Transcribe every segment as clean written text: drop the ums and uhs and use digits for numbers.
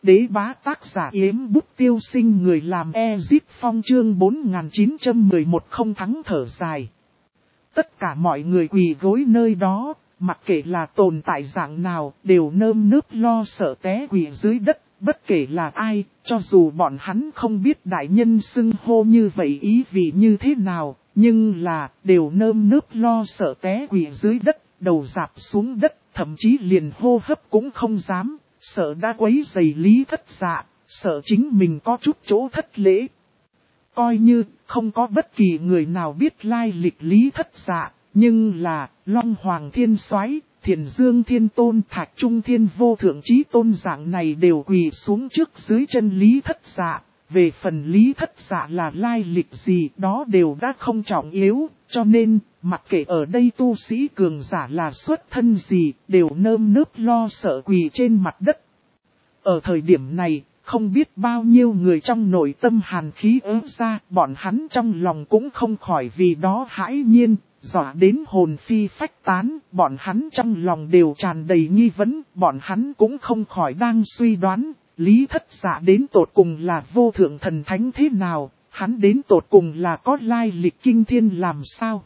Đế bá tác giả Yếm Bút Tiêu Sinh, người làm Ezip Phong, chương 4911 không thắng thở dài. Tất cả mọi người quỳ gối nơi đó, mặc kệ là tồn tại dạng nào, đều nơm nớp lo sợ té quỳ dưới đất, bất kể là ai, cho dù bọn hắn không biết đại nhân xưng hô như vậy ý vị như thế nào, nhưng là, đều nơm nớp lo sợ té quỳ dưới đất, đầu rạp xuống đất, thậm chí liền hô hấp cũng không dám, sợ đã quấy rầy Lý Thất Dạ, sợ chính mình có chút chỗ thất lễ. Coi như không có bất kỳ người nào biết lai lịch Lý Thất Dạ, nhưng là Long Hoàng Thiên Soái, Thiền Dương Thiên Tôn, Thạch Trung Thiên Vô Thượng Chí Tôn dạng này đều quỳ xuống trước dưới chân Lý Thất Dạ. Về phần Lý Thất Dạ là lai lịch gì đó đều đã không trọng yếu, cho nên mặc kệ ở đây tu sĩ cường giả là xuất thân gì, đều nơm nớp lo sợ quỳ trên mặt đất. Ở thời điểm này, không biết bao nhiêu người trong nội tâm hàn khí ứa ra, bọn hắn trong lòng cũng không khỏi vì đó hãi nhiên, dọa đến hồn phi phách tán, bọn hắn trong lòng đều tràn đầy nghi vấn, bọn hắn cũng không khỏi đang suy đoán, Lý Thất Dạ đến tột cùng là vô thượng thần thánh thế nào, hắn đến tột cùng là có lai lịch kinh thiên làm sao.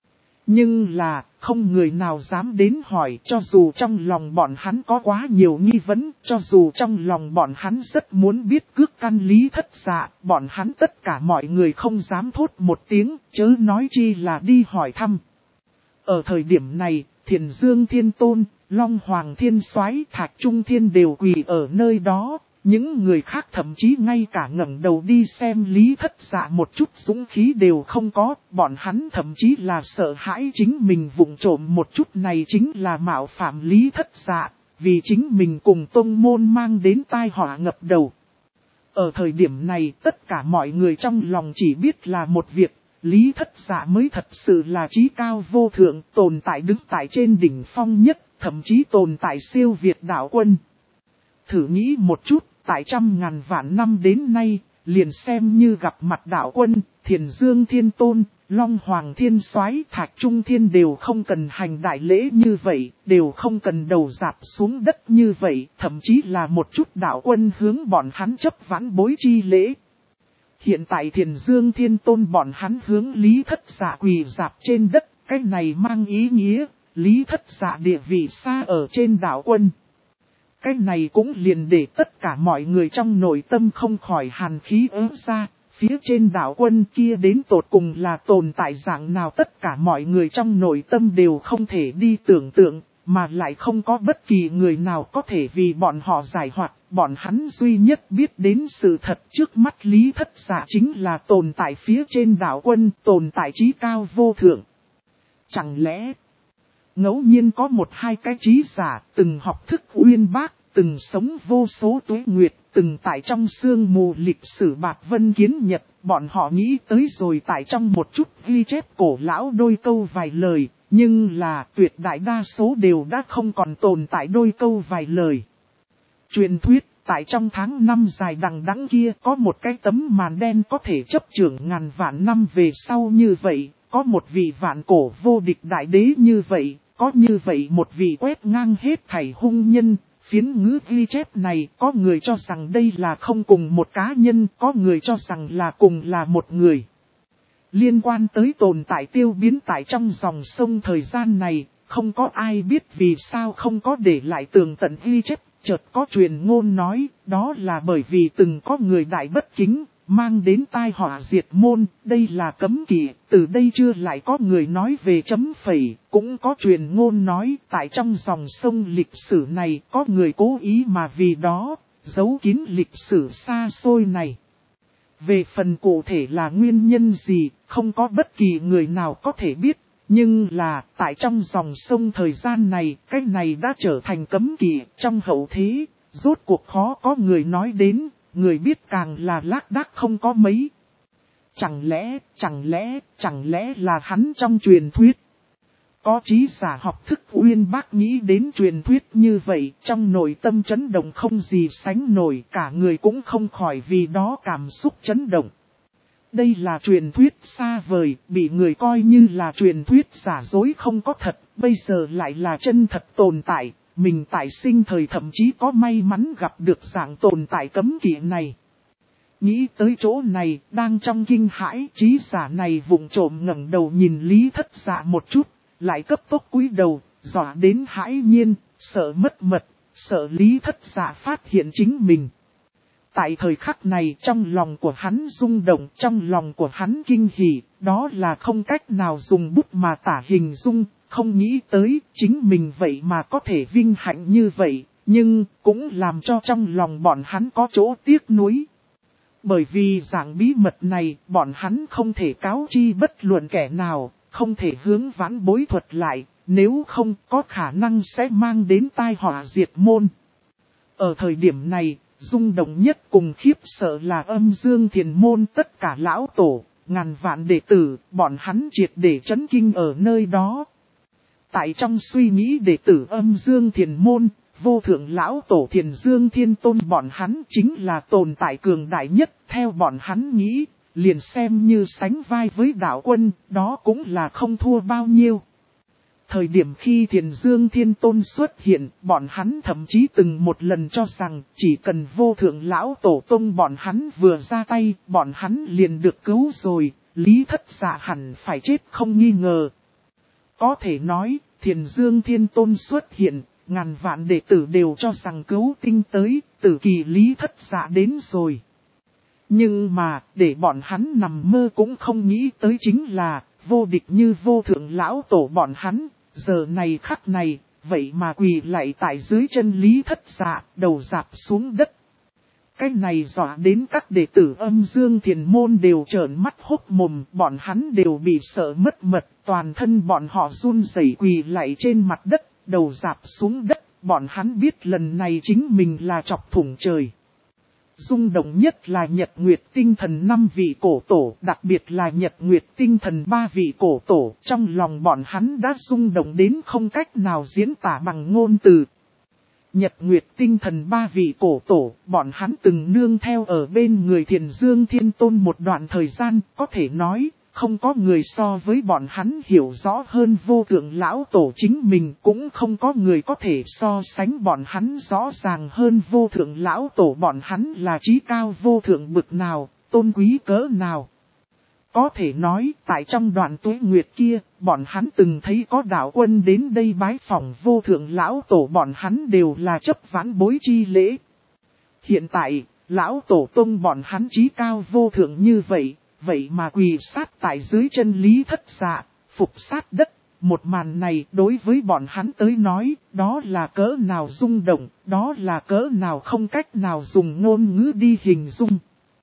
Nhưng là, không người nào dám đến hỏi, cho dù trong lòng bọn hắn có quá nhiều nghi vấn, cho dù trong lòng bọn hắn rất muốn biết cước căn Lý Thất Dạ, bọn hắn tất cả mọi người không dám thốt một tiếng, chớ nói chi là đi hỏi thăm. Ở thời điểm này, Thiền Dương Thiên Tôn, Long Hoàng Thiên Soái, Thạch Trung Thiên đều quỳ ở nơi đó. Những người khác thậm chí ngay cả ngẩng đầu đi xem Lý Thất Dạ một chút dũng khí đều không có, bọn hắn thậm chí là sợ hãi chính mình vụng trộm một chút này chính là mạo phạm Lý Thất Dạ, vì chính mình cùng tông môn mang đến tai họa ngập đầu. Ở thời điểm này tất cả mọi người trong lòng chỉ biết là một việc, Lý Thất Dạ mới thật sự là chí cao vô thượng, tồn tại đứng tại trên đỉnh phong nhất, thậm chí tồn tại siêu việt đạo quân. Thử nghĩ một chút. Tại trăm ngàn vạn năm đến nay, liền xem như gặp mặt đạo quân, Thiền Dương Thiên Tôn, Long Hoàng Thiên Soái, Thạch Trung Thiên đều không cần hành đại lễ như vậy, đều không cần đầu rạp xuống đất như vậy, thậm chí là một chút đạo quân hướng bọn hắn chấp vãn bối chi lễ. Hiện tại Thiền Dương Thiên Tôn bọn hắn hướng Lý Thất Dạ quỳ rạp trên đất, cái này mang ý nghĩa, Lý Thất Dạ địa vị xa ở trên đạo quân. Cái này cũng liền để tất cả mọi người trong nội tâm không khỏi hàn khí ứa ra, phía trên đạo quân kia đến tột cùng là tồn tại dạng nào tất cả mọi người trong nội tâm đều không thể đi tưởng tượng, mà lại không có bất kỳ người nào có thể vì bọn họ giải hoạt, bọn hắn duy nhất biết đến sự thật trước mắt Lý Thất Dạ chính là tồn tại phía trên đạo quân, tồn tại trí cao vô thượng. Chẳng lẽ ngẫu nhiên có một hai cái trí giả, từng học thức uyên bác, từng sống vô số tuế nguyệt, từng tại trong sương mù lịch sử bạt vân kiến nhật, bọn họ nghĩ tới rồi tại trong một chút ghi chép cổ lão đôi câu vài lời, nhưng là tuyệt đại đa số đều đã không còn tồn tại đôi câu vài lời. Truyền thuyết, tại trong tháng năm dài đằng đẵng kia có một cái tấm màn đen có thể chấp chưởng ngàn vạn năm về sau như vậy, có một vị vạn cổ vô địch đại đế như vậy. Có như vậy một vị quét ngang hết thảy hung nhân, phiến ngữ ghi chép này có người cho rằng đây là không cùng một cá nhân, có người cho rằng là cùng là một người. Liên quan tới tồn tại tiêu biến tại trong dòng sông thời gian này, không có ai biết vì sao không có để lại tường tận ghi chép, chợt có truyền ngôn nói, đó là bởi vì từng có người đại bất kính. Mang đến tai họa diệt môn, đây là cấm kỵ, từ đây chưa lại có người nói về chấm phẩy, cũng có truyền ngôn nói tại trong dòng sông lịch sử này có người cố ý mà vì đó, giấu kín lịch sử xa xôi này. Về phần cụ thể là nguyên nhân gì, không có bất kỳ người nào có thể biết, nhưng là tại trong dòng sông thời gian này, cái này đã trở thành cấm kỵ trong hậu thế, rốt cuộc khó có người nói đến. Người biết càng là lác đác không có mấy. Chẳng lẽ là hắn trong truyền thuyết. Có trí giả học thức uyên bác nghĩ đến truyền thuyết như vậy, trong nội tâm chấn động không gì sánh nổi, cả người cũng không khỏi vì đó cảm xúc chấn động. Đây là truyền thuyết xa vời, bị người coi như là truyền thuyết giả dối không có thật, bây giờ lại là chân thật tồn tại. mình tại sinh thời thậm chí có may mắn gặp được dạng tồn tại cấm kỵ này. Nghĩ tới chỗ này, đang trong kinh hãi, trí giả này vụng trộm ngẩng đầu nhìn Lý Thất Dạ một chút, lại cấp tốc cúi đầu, dọa đến hãi nhiên, sợ mất mật, sợ Lý Thất Dạ phát hiện chính mình. Tại thời khắc này trong lòng của hắn rung động, trong lòng của hắn kinh hỉ, đó là không cách nào dùng bút mà tả hình dung, không nghĩ tới chính mình vậy mà có thể vinh hạnh như vậy, nhưng cũng làm cho trong lòng bọn hắn có chỗ tiếc nuối. Bởi vì dạng bí mật này, bọn hắn không thể cáo chi bất luận kẻ nào, không thể hướng vãn bối thuật lại, nếu không có khả năng sẽ mang đến tai họa diệt môn. Ở thời điểm này, rung động nhất cùng khiếp sợ là Âm Dương Thiền môn tất cả lão tổ, ngàn vạn đệ tử, bọn hắn triệt để chấn kinh ở nơi đó. Tại trong suy nghĩ đệ tử Âm Dương Thiền môn, vô thượng lão tổ Thiền Dương Thiên Tôn bọn hắn chính là tồn tại cường đại nhất, theo bọn hắn nghĩ, liền xem như sánh vai với đạo quân, đó cũng là không thua bao nhiêu. Thời điểm khi Thiền Dương Thiên Tôn xuất hiện, bọn hắn thậm chí từng một lần cho rằng chỉ cần vô thượng lão tổ tông bọn hắn vừa ra tay, bọn hắn liền được cứu rồi, Lý Thất Dạ hẳn phải chết không nghi ngờ. Có thể nói, Thiền Dương Thiên Tôn xuất hiện, ngàn vạn đệ tử đều cho rằng cứu tinh tới, tử kỳ Lý Thất Dạ đến rồi. Nhưng mà, để bọn hắn nằm mơ cũng không nghĩ tới chính là, vô địch như vô thượng lão tổ bọn hắn, giờ này khắc này, vậy mà quỳ lại tại dưới chân Lý Thất Dạ, đầu rạp xuống đất. Cái này dọa đến các đệ tử Âm Dương Thiền môn đều trợn mắt hốc mồm, bọn hắn đều bị sợ mất mật, toàn thân bọn họ run rẩy quỳ lại trên mặt đất, đầu rạp xuống đất, bọn hắn biết lần này chính mình là chọc thủng trời. Rung động nhất là Nhật Nguyệt Tinh Thần 5 vị cổ tổ, đặc biệt là Nhật Nguyệt Tinh Thần 3 vị cổ tổ, trong lòng bọn hắn đã rung động đến không cách nào diễn tả bằng ngôn từ. Nhật Nguyệt Tinh Thần 3 vị cổ tổ, bọn hắn từng nương theo ở bên người Thiền Dương Thiên Tôn một đoạn thời gian, có thể nói, không có người so với bọn hắn hiểu rõ hơn vô thượng lão tổ chính mình, cũng không có người có thể so sánh bọn hắn rõ ràng hơn vô thượng lão tổ bọn hắn là trí cao vô thượng bực nào, tôn quý cỡ nào. Có thể nói, tại trong đoạn tuế nguyệt kia, bọn hắn từng thấy có đạo quân đến đây bái phỏng vô thượng lão tổ bọn hắn đều là chấp vãn bối chi lễ. Hiện tại, lão tổ tông bọn hắn trí cao vô thượng như vậy, vậy mà quỳ sát tại dưới chân Lý Thất Dạ, phục sát đất. Một màn này đối với bọn hắn tới nói, đó là cỡ nào rung động, đó là cỡ nào không cách nào dùng ngôn ngữ đi hình dung.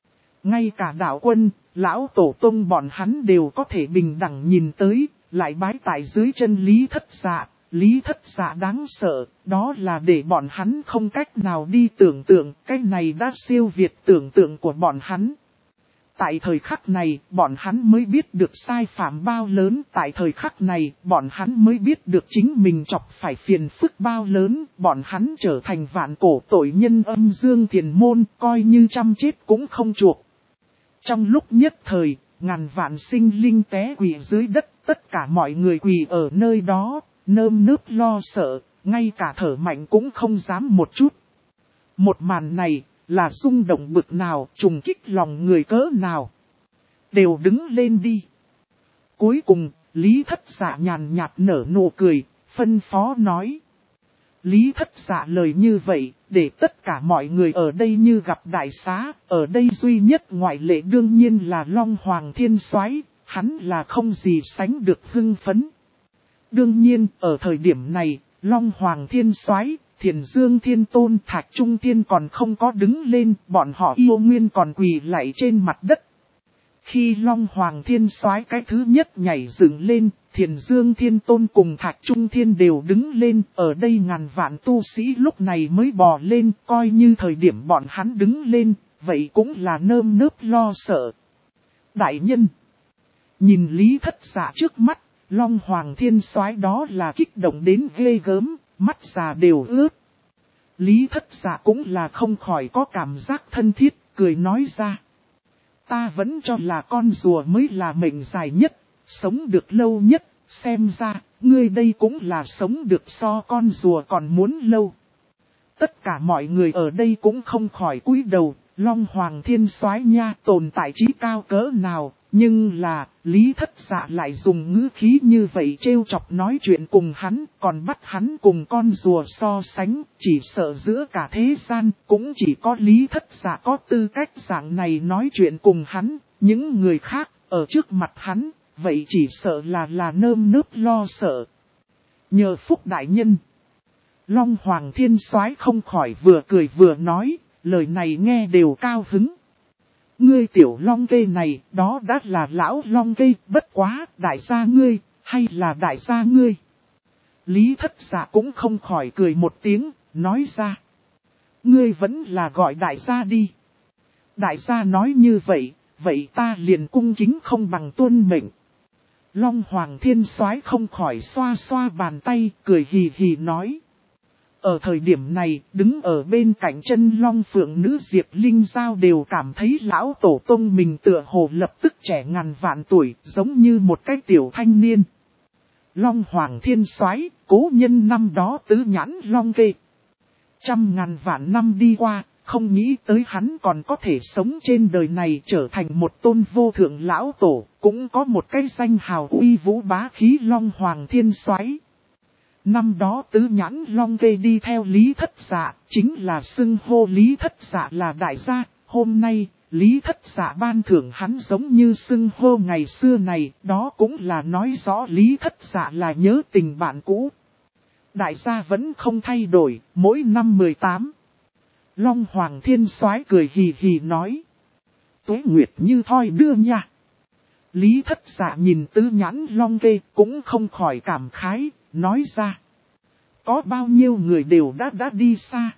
Ngay cả đạo quân, lão tổ tông bọn hắn đều có thể bình đẳng nhìn tới, lại bái tại dưới chân Lý Thất Dạ. Lý Thất Dạ đáng sợ, đó là để bọn hắn không cách nào đi tưởng tượng, cái này đã siêu việt tưởng tượng của bọn hắn. Tại thời khắc này, bọn hắn mới biết được sai phạm bao lớn. Tại thời khắc này, bọn hắn mới biết được chính mình chọc phải phiền phức bao lớn. Bọn hắn trở thành vạn cổ tội nhân Âm Dương Thiền môn, coi như trăm chết cũng không chuộc. Trong lúc nhất thời, ngàn vạn sinh linh té quỳ dưới đất, tất cả mọi người quỳ ở nơi đó, nơm nớp lo sợ, ngay cả thở mạnh cũng không dám một chút. Một màn này, là rung động bực nào, trùng kích lòng người cỡ nào. Đều đứng lên đi. Cuối cùng, Lý Thất Dạ nhàn nhạt nở nụ cười, phân phó nói. Lý Thất Dạ lời như vậy, để tất cả mọi người ở đây như gặp đại xá, ở đây duy nhất ngoại lệ đương nhiên là Long Hoàng Thiên Soái, hắn là không gì sánh được hưng phấn. Đương nhiên, ở thời điểm này, Long Hoàng Thiên Soái, Thiền Dương Thiên Tôn, Thạch Trung Thiên còn không có đứng lên, bọn họ yêu nguyên còn quỳ lại trên mặt đất. Khi Long Hoàng Thiên Soái cái thứ nhất nhảy dựng lên, Thiền Dương Thiên Tôn cùng Thạch Trung Thiên đều đứng lên, ở đây ngàn vạn tu sĩ lúc này mới bò lên, coi như thời điểm bọn hắn đứng lên, vậy cũng là nơm nớp lo sợ. Đại nhân, nhìn Lý Thất Dạ trước mắt, Long Hoàng Thiên Soái đó là kích động đến ghê gớm, mắt già đều ướt. Lý Thất Dạ cũng là không khỏi có cảm giác thân thiết, cười nói ra. Ta vẫn cho là con rùa mới là mệnh dài nhất, sống được lâu nhất, xem ra, ngươi đây cũng là sống được so con rùa còn muốn lâu. Tất cả mọi người ở đây cũng không khỏi cúi đầu, Long Hoàng Thiên Soái nha tồn tại trí cao cỡ nào, nhưng là, Lý Thất Dạ lại dùng ngữ khí như vậy trêu chọc nói chuyện cùng hắn, còn bắt hắn cùng con rùa so sánh, chỉ sợ giữa cả thế gian, cũng chỉ có Lý Thất Dạ có tư cách dạng này nói chuyện cùng hắn, những người khác, ở trước mặt hắn, vậy chỉ sợ là nơm nớp lo sợ. Nhờ phúc đại nhân, Long Hoàng Thiên Soái không khỏi vừa cười vừa nói, lời này nghe đều cao hứng. Ngươi tiểu long kê này, đó đã là lão long kê, bất quá, đại gia ngươi, hay là đại gia ngươi. Lý Thất Dạ cũng không khỏi cười một tiếng, nói ra. Ngươi vẫn là gọi đại gia đi. Đại gia nói như vậy, vậy ta liền cung kính không bằng tuân mệnh. Long Hoàng Thiên Soái không khỏi xoa xoa bàn tay, cười hì hì nói. Ở thời điểm này, đứng ở bên cạnh chân Long Phượng nữ Diệp Linh Giao đều cảm thấy lão tổ tông mình tựa hồ lập tức trẻ ngàn vạn tuổi, giống như một cái tiểu thanh niên. Long Hoàng Thiên Soái, cố nhân năm đó tứ nhãn long kê. 100.000 vạn năm đi qua, không nghĩ tới hắn còn có thể sống trên đời này trở thành một tôn vô thượng lão tổ, cũng có một cái danh hào uy vũ bá khí Long Hoàng Thiên Soái. Năm đó tứ nhãn long kê đi theo Lý Thất Dạ, chính là xưng hô Lý Thất Dạ là đại gia. Hôm nay, Lý Thất Dạ ban thưởng hắn giống như xưng hô ngày xưa này, đó cũng là nói rõ Lý Thất Dạ là nhớ tình bạn cũ. Đại gia vẫn không thay đổi, mỗi năm 18. Long Hoàng Thiên Soái cười hì hì nói. Tuế nguyệt như thoi đưa nha. Lý Thất Dạ nhìn tứ nhãn long kê cũng không khỏi cảm khái. Nói ra, có bao nhiêu người đều đã đi xa.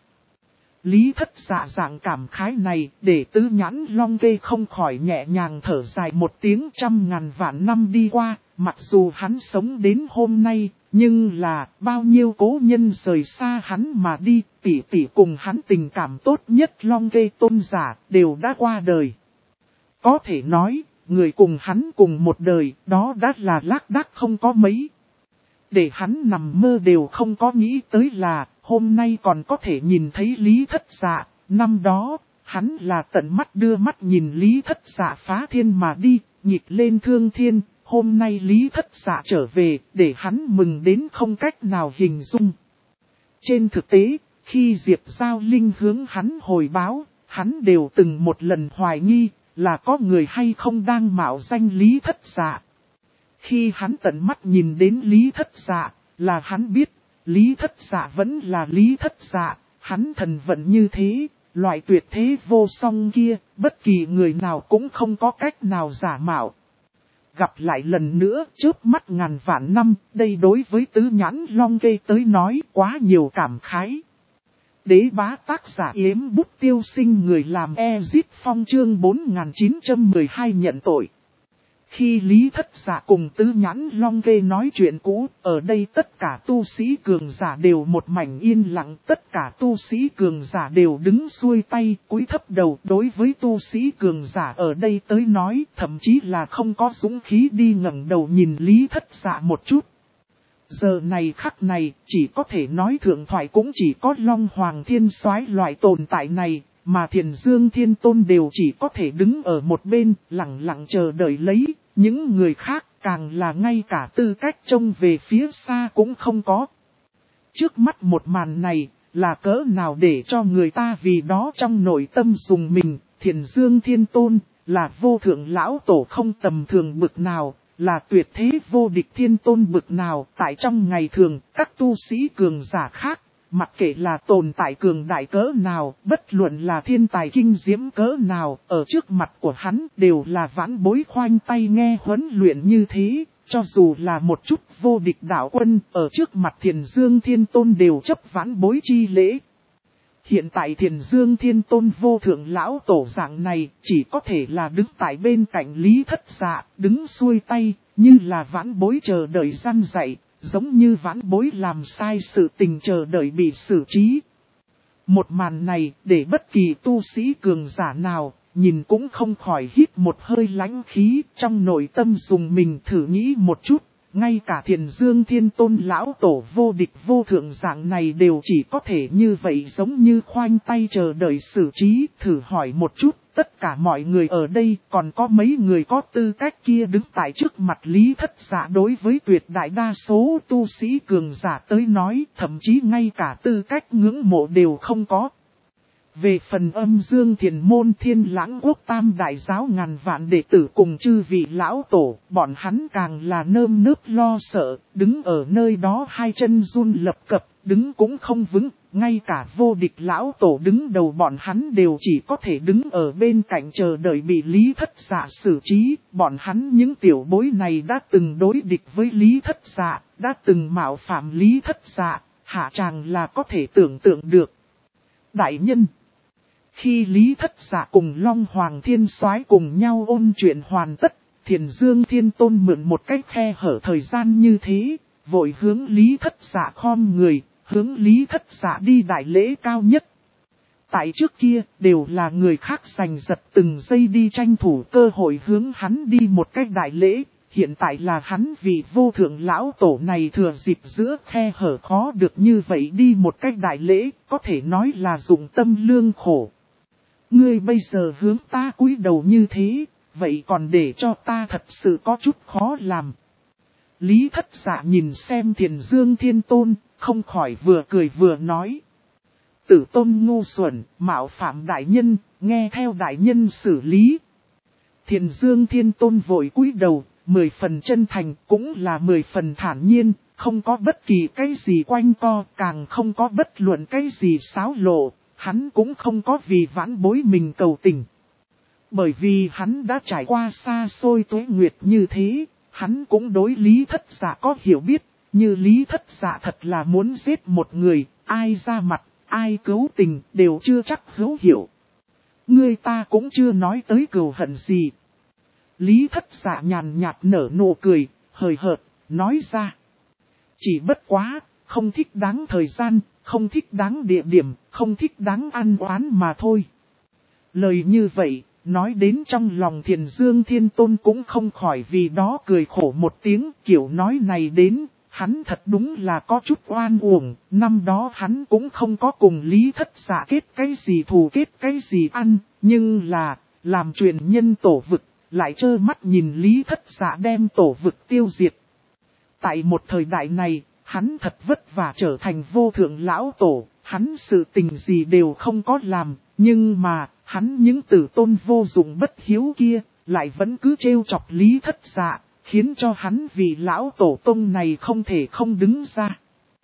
Lý Thất Dạ dạng cảm khái này để tứ nhãn long kê không khỏi nhẹ nhàng thở dài một tiếng. 100.000 vạn năm đi qua, mặc dù hắn sống đến hôm nay, nhưng là bao nhiêu cố nhân rời xa hắn mà đi, tỷ tỷ cùng hắn tình cảm tốt nhất long kê tôn giả đều đã qua đời. Có thể nói, người cùng hắn cùng một đời, đó đã là lác đác không có mấy. Để hắn nằm mơ đều không có nghĩ tới là, hôm nay còn có thể nhìn thấy Lý Thất Dạ. Năm đó, hắn là tận mắt đưa mắt nhìn Lý Thất Dạ phá thiên mà đi, nhịp lên thương thiên. Hôm nay Lý Thất Dạ trở về, để hắn mừng đến không cách nào hình dung. Trên thực tế, khi Diệp Giao Linh hướng hắn hồi báo, hắn đều từng một lần hoài nghi, là có người hay không đang mạo danh Lý Thất Dạ. Khi hắn tận mắt nhìn đến Lý Thất Dạ, là hắn biết, Lý Thất Dạ vẫn là Lý Thất Dạ, hắn thần vận như thế, loại tuyệt thế vô song kia, bất kỳ người nào cũng không có cách nào giả mạo. Gặp lại lần nữa, chớp mắt ngàn vạn năm, đây đối với tứ nhãn long kê tới nói quá nhiều cảm khái. Đế bá tác giả Yếm Bút Tiêu Sinh người làm Ezip Phong chương 4912 nhận tội. Khi Lý Thất Dạ cùng tứ nhãn long kê nói chuyện cũ, ở đây tất cả tu sĩ cường giả đều một mảnh yên lặng, tất cả tu sĩ cường giả đều đứng xuôi tay, cúi thấp đầu. Đối với tu sĩ cường giả ở đây tới nói, thậm chí là không có dũng khí đi ngẩng đầu nhìn Lý Thất Dạ một chút. Giờ này khắc này, chỉ có thể nói thượng thoại cũng chỉ có Long Hoàng Thiên Soái loại tồn tại này. Mà Thiền Dương Thiên Tôn đều chỉ có thể đứng ở một bên, lặng lặng chờ đợi lấy, những người khác càng là ngay cả tư cách trông về phía xa cũng không có. Trước mắt một màn này, là cỡ nào để cho người ta vì đó trong nội tâm dùng mình, Thiền Dương Thiên Tôn, là vô thượng lão tổ không tầm thường bực nào, là tuyệt thế vô địch thiên tôn bực nào, tại trong ngày thường, các tu sĩ cường giả khác. Mặc kệ là tồn tại cường đại cỡ nào, bất luận là thiên tài kinh diễm cỡ nào, ở trước mặt của hắn đều là vãn bối khoanh tay nghe huấn luyện như thế, cho dù là một chút vô địch đạo quân, ở trước mặt Thiền Dương Thiên Tôn đều chấp vãn bối chi lễ. Hiện tại Thiền Dương Thiên Tôn vô thượng lão tổ dạng này, chỉ có thể là đứng tại bên cạnh Lý Thất Dạ, đứng xuôi tay, như là vãn bối chờ đợi răn dạy. Giống như vãn bối làm sai sự tình chờ đợi bị xử trí. Một màn này để bất kỳ tu sĩ cường giả nào, nhìn cũng không khỏi hít một hơi lãnh khí trong nội tâm dùng mình thử nghĩ một chút. ngay cả Thiền Dương Thiên Tôn lão tổ vô địch vô thượng dạng này đều chỉ có thể như vậy, giống như khoanh tay chờ đợi xử trí. Thử hỏi một chút, tất cả mọi người ở đây còn có mấy người có tư cách kia đứng tại trước mặt Lý Thất Dạ? Đối với tuyệt đại đa số tu sĩ cường giả tới nói, thậm chí ngay cả tư cách ngưỡng mộ đều không có. Về phần Âm Dương Thiền Môn Thiên Lãng Quốc Tam đại giáo ngàn vạn đệ tử cùng chư vị lão tổ, bọn hắn càng là nơm nớp lo sợ, đứng ở nơi đó hai chân run lập cập, đứng cũng không vững. Ngay cả vô địch lão tổ đứng đầu bọn hắn đều chỉ có thể đứng ở bên cạnh chờ đợi bị Lý Thất Dạ xử trí. Bọn hắn những tiểu bối này đã từng đối địch với Lý Thất Dạ, đã từng mạo phạm Lý Thất Dạ, hạ tràng là có thể tưởng tượng được. Đại nhân, khi Lý Thất Dạ cùng Long Hoàng Thiên Soái cùng nhau ôn chuyện hoàn tất, Thiền Dương Thiên Tôn mượn một cách khe hở thời gian như thế, vội hướng Lý Thất Dạ khom người, hướng Lý Thất Dạ đi đại lễ cao nhất. Tại trước kia, đều là người khác giành giật từng giây đi tranh thủ cơ hội hướng hắn đi một cách đại lễ. Hiện tại là hắn vì vô thượng lão tổ này thừa dịp giữa khe hở khó được như vậy đi một cách đại lễ, có thể nói là dụng tâm lương khổ. Ngươi bây giờ hướng ta cúi đầu như thế, vậy còn để cho ta thật sự có chút khó làm. Lý Thất Dạ nhìn xem Thiền Dương Thiên Tôn, không khỏi vừa cười vừa nói. Tử tôn ngu xuẩn, mạo phạm đại nhân, nghe theo đại nhân xử lý. Thiền Dương Thiên Tôn vội cúi đầu, 10 phần chân thành, cũng là 10 phần thản nhiên, không có bất kỳ cái gì quanh co, càng không có bất luận cái gì xáo lộ, hắn cũng không có vì vãn bối mình cầu tình. Bởi vì hắn đã trải qua xa xôi tuế nguyệt như thế, hắn cũng đối Lý Thất Dạ có hiểu biết, như Lý Thất Dạ thật là muốn giết một người, ai ra mặt, ai cứu tình, đều chưa chắc hữu hiểu. Ngươi ta cũng chưa nói tới cừu hận gì. Lý Thất Dạ nhàn nhạt nở nụ cười, hời hợt, nói ra. Chỉ bất quá, không thích đáng thời gian, không thích đáng địa điểm, không thích đáng ăn oán mà thôi. Lời như vậy, nói đến trong lòng Thiền Dương Thiên Tôn cũng không khỏi vì đó cười khổ một tiếng. Kiểu nói này đến, hắn thật đúng là có chút oan uổng. Năm đó hắn cũng không có cùng Lý Thất Dạ kết cái gì thù kết cái gì ăn, nhưng là, làm truyền nhân tổ vực, lại trơ mắt nhìn Lý Thất Dạ đem tổ vực tiêu diệt. Tại một thời đại này, hắn thật vất vả trở thành vô thượng lão tổ, hắn sự tình gì đều không có làm, nhưng mà, hắn những tử tôn vô dụng bất hiếu kia, lại vẫn cứ trêu chọc Lý Thất Dạ, khiến cho hắn vì lão tổ tông này không thể không đứng ra.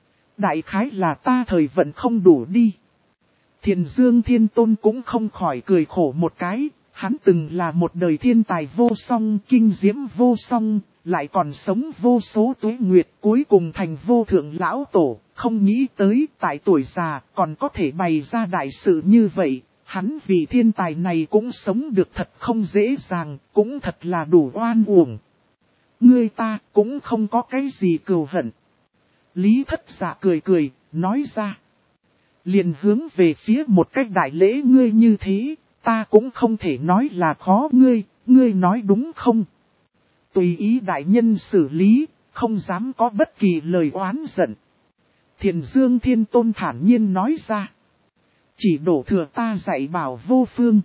Đại khái là ta thời vận không đủ đi. Thiền Dương Thiên Tôn cũng không khỏi cười khổ một cái, hắn từng là một đời thiên tài vô song, kinh diễm vô song, lại còn sống vô số tuế nguyệt, cuối cùng thành vô thượng lão tổ, không nghĩ tới tại tuổi già còn có thể bày ra đại sự như vậy. Hắn vì thiên tài này cũng sống được thật không dễ dàng, cũng thật là đủ oan uổng. Ngươi ta cũng không có cái gì cừu hận. Lý Thất Dạ cười cười, nói ra. Liền hướng về phía một cách đại lễ ngươi như thế, ta cũng không thể nói là khó ngươi nói đúng không? Tùy ý đại nhân xử lý, không dám có bất kỳ lời oán giận. Thiền Dương Thiên Tôn thản nhiên nói ra. Chỉ đổ thừa ta dạy bảo vô phương.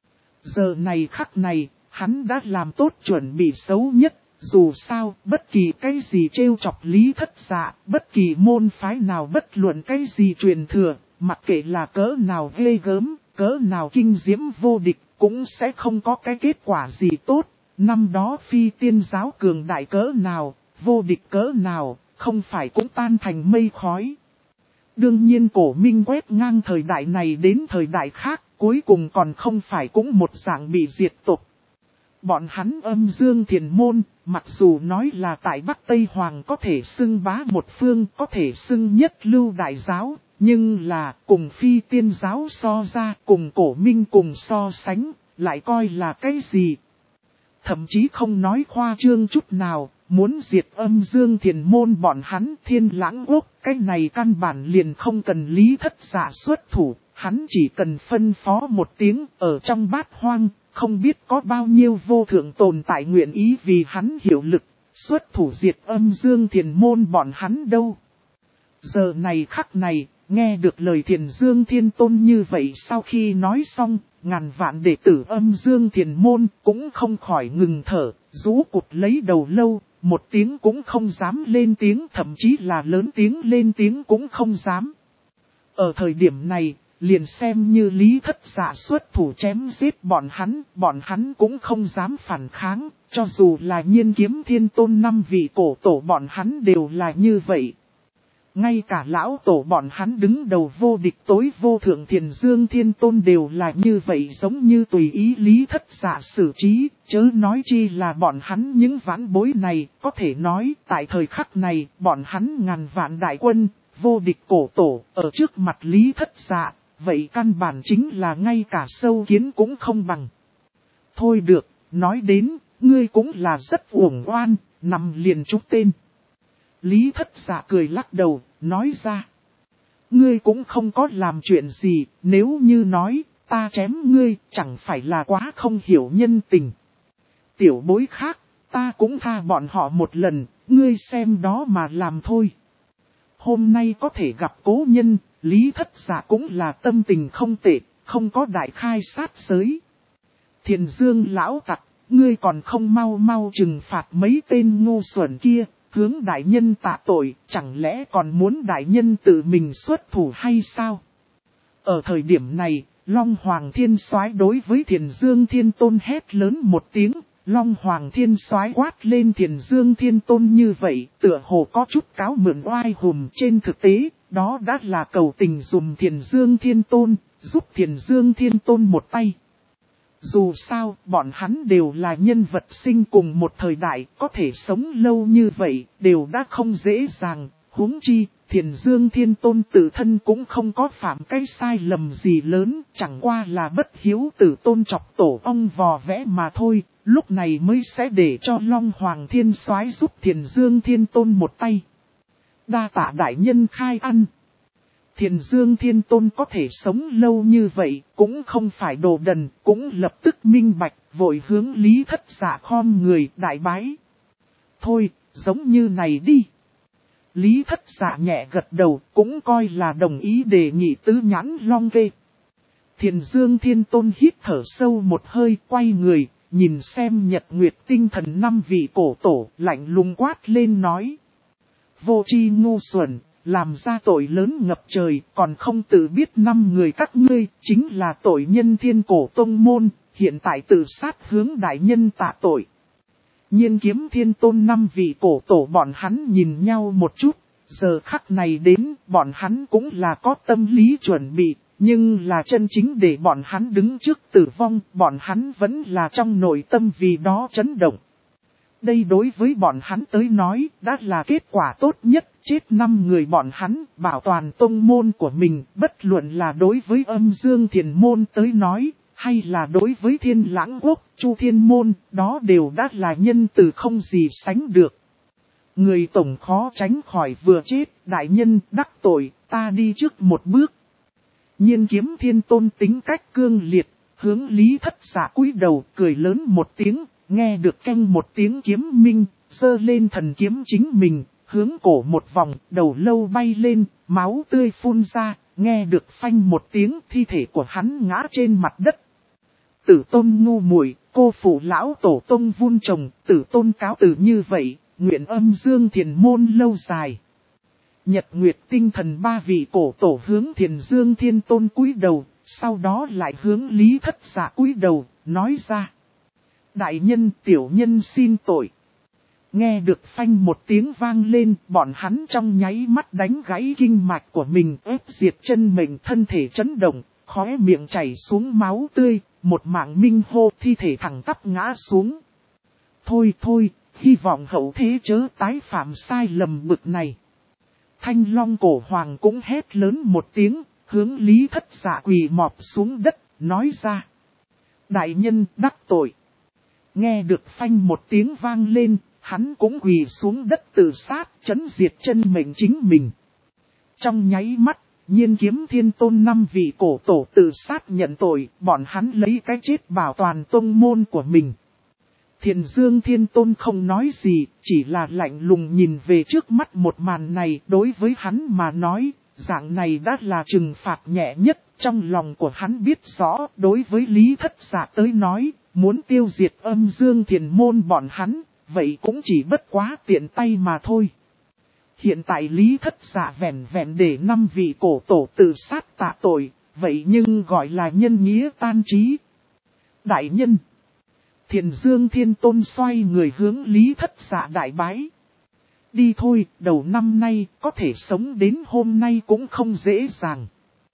Giờ này khắc này, hắn đã làm tốt chuẩn bị xấu nhất. Dù sao, bất kỳ cái gì trêu chọc Lý Thất Dạ, bất kỳ môn phái nào bất luận cái gì truyền thừa, mặc kệ là cỡ nào ghê gớm, cỡ nào kinh diễm vô địch, cũng sẽ không có cái kết quả gì tốt. Năm đó phi tiên giáo cường đại cỡ nào, vô địch cỡ nào, không phải cũng tan thành mây khói. Đương nhiên cổ minh quét ngang thời đại này đến thời đại khác, cuối cùng còn không phải cũng một dạng bị diệt tộc. Bọn hắn Âm Dương Thiền Môn, mặc dù nói là tại Bắc Tây Hoàng có thể xưng bá một phương, có thể xưng nhất lưu đại giáo, nhưng là cùng phi tiên giáo so ra, cùng cổ minh cùng so sánh, lại coi là cái gì? Thậm chí không nói khoa trương chút nào, muốn diệt Âm Dương Thiền Môn bọn hắn Thiên Lãng Quốc, cái này căn bản liền không cần Lý Thất Dạ xuất thủ, hắn chỉ cần phân phó một tiếng ở trong bát hoang, không biết có bao nhiêu vô thượng tồn tại nguyện ý vì hắn hiệu lực, xuất thủ diệt Âm Dương Thiền môn bọn hắn đâu. Giờ này khắc này, nghe được lời Thiền Dương Thiên Tôn như vậy sau khi nói xong, ngàn vạn đệ tử Âm Dương Thiền môn cũng không khỏi ngừng thở, rũ cụt lấy đầu lâu, một tiếng cũng không dám lên tiếng, thậm chí là lớn tiếng lên tiếng cũng không dám. Ở thời điểm này, liền xem như Lý Thất Dạ xuất thủ chém giết bọn hắn cũng không dám phản kháng, cho dù là Nhiên Kiếm Thiên Tôn 5 vị cổ tổ bọn hắn đều là như vậy. Ngay cả lão tổ bọn hắn đứng đầu vô địch tối vô thượng Thiền Dương Thiên Tôn đều là như vậy, giống như tùy ý Lý Thất Dạ xử trí, chớ nói chi là bọn hắn những vãn bối này. Có thể nói tại thời khắc này bọn hắn ngàn vạn đại quân, vô địch cổ tổ ở trước mặt Lý Thất Dạ, vậy căn bản chính là ngay cả sâu kiến cũng không bằng. Thôi được, nói đến, ngươi cũng là rất uổng oan, nằm liền trúng tên. Lý Thất Dạ cười lắc đầu, nói ra. Ngươi cũng không có làm chuyện gì, nếu như nói, ta chém ngươi, chẳng phải là quá không hiểu nhân tình. Tiểu bối khác, ta cũng tha bọn họ một lần, ngươi xem đó mà làm thôi. Hôm nay có thể gặp cố nhân, Lý Thất Dạ cũng là tâm tình không tệ, không có đại khai sát giới. Thiền Dương lão tặc, ngươi còn không mau mau trừng phạt mấy tên ngu xuẩn kia, hướng đại nhân tạ tội, chẳng lẽ còn muốn đại nhân tự mình xuất thủ hay sao? Ở thời điểm này, Long Hoàng Thiên Soái đối với Thiền Dương Thiên Tôn hét lớn một tiếng, Long Hoàng Thiên Soái quát lên Thiền Dương Thiên Tôn như vậy, tựa hồ có chút cáo mượn oai hùm, trên thực tế, đó đã là cầu tình dùm Thiền Dương Thiên Tôn, giúp Thiền Dương Thiên Tôn một tay. Dù sao, bọn hắn đều là nhân vật sinh cùng một thời đại, có thể sống lâu như vậy, đều đã không dễ dàng, huống chi, Thiền Dương Thiên Tôn tự thân cũng không có phạm cái sai lầm gì lớn, chẳng qua là bất hiếu tử tôn chọc tổ ong vò vẽ mà thôi, lúc này mới sẽ để cho Long Hoàng Thiên Soái giúp Thiền Dương Thiên Tôn một tay. Đa tạ đại nhân khai ăn. Thiền Dương Thiên Tôn có thể sống lâu như vậy, cũng không phải đồ đần, cũng lập tức minh bạch, vội hướng Lý Thất Dạ khom người đại bái. Thôi, giống như này đi. Lý Thất Dạ nhẹ gật đầu, cũng coi là đồng ý đề nghị tứ nhãn long kê. Thiền Dương Thiên Tôn hít thở sâu một hơi, quay người, nhìn xem Nhật Nguyệt Tinh Thần 5 vị cổ tổ, lạnh lùng quát lên nói. Vô tri ngu xuẩn, làm ra tội lớn ngập trời, còn không tự biết 5 người các ngươi, chính là tội nhân Thiên Cổ Tông Môn, hiện tại tự sát hướng đại nhân tạ tội. Nhiên Kiếm Thiên Tôn 5 vị cổ tổ bọn hắn nhìn nhau một chút, giờ khắc này đến, bọn hắn cũng là có tâm lý chuẩn bị, nhưng là chân chính để bọn hắn đứng trước tử vong, bọn hắn vẫn là trong nội tâm vì đó chấn động. Đây đối với bọn hắn tới nói, đã là kết quả tốt nhất, chết 5 người bọn hắn, bảo toàn tông môn của mình, bất luận là đối với Âm Dương Thiền môn tới nói, hay là đối với Thiên Lãng Quốc, Chu Thiên môn, đó đều đã là nhân từ không gì sánh được. Người tổng khó tránh khỏi vừa chết, đại nhân đắc tội, ta đi trước một bước. Nhiên Kiếm Thiên Tôn tính cách cương liệt, hướng Lý Thất Dạ cúi đầu, cười lớn một tiếng, nghe được canh một tiếng kiếm minh, giơ lên thần kiếm chính mình, hướng cổ một vòng, đầu lâu bay lên, máu tươi phun ra, nghe được phanh một tiếng, thi thể của hắn ngã trên mặt đất. Tử Tôn ngu muội, cô phụ lão tổ tông vun trồng, Tử Tôn cáo từ như vậy, nguyện Âm Dương Thiền môn lâu dài. Nhật Nguyệt Tinh Thần 3 vị cổ tổ hướng Thiền Dương Thiên Tôn cúi đầu, sau đó lại hướng Lý Thất Dạ cúi đầu, nói ra. Đại nhân tiểu nhân xin tội. Nghe được phanh một tiếng vang lên, bọn hắn trong nháy mắt đánh gãy kinh mạch của mình, ép diệt chân mình, thân thể chấn động, khóe miệng chảy xuống máu tươi, một mạng minh hô, thi thể thẳng tắp ngã xuống. Thôi thôi, hy vọng hậu thế chớ tái phạm sai lầm bực này. Thanh Long Cổ Hoàng cũng hét lớn một tiếng, hướng Lý Thất Dạ quỳ mọp xuống đất, nói ra. Đại nhân đắc tội. Nghe được phanh một tiếng vang lên, hắn cũng quỳ xuống đất tự sát, chấn diệt chân mệnh chính mình. Trong nháy mắt, Nhiên Kiếm Thiên Tôn 5 vị cổ tổ tự sát nhận tội, bọn hắn lấy cái chết bảo toàn tông môn của mình. Thiền Dương Thiên Tôn không nói gì, chỉ là lạnh lùng nhìn về trước mắt một màn này. Đối với hắn mà nói, dạng này đã là trừng phạt nhẹ nhất. Trong lòng của hắn biết rõ, đối với Lý Thất Dạ tới nói, muốn tiêu diệt Âm Dương Thiền Môn bọn hắn, vậy cũng chỉ bất quá tiện tay mà thôi. Hiện tại Lý Thất Dạ vẹn vẹn để 5 vị cổ tổ tự sát tạ tội, vậy nhưng gọi là nhân nghĩa tan trí. Đại nhân! Thiền Dương Thiên Tôn xoay người hướng Lý Thất Dạ đại bái. Đi thôi, đầu năm nay có thể sống đến hôm nay cũng không dễ dàng.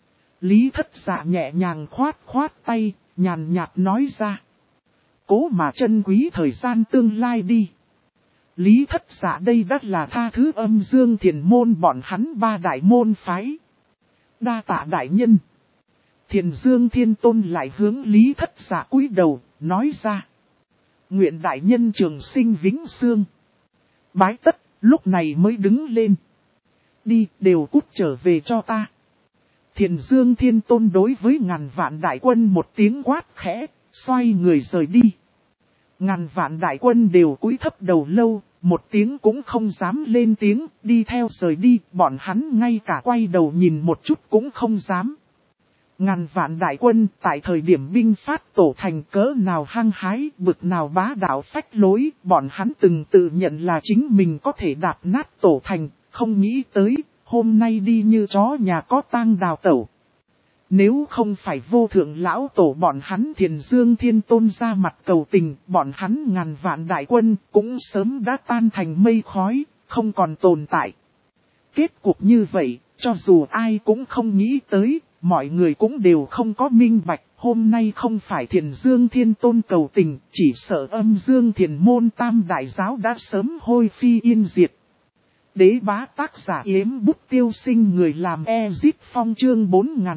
Lý Thất Dạ nhẹ nhàng khoát tay, nhàn nhạt nói ra. Cố mà trân quý thời gian tương lai đi. Lý Thất Dạ đây đắt là tha thứ Âm Dương Thiền Môn bọn hắn 3 đại môn phái. Đa tạ đại nhân. Thiền Dương Thiên Tôn lại hướng Lý Thất Dạ cúi đầu, nói ra. Nguyện đại nhân trường sinh vĩnh xương. Bái tất, lúc này mới đứng lên. Đi, đều cút trở về cho ta. Thiền Dương Thiên Tôn đối với ngàn vạn đại quân một tiếng quát khẽ, xoay người rời đi. Ngàn vạn đại quân đều cúi thấp đầu lâu, một tiếng cũng không dám lên tiếng, đi theo rời đi, bọn hắn ngay cả quay đầu nhìn một chút cũng không dám. Ngàn vạn đại quân tại thời điểm binh phát tổ thành cỡ nào hăng hái, bực nào bá đạo phách lối, bọn hắn từng tự nhận là chính mình có thể đạp nát tổ thành, không nghĩ tới, hôm nay đi như chó nhà có tang đào tẩu. Nếu không phải vô thượng lão tổ bọn hắn Thiền Dương Thiên Tôn ra mặt cầu tình, bọn hắn ngàn vạn đại quân cũng sớm đã tan thành mây khói, không còn tồn tại. Kết cục như vậy, cho dù ai cũng không nghĩ tới, mọi người cũng đều không có minh bạch, hôm nay không phải Thiền Dương Thiên Tôn cầu tình, chỉ sợ Âm Dương Thiền Môn Tam Đại Giáo đã sớm hôi phi yên diệt. Đế bá tác giả Yếm Bút Tiêu Sinh, người làm Ezit Phong, chương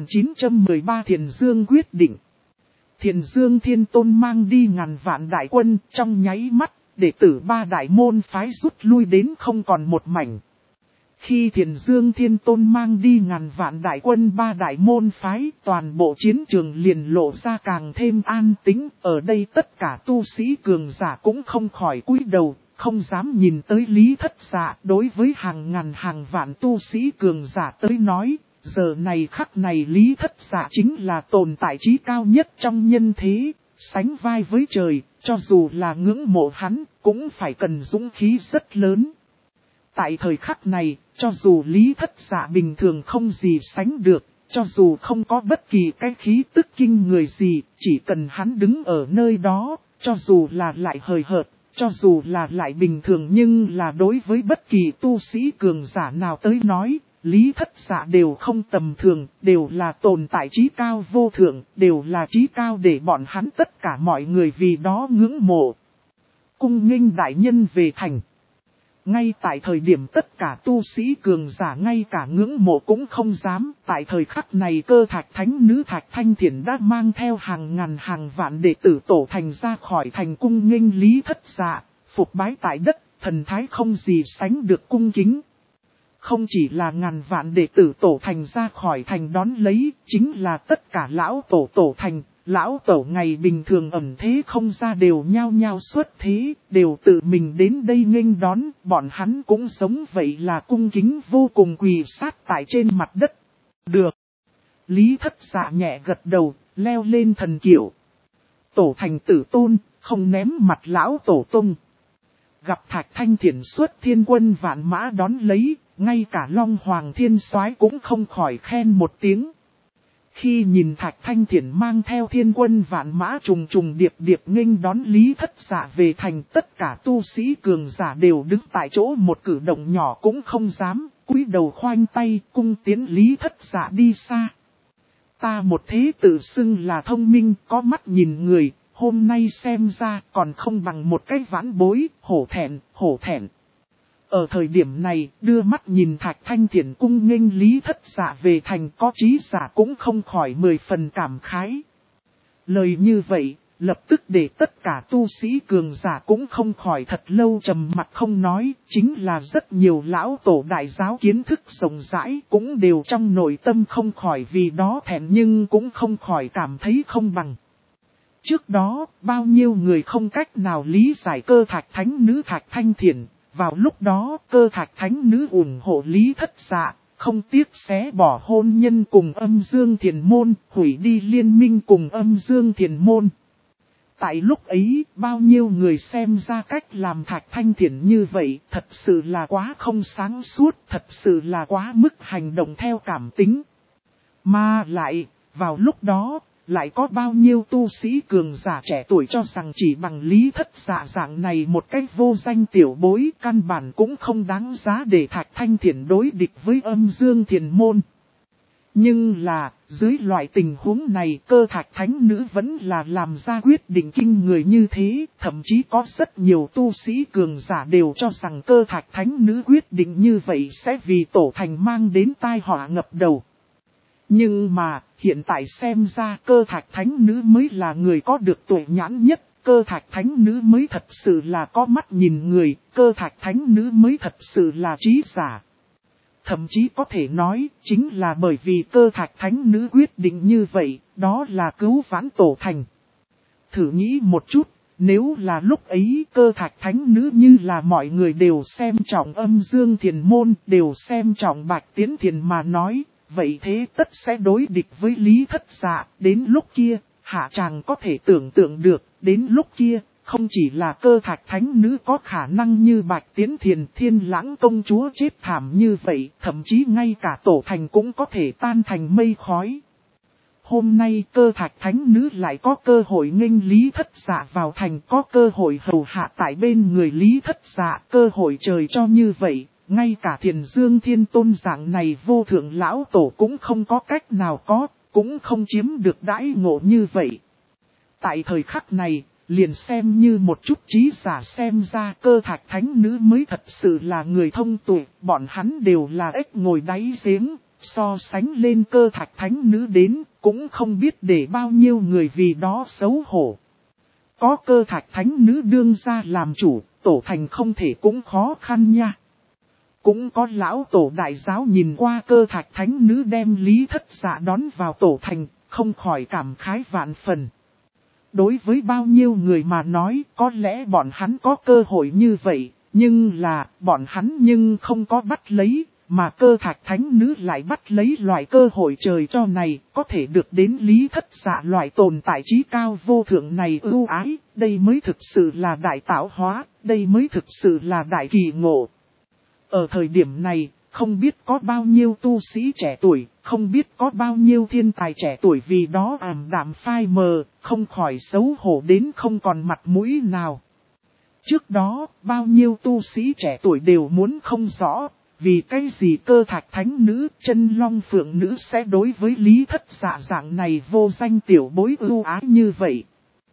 4913 Thiền Dương quyết định. Thiền Dương Thiên Tôn mang đi ngàn vạn đại quân, trong nháy mắt, đệ tử 3 đại môn phái rút lui đến không còn một mảnh. Khi Thiền Dương Thiên Tôn mang đi ngàn vạn đại quân 3 đại môn phái, toàn bộ chiến trường liền lộ ra càng thêm an tĩnh. Ở đây tất cả tu sĩ cường giả cũng không khỏi cúi đầu, không dám nhìn tới Lý Thất Dạ. Đối với hàng ngàn hàng vạn tu sĩ cường giả tới nói, giờ này khắc này Lý Thất Dạ chính là tồn tại trí cao nhất trong nhân thế, sánh vai với trời, cho dù là ngưỡng mộ hắn, cũng phải cần dũng khí rất lớn. Tại thời khắc này, cho dù Lý Thất Dạ bình thường không gì sánh được, cho dù không có bất kỳ cái khí tức kinh người gì, chỉ cần hắn đứng ở nơi đó, cho dù là lại hời hợt, cho dù là lại bình thường, nhưng là đối với bất kỳ tu sĩ cường giả nào tới nói, Lý Thất Dạ đều không tầm thường, đều là tồn tại trí cao vô thượng, đều là trí cao để bọn hắn tất cả mọi người vì đó ngưỡng mộ. Cung nghênh đại nhân về thành. Ngay tại thời điểm tất cả tu sĩ cường giả ngay cả ngưỡng mộ cũng không dám, tại thời khắc này Cơ Thạch Thánh Nữ Thạch Thanh Thiển đã mang theo hàng ngàn hàng vạn đệ tử tổ thành ra khỏi thành cung nghênh Lý Thất Dạ, phục bái tại đất, thần thái không gì sánh được cung kính. Không chỉ là ngàn vạn đệ tử tổ thành ra khỏi thành đón lấy, chính là tất cả lão tổ tổ thành. Lão tổ ngày bình thường ẩn thế không ra đều nhao nhao xuất thế, đều tự mình đến đây nghênh đón, bọn hắn cũng sống vậy là cung kính vô cùng, quỳ sát tại trên mặt đất. Được. Lý Thất Dạ nhẹ gật đầu, leo lên thần kiệu. Tổ thành tử tôn, không ném mặt lão tổ tung. Gặp Thạch Thanh Thiển xuất thiên quân vạn mã đón lấy, ngay cả Long Hoàng Thiên Soái cũng không khỏi khen một tiếng. Khi nhìn Thạch Thanh Thiển mang theo thiên quân vạn mã trùng trùng điệp điệp nghênh đón Lý Thất Dạ về thành, tất cả tu sĩ cường giả đều đứng tại chỗ, một cử động nhỏ cũng không dám, cúi đầu khoanh tay cung tiến Lý Thất Dạ đi xa. Ta một thế tự xưng là thông minh, có mắt nhìn người, hôm nay xem ra còn không bằng một cái vãn bối, hổ thẹn, hổ thẹn. Ở thời điểm này, đưa mắt nhìn Thạch Thanh Thiển cung nghênh Lý Thất Dạ về thành, có trí giả cũng không khỏi 10 phần cảm khái. Lời như vậy, lập tức để tất cả tu sĩ cường giả cũng không khỏi thật lâu trầm mặt không nói, chính là rất nhiều lão tổ đại giáo kiến thức rộng rãi cũng đều trong nội tâm không khỏi vì đó thẹn, nhưng cũng không khỏi cảm thấy không bằng. Trước đó, bao nhiêu người không cách nào lý giải cơ thạch thánh nữ Thạch Thanh Thiển, vào lúc đó cơ thạch thánh nữ ủng hộ Lý Thất Dạ, không tiếc xé bỏ hôn nhân cùng Âm Dương Thiền Môn, hủy đi liên minh cùng Âm Dương Thiền Môn. Tại lúc ấy, bao nhiêu người xem ra cách làm Thạch Thanh Thiển như vậy, thật sự là quá không sáng suốt, thật sự là quá mức hành động theo cảm tính. Mà lại, vào lúc đó, lại có bao nhiêu tu sĩ cường giả trẻ tuổi cho rằng chỉ bằng Lý Thất Dạ dạng này một cách vô danh tiểu bối căn bản cũng không đáng giá để Thạch Thanh Thiển đối địch với Âm Dương Thiền Môn. Nhưng là, dưới loại tình huống này cơ thạch thánh nữ vẫn là làm ra quyết định kinh người như thế, thậm chí có rất nhiều tu sĩ cường giả đều cho rằng cơ thạch thánh nữ quyết định như vậy sẽ vì tổ thành mang đến tai họa ngập đầu. Nhưng mà, hiện tại xem ra cơ thạch thánh nữ mới là người có được tuệ nhãn nhất, cơ thạch thánh nữ mới thật sự là có mắt nhìn người, cơ thạch thánh nữ mới thật sự là trí giả. Thậm chí có thể nói, chính là bởi vì cơ thạch thánh nữ quyết định như vậy, đó là cứu vãn tổ thành. Thử nghĩ một chút, nếu là lúc ấy cơ thạch thánh nữ như là mọi người đều xem trọng Âm Dương Thiền Môn, đều xem trọng Bạch Tiến Thiền mà nói, vậy thế tất sẽ đối địch với Lý Thất Dạ, đến lúc kia, hạ chàng có thể tưởng tượng được, đến lúc kia, không chỉ là cơ thạch thánh nữ có khả năng như Bạch Tiến Thiền Thiên Lãng công chúa chết thảm như vậy, thậm chí ngay cả tổ thành cũng có thể tan thành mây khói. Hôm nay cơ thạch thánh nữ lại có cơ hội nghênh Lý Thất Dạ vào thành, có cơ hội hầu hạ tại bên người Lý Thất Dạ, cơ hội trời cho như vậy. Ngay cả Thiền Dương Thiên Tôn dạng này vô thượng lão tổ cũng không có cách nào có, cũng không chiếm được đãi ngộ như vậy. Tại thời khắc này, liền xem như một chút trí giả xem ra cơ thạch thánh nữ mới thật sự là người thông tuệ, bọn hắn đều là ếch ngồi đáy giếng, so sánh lên cơ thạch thánh nữ đến, cũng không biết để bao nhiêu người vì đó xấu hổ. Có cơ thạch thánh nữ đương ra làm chủ, tổ thành không thể cũng khó khăn nha. Cũng có lão tổ đại giáo nhìn qua cơ thạch thánh nữ đem Lý Thất Dạ đón vào tổ thành, không khỏi cảm khái vạn phần. Đối với bao nhiêu người mà nói, có lẽ bọn hắn có cơ hội như vậy, nhưng là, bọn hắn nhưng không có bắt lấy, mà cơ thạch thánh nữ lại bắt lấy loại cơ hội trời cho này, có thể được đến Lý Thất Dạ loại tồn tại trí cao vô thượng này ưu ái, đây mới thực sự là đại tạo hóa, đây mới thực sự là đại kỳ ngộ. Ở thời điểm này, không biết có bao nhiêu tu sĩ trẻ tuổi, không biết có bao nhiêu thiên tài trẻ tuổi vì đó ảm đạm phai mờ, không khỏi xấu hổ đến không còn mặt mũi nào. Trước đó, bao nhiêu tu sĩ trẻ tuổi đều muốn không rõ, vì cái gì cơ thạch thánh nữ, chân long phượng nữ sẽ đối với Lý Thất Dạ dạng này vô danh tiểu bối ưu ái như vậy.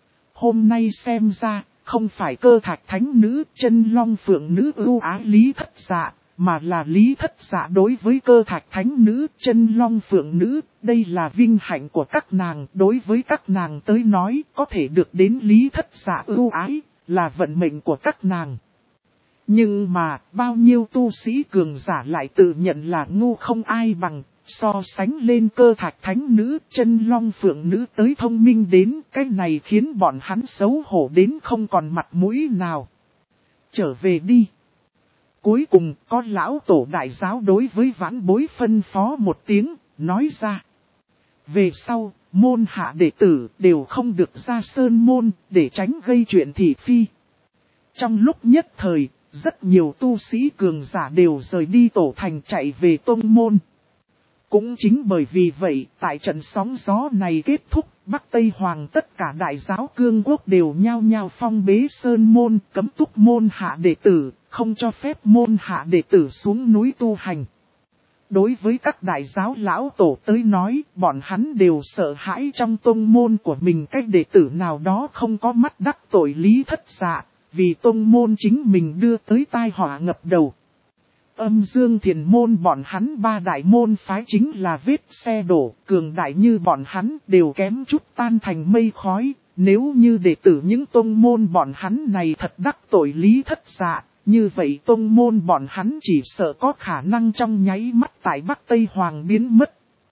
Hôm nay xem ra, không phải cơ thạch thánh nữ, chân long phượng nữ ưu ái Lý Thất Dạ, mà là Lý Thất Dạ đối với cơ thạch thánh nữ, chân long phượng nữ, đây là vinh hạnh của các nàng, đối với các nàng tới nói, có thể được đến Lý Thất Dạ ưu ái, là vận mệnh của các nàng. Nhưng mà, bao nhiêu tu sĩ cường giả lại tự nhận là ngu không ai bằng, so sánh lên cơ thạch thánh nữ, chân long phượng nữ tới thông minh đến, cái này khiến bọn hắn xấu hổ đến không còn mặt mũi nào. Trở về đi. Cuối cùng, có lão tổ đại giáo đối với vãn bối phân phó một tiếng, nói ra. Về sau, môn hạ đệ tử đều không được ra sơn môn, để tránh gây chuyện thị phi. Trong lúc nhất thời, rất nhiều tu sĩ cường giả đều rời đi tổ thành chạy về tông môn. Cũng chính bởi vì vậy, tại trận sóng gió này kết thúc, Bắc Tây Hoàng tất cả đại giáo cương quốc đều nhao nhao phong bế sơn môn, cấm túc môn hạ đệ tử, không cho phép môn hạ đệ tử xuống núi tu hành. Đối với các đại giáo lão tổ tới nói, bọn hắn đều sợ hãi trong tông môn của mình cách đệ tử nào đó không có mắt đắc tội Lý Thất Dạ, vì tông môn chính mình đưa tới tai họa ngập đầu. Âm Dương Thiền Môn bọn hắn ba đại môn phái chính là vết xe đổ, cường đại như bọn hắn đều kém chút tan thành mây khói, nếu như đệ tử những tông môn bọn hắn này thật đắc tội Lý Thất Dạ, như vậy tông môn bọn hắn chỉ sợ có khả năng trong nháy mắt tại Bắc Tây Hoàng biến mất.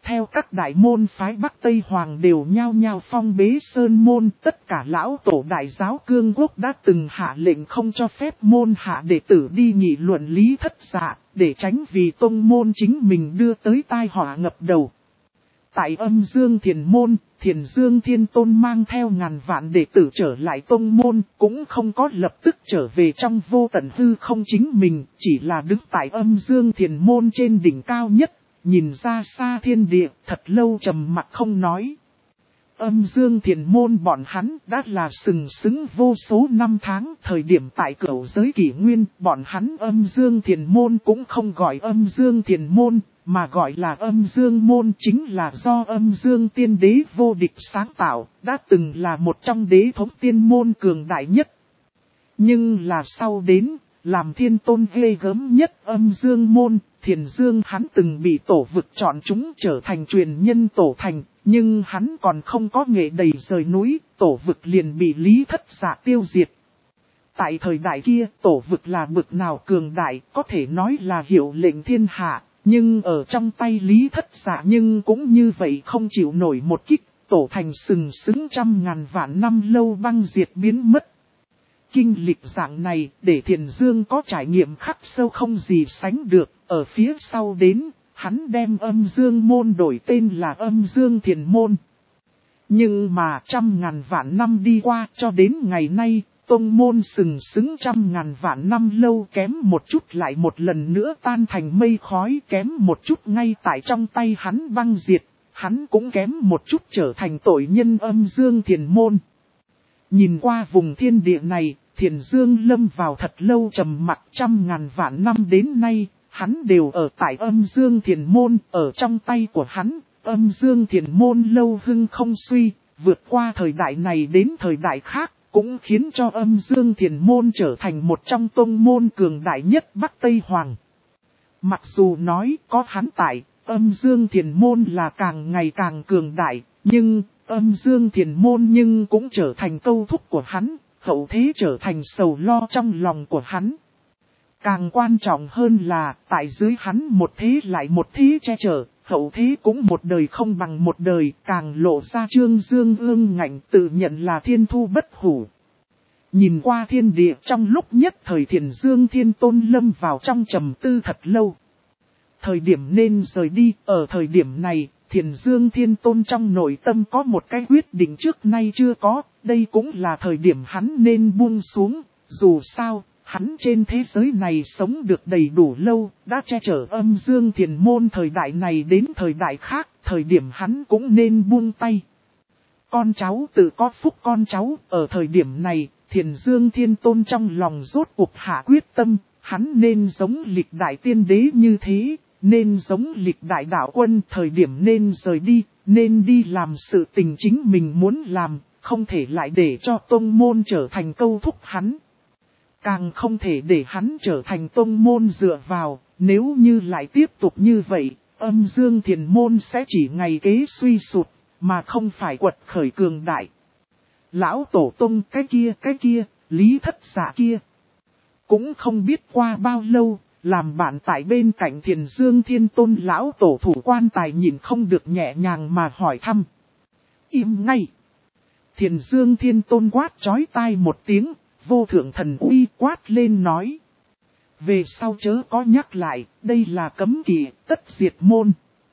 Theo các đại môn phái Bắc Tây Hoàng đều nhao nhao phong bế sơn môn, tất cả lão tổ đại giáo cương quốc đã từng hạ lệnh không cho phép môn hạ đệ tử đi nghị luận Lý Thất Dạ, để tránh vì tông môn chính mình đưa tới tai họa ngập đầu. Tại Âm Dương Thiền môn, Thiền Dương Thiên Tôn mang theo ngàn vạn đệ tử trở lại tông môn, cũng không có lập tức trở về trong vô tận hư không chính mình, chỉ là đứng tại Âm Dương Thiền môn trên đỉnh cao nhất, nhìn ra xa thiên địa, thật lâu trầm mặc không nói. Âm Dương Thiền môn bọn hắn đã là sừng sững vô số năm tháng, thời điểm tại cửu giới kỷ nguyên, bọn hắn Âm Dương Thiền môn cũng không gọi Âm Dương Thiền môn, mà gọi là Âm Dương môn, chính là do Âm Dương Tiên Đế vô địch sáng tạo, đã từng là một trong đế thống tiên môn cường đại nhất. Nhưng là sau đến, làm thiên tôn ghê gớm nhất Âm Dương môn, Thiền Dương hắn từng bị tổ vực chọn chúng trở thành truyền nhân tổ thành, nhưng hắn còn không có nghệ đầy rời núi, tổ vực liền bị Lý Thất Dạ tiêu diệt. Tại thời đại kia, tổ vực là bực nào cường đại, có thể nói là hiệu lệnh thiên hạ, nhưng ở trong tay Lý Thất Dạ nhưng cũng như vậy không chịu nổi một kích, tổ thành sừng sững trăm ngàn vạn năm lâu băng diệt biến mất. Kinh lịch dạng này, để Thiền Dương có trải nghiệm khắc sâu không gì sánh được, ở phía sau đến, hắn đem Âm Dương môn đổi tên là Âm Dương Thiền môn. Nhưng mà trăm ngàn vạn năm đi qua cho đến ngày nay, tông môn sừng sững trăm ngàn vạn năm lâu kém một chút lại một lần nữa tan thành mây khói, kém một chút ngay tại trong tay hắn băng diệt, hắn cũng kém một chút trở thành tội nhân Âm Dương Thiền môn. Nhìn qua vùng thiên địa này, Thiền Dương lâm vào thật lâu trầm mặc, trăm ngàn vạn năm đến nay, hắn đều ở tại Âm Dương Thiền môn, ở trong tay của hắn, Âm Dương Thiền môn lâu hưng không suy, vượt qua thời đại này đến thời đại khác, cũng khiến cho Âm Dương Thiền môn trở thành một trong tông môn cường đại nhất Bắc Tây Hoàng. Mặc dù nói có hắn tại, Âm Dương Thiền môn là càng ngày càng cường đại, nhưng Âm Dương Thiền môn nhưng cũng trở thành câu thúc của hắn, hậu thế trở thành sầu lo trong lòng của hắn. Càng quan trọng hơn là, tại dưới hắn một thế lại một thế che chở, hậu thế cũng một đời không bằng một đời, càng lộ ra Trương Dương ương ngạnh tự nhận là thiên thu bất hủ. Nhìn qua thiên địa trong lúc nhất thời Thiền Dương Thiên Tôn lâm vào trong trầm tư thật lâu. Thời điểm nên rời đi, ở thời điểm này, Thiền Dương Thiên Tôn trong nội tâm có một cái quyết định trước nay chưa có, đây cũng là thời điểm hắn nên buông xuống, dù sao, hắn trên thế giới này sống được đầy đủ lâu, đã che chở Âm Dương Thiền môn thời đại này đến thời đại khác, thời điểm hắn cũng nên buông tay. Con cháu tự có phúc con cháu, ở thời điểm này, Thiền Dương Thiên Tôn trong lòng rốt cuộc hạ quyết tâm, hắn nên giống lịch đại tiên đế như thế. Nên giống lịch đại đạo quân thời điểm nên rời đi, nên đi làm sự tình chính mình muốn làm, không thể lại để cho tông môn trở thành câu thúc hắn. Càng không thể để hắn trở thành tông môn dựa vào, nếu như lại tiếp tục như vậy, Âm Dương Thiền môn sẽ chỉ ngày kế suy sụt, mà không phải quật khởi cường đại. Lão tổ tông cái kia, Lý Thất Dạ kia. Cũng không biết qua bao lâu. Làm bạn tại bên cạnh Thiền Dương Thiên Tôn lão tổ thủ quan tài nhìn không được nhẹ nhàng mà hỏi thăm. Im ngay. Thiền Dương Thiên Tôn quát chói tai một tiếng, vô thượng thần uy quát lên nói. Về sau chớ có nhắc lại, đây là cấm kỵ, tất diệt môn.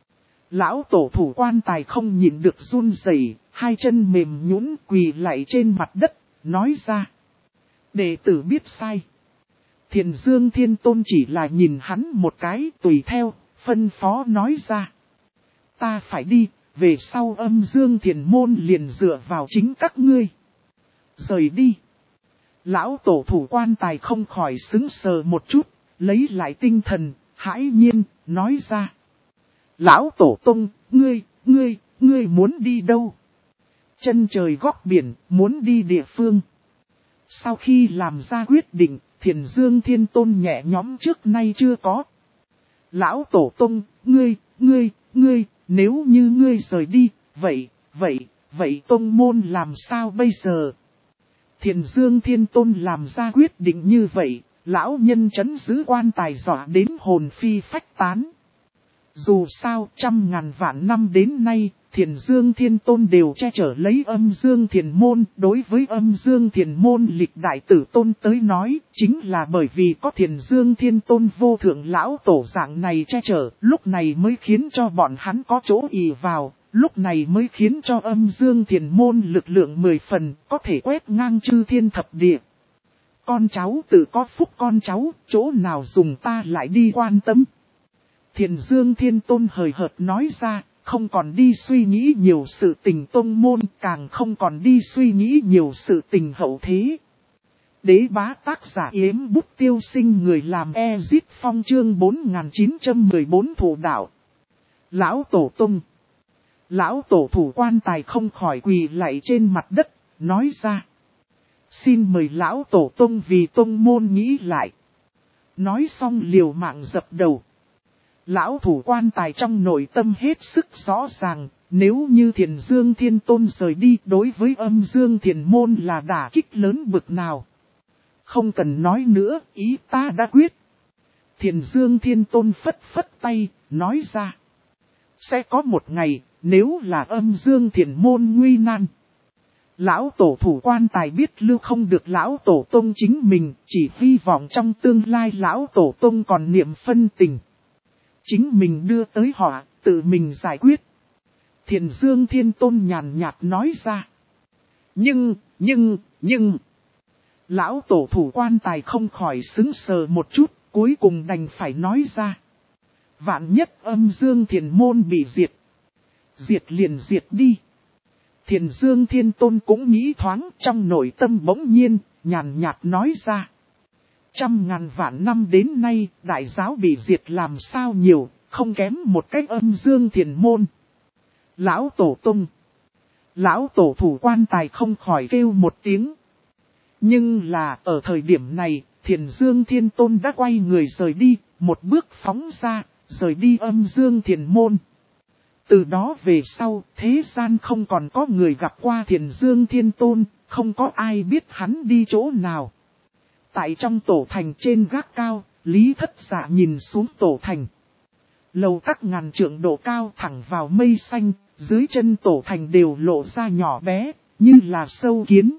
Lão tổ thủ quan tài không nhịn được run rẩy, hai chân mềm nhũn quỳ lạy trên mặt đất, nói ra. Đệ tử biết sai. Thiền Dương Thiên Tôn chỉ là nhìn hắn một cái tùy theo, phân phó nói ra. Ta phải đi, về sau Âm Dương Thiền môn liền dựa vào chính các ngươi. Rời đi. Lão tổ thủ quan tài không khỏi sững sờ một chút, lấy lại tinh thần, hãi nhiên, nói ra. Lão tổ tông, ngươi muốn đi đâu? Chân trời góc biển, muốn đi địa phương. Sau khi làm ra quyết định, Thiền Dương Thiên Tôn nhẹ nhõm trước nay chưa có. Lão tổ tông, ngươi, nếu như ngươi rời đi, vậy tông môn làm sao bây giờ? Thiền Dương Thiên Tôn làm ra quyết định như vậy, lão nhân trấn giữ quan tài dọa đến hồn phi phách tán. Dù sao, 100.000 vạn năm đến nay, Thiền Dương Thiên Tôn đều che chở lấy Âm Dương Thiền Môn. Đối với Âm Dương Thiền Môn lịch đại tử tôn tới nói, chính là bởi vì có Thiền Dương Thiên Tôn vô thượng lão tổ dạng này che chở, lúc này mới khiến cho bọn hắn có chỗ ỷ vào, lúc này mới khiến cho Âm Dương Thiền Môn lực lượng 10 phần, có thể quét ngang chư thiên thập địa. Con cháu tự có phúc con cháu, chỗ nào dùng ta lại đi quan tâm. Thiền Dương Thiên Tôn hời hợt nói ra, không còn đi suy nghĩ nhiều sự tình tông môn, càng không còn đi suy nghĩ nhiều sự tình hậu thế. Đế bá tác giả Yếm Bút Tiêu Sinh, người làm Ezit Phong, chương 4914 thủ đạo. Lão Tổ Tông. Lão Tổ thủ quan tài không khỏi quỳ lạy trên mặt đất, nói ra. Xin mời Lão Tổ Tông vì tông môn nghĩ lại. Nói xong liều mạng dập đầu. Lão thủ quan tài trong nội tâm hết sức rõ ràng, nếu như Thiền Dương Thiên Tôn rời đi đối với Âm Dương Thiền Môn là đả kích lớn bực nào. Không cần nói nữa, ý ta đã quyết. Thiền Dương Thiên Tôn phất phất tay, nói ra. Sẽ có một ngày, nếu là Âm Dương Thiền Môn nguy nan. Lão tổ thủ quan tài biết lưu không được Lão Tổ Tông chính mình, chỉ hy vọng trong tương lai Lão Tổ Tông còn niệm phân tình. Chính mình đưa tới họ, tự mình giải quyết. Thiền Dương Thiên Tôn nhàn nhạt nói ra. Nhưng... Lão tổ thủ quan tài không khỏi sững sờ một chút, cuối cùng đành phải nói ra. Vạn nhất Âm Dương Thiền Môn bị diệt. Diệt liền diệt đi. Thiền Dương Thiên Tôn cũng nghĩ thoáng, trong nội tâm bỗng nhiên, nhàn nhạt nói ra. 100.000 vạn năm đến nay, đại giáo bị diệt làm sao nhiều, không kém một cách Âm Dương Thiền Môn. Lão Tổ Tông. Lão Tổ thủ quan tài không khỏi kêu một tiếng. Nhưng là, ở thời điểm này, Thiền Dương Thiên Tôn đã quay người rời đi, một bước phóng ra, rời đi Âm Dương Thiền Môn. Từ đó về sau, thế gian không còn có người gặp qua Thiền Dương Thiên Tôn, không có ai biết hắn đi chỗ nào. Tại trong tổ thành trên gác cao, Lý Thất Dạ nhìn xuống tổ thành. Lầu các ngàn trượng độ cao thẳng vào mây xanh, dưới chân tổ thành đều lộ ra nhỏ bé, như là sâu kiến.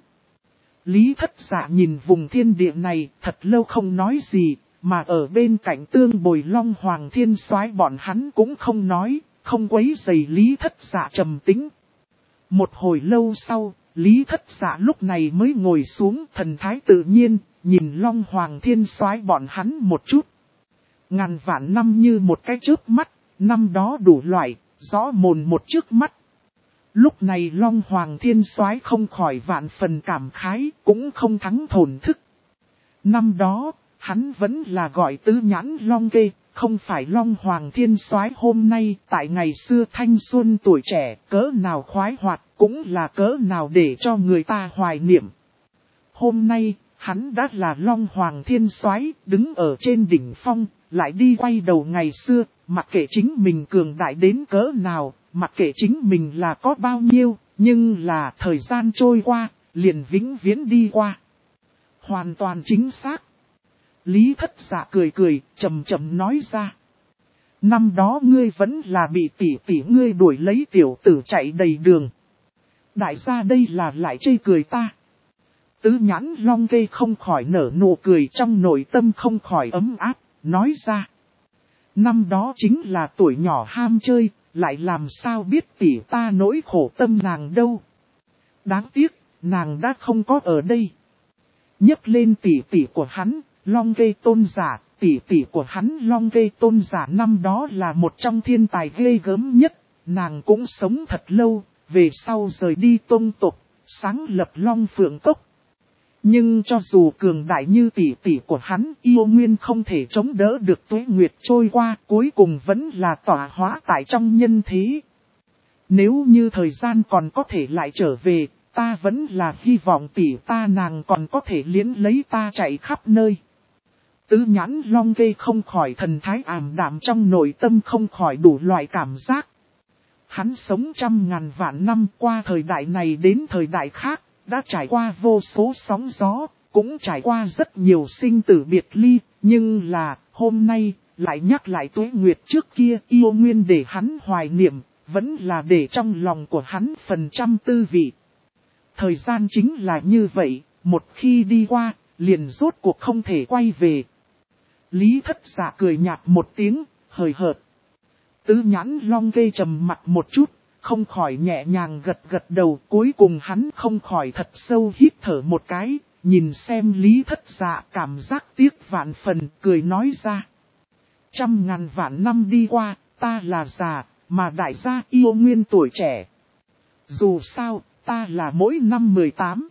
Lý Thất Dạ nhìn vùng thiên địa này thật lâu không nói gì, mà ở bên cạnh Tương Bồi Long Hoàng Thiên Soái bọn hắn cũng không nói, không quấy rầy Lý Thất Dạ trầm tĩnh. Một hồi lâu sau, Lý Thất Dạ lúc này mới ngồi xuống, thần thái tự nhiên, nhìn Long Hoàng Thiên Soái bọn hắn một chút. Ngàn vạn năm như một cái chớp mắt, năm đó đủ loại, rõ mồn một trước mắt. Lúc này Long Hoàng Thiên Soái không khỏi vạn phần cảm khái, cũng không thắng thổn thức. Năm đó, hắn vẫn là gọi tứ nhãn Long Kê, không phải Long Hoàng Thiên Soái hôm nay, tại ngày xưa thanh xuân tuổi trẻ, cỡ nào khoái hoạt, cũng là cỡ nào để cho người ta hoài niệm. Hôm nay, hắn đã là Long Hoàng Thiên Soái, đứng ở trên đỉnh phong, lại đi quay đầu ngày xưa, mặc kệ chính mình cường đại đến cỡ nào, mặc kệ chính mình là có bao nhiêu, nhưng là thời gian trôi qua, liền vĩnh viễn đi qua. Hoàn toàn chính xác. Lý Thất Dạ cười cười, chậm chậm nói ra. Năm đó ngươi vẫn là bị tỷ ngươi đuổi lấy tiểu tử chạy đầy đường. Đại gia đây là lại chê cười ta. Tứ nhãn Long Kê không khỏi nở nụ cười, trong nội tâm không khỏi ấm áp, nói ra. Năm đó chính là tuổi nhỏ ham chơi, lại làm sao biết tỷ ta nỗi khổ tâm nàng đâu. Đáng tiếc, nàng đã không có ở đây. Nhấc lên tỷ của hắn, Long Kê Tôn giả, tỷ của hắn Long Kê Tôn giả năm đó là một trong thiên tài ghê gớm nhất, nàng cũng sống thật lâu, về sau rời đi tông tộc, sáng lập Long Phượng Cốc. Nhưng cho dù cường đại như tỷ của hắn, yêu nguyên không thể chống đỡ được tuế nguyệt trôi qua, cuối cùng vẫn là tỏa hóa tại trong nhân thế. Nếu như thời gian còn có thể lại trở về, ta vẫn là hy vọng tỷ ta nàng còn có thể liễn lấy ta chạy khắp nơi. Tứ nhãn Long Kê không khỏi thần thái ảm đạm, trong nội tâm không khỏi đủ loại cảm giác. Hắn sống 100.000 vạn năm, qua thời đại này đến thời đại khác, đã trải qua vô số sóng gió, cũng trải qua rất nhiều sinh tử biệt ly, nhưng là hôm nay lại nhắc lại Tuế Nguyệt trước kia yêu nguyên để hắn hoài niệm, vẫn là để trong lòng của hắn phần trăm tư vị. Thời gian chính là như vậy, một khi đi qua, liền rốt cuộc không thể quay về. Lý Thất Dạ cười nhạt một tiếng, hời hợt. Tứ Nhãn Long Kê trầm mặt một chút, không khỏi nhẹ nhàng gật gật đầu, cuối cùng hắn không khỏi thật sâu hít thở một cái, nhìn xem Lý Thất Dạ cảm giác tiếc vạn phần, cười nói ra. 100.000 vạn năm đi qua, ta là già, mà đại gia yêu nguyên tuổi trẻ. Dù sao, ta là mỗi năm 18.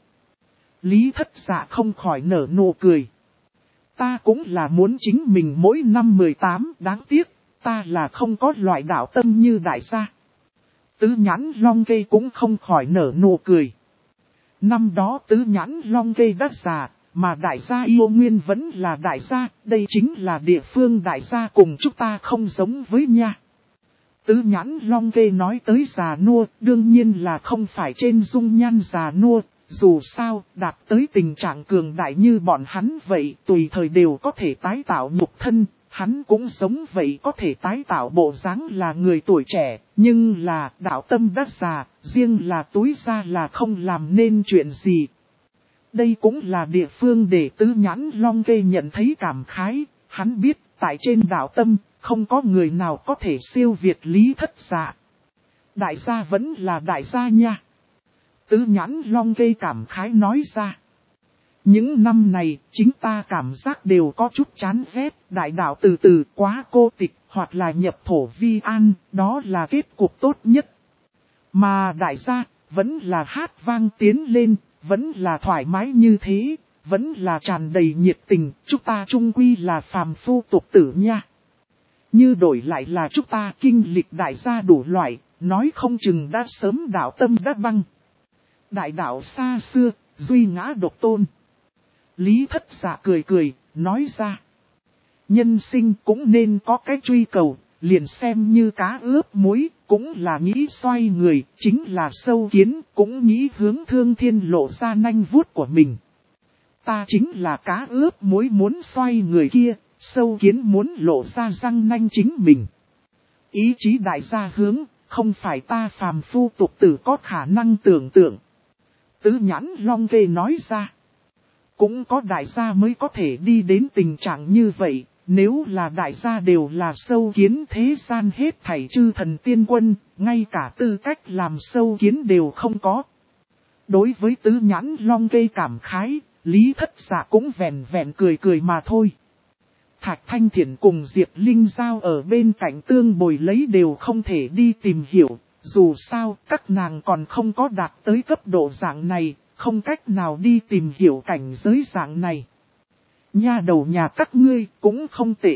Lý Thất Dạ không khỏi nở nụ cười. Ta cũng là muốn chính mình mỗi năm 18, đáng tiếc, ta là không có loại đạo tâm như đại gia. Tứ Nhãn Long Kê cũng không khỏi nở nụ cười. Năm đó Tứ Nhãn Long Kê đã già, mà đại gia yêu nguyên vẫn là đại gia, đây chính là địa phương đại gia cùng chúng ta không giống với nha. Tứ Nhãn Long Kê nói tới già nua, đương nhiên là không phải trên dung nhan già nua, dù sao, đạt tới tình trạng cường đại như bọn hắn vậy, tùy thời đều có thể tái tạo nhục thân, hắn cũng giống vậy có thể tái tạo bộ dáng là người tuổi trẻ, nhưng là đạo tâm đã già, riêng là túi ra là không làm nên chuyện gì. Đây cũng là địa phương để Tứ Nhãn Long Kê nhận thấy cảm khái, hắn biết tại trên đạo tâm, không có người nào có thể siêu việt Lý Thất Dạ. Đại gia vẫn là đại gia nha. Tứ Nhãn Long Kê cảm khái nói ra. Những năm này, chính ta cảm giác đều có chút chán ghét, đại đạo từ từ quá cô tịch, hoặc là nhập thổ vi an, đó là kết cục tốt nhất. Mà đại gia, vẫn là hát vang tiến lên, vẫn là thoải mái như thế, vẫn là tràn đầy nhiệt tình, chúng ta chung quy là phàm phu tục tử nha. Như đổi lại là chúng ta kinh lịch đại gia đủ loại, nói không chừng đã sớm đạo tâm đã băng. Đại đạo xa xưa, duy ngã độc tôn. Lý Thất Dạ cười cười, nói ra. Nhân sinh cũng nên có cái truy cầu, liền xem như cá ướp muối, cũng là nghĩ xoay người, chính là sâu kiến, cũng nghĩ hướng Thương Thiên lộ ra nanh vuốt của mình. Ta chính là cá ướp muối muốn xoay người kia, sâu kiến muốn lộ ra răng nanh chính mình. Ý chí đại gia hướng, không phải ta phàm phu tục tử có khả năng tưởng tượng. Tứ Nhãn Long Kê nói ra. Cũng có đại gia mới có thể đi đến tình trạng như vậy, nếu là đại gia đều là sâu kiến thế gian hết thảy chư thần tiên quân, ngay cả tư cách làm sâu kiến đều không có. Đối với Tứ Nhãn Long Kê cảm khái, Lý Thất Dạ cũng vẹn vẹn cười cười mà thôi. Thạch Thanh Thiển cùng Diệp Linh Giao ở bên cạnh tương bồi lấy đều không thể đi tìm hiểu, dù sao các nàng còn không có đạt tới cấp độ dạng này, không cách nào đi tìm hiểu cảnh giới dạng này. Nha đầu nhà các ngươi cũng không tệ.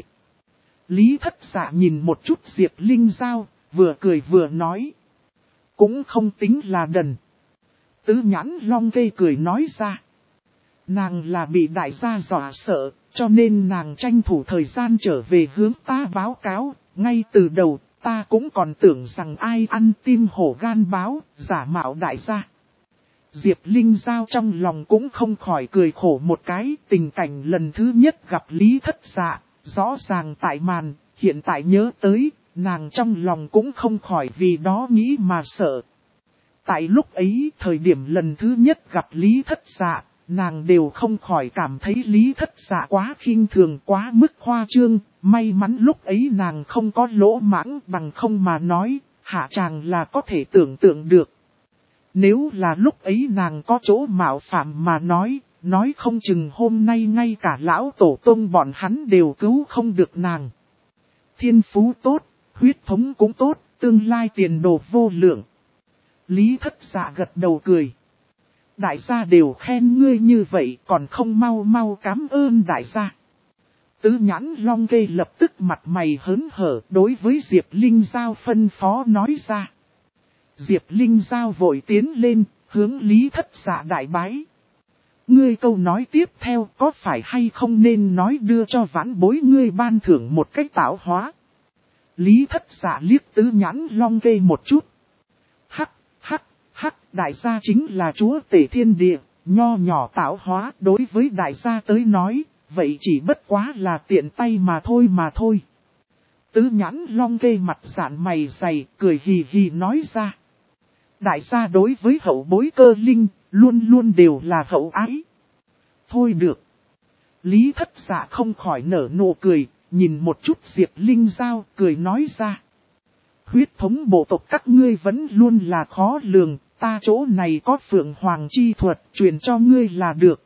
Lý Thất Dạ nhìn một chút Diệp Linh Giao, vừa cười vừa nói. Cũng không tính là đần. Tứ Nhãn Long Kê cười nói ra. Nàng là bị đại gia dọa sợ, cho nên nàng tranh thủ thời gian trở về hướng ta báo cáo, ngay từ đầu ta cũng còn tưởng rằng ai ăn tim hổ gan báo, giả mạo đại gia. Diệp Linh Giao trong lòng cũng không khỏi cười khổ một cái, tình cảnh lần thứ nhất gặp Lý Thất Dạ, rõ ràng tại màn, hiện tại nhớ tới, nàng trong lòng cũng không khỏi vì đó nghĩ mà sợ. Tại lúc ấy, thời điểm lần thứ nhất gặp Lý Thất Dạ, nàng đều không khỏi cảm thấy Lý Thất Dạ quá khinh thường, quá mức khoa trương, may mắn lúc ấy nàng không có lỗ mãng, bằng không mà nói, hạ chàng là có thể tưởng tượng được. Nếu là lúc ấy nàng có chỗ mạo phạm mà nói không chừng hôm nay ngay cả lão tổ tông bọn hắn đều cứu không được nàng. Thiên phú tốt, huyết thống cũng tốt, tương lai tiền đồ vô lượng. Lý Thất Dạ gật đầu cười. Đại gia đều khen ngươi như vậy còn không mau mau cảm ơn đại gia. Tứ Nhãn Long Kê lập tức mặt mày hớn hở đối với Diệp Linh Giao phân phó nói ra. Diệp Linh Giao vội tiến lên, hướng Lý Thất Dạ đại bái. Ngươi câu nói tiếp theo có phải hay không nên nói đưa cho vãn bối ngươi ban thưởng một cách tạo hóa. Lý Thất Dạ liếc Tứ Nhãn Long Kê một chút. Hắc, đại gia chính là chúa tể thiên địa, nho nhỏ tạo hóa đối với đại gia tới nói, vậy chỉ bất quá là tiện tay mà thôi. Tứ Nhãn Long Kê mặt dạn mày dày, cười hì hì nói ra. Đại gia đối với hậu bối Cơ Linh, luôn luôn đều là hậu ái. Thôi được. Lý Thất Dạ không khỏi nở nụ cười, nhìn một chút Diệp Linh Giao, cười nói ra. Huyết thống bộ tộc các ngươi vẫn luôn là khó lường, ta chỗ này có Phượng Hoàng chi thuật, truyền cho ngươi là được.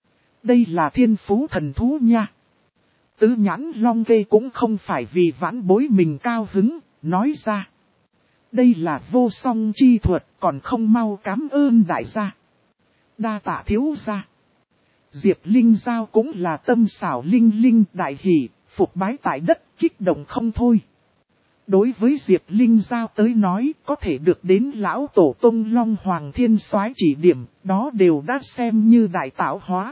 Đây là thiên phú thần thú nha. Tứ Nhãn Long Kê cũng không phải vì vãn bối mình cao hứng, nói ra. Đây là vô song chi thuật, còn không mau cảm ơn đại gia. Đa tạ thiếu gia. Diệp Linh Giao cũng là tâm xảo linh linh đại hỷ, phục bái tại đất, kích động không thôi. Đối với Diệp Linh Giao tới nói, có thể được đến lão tổ tông Long Hoàng Thiên Soái chỉ điểm, đó đều đã xem như đại tạo hóa.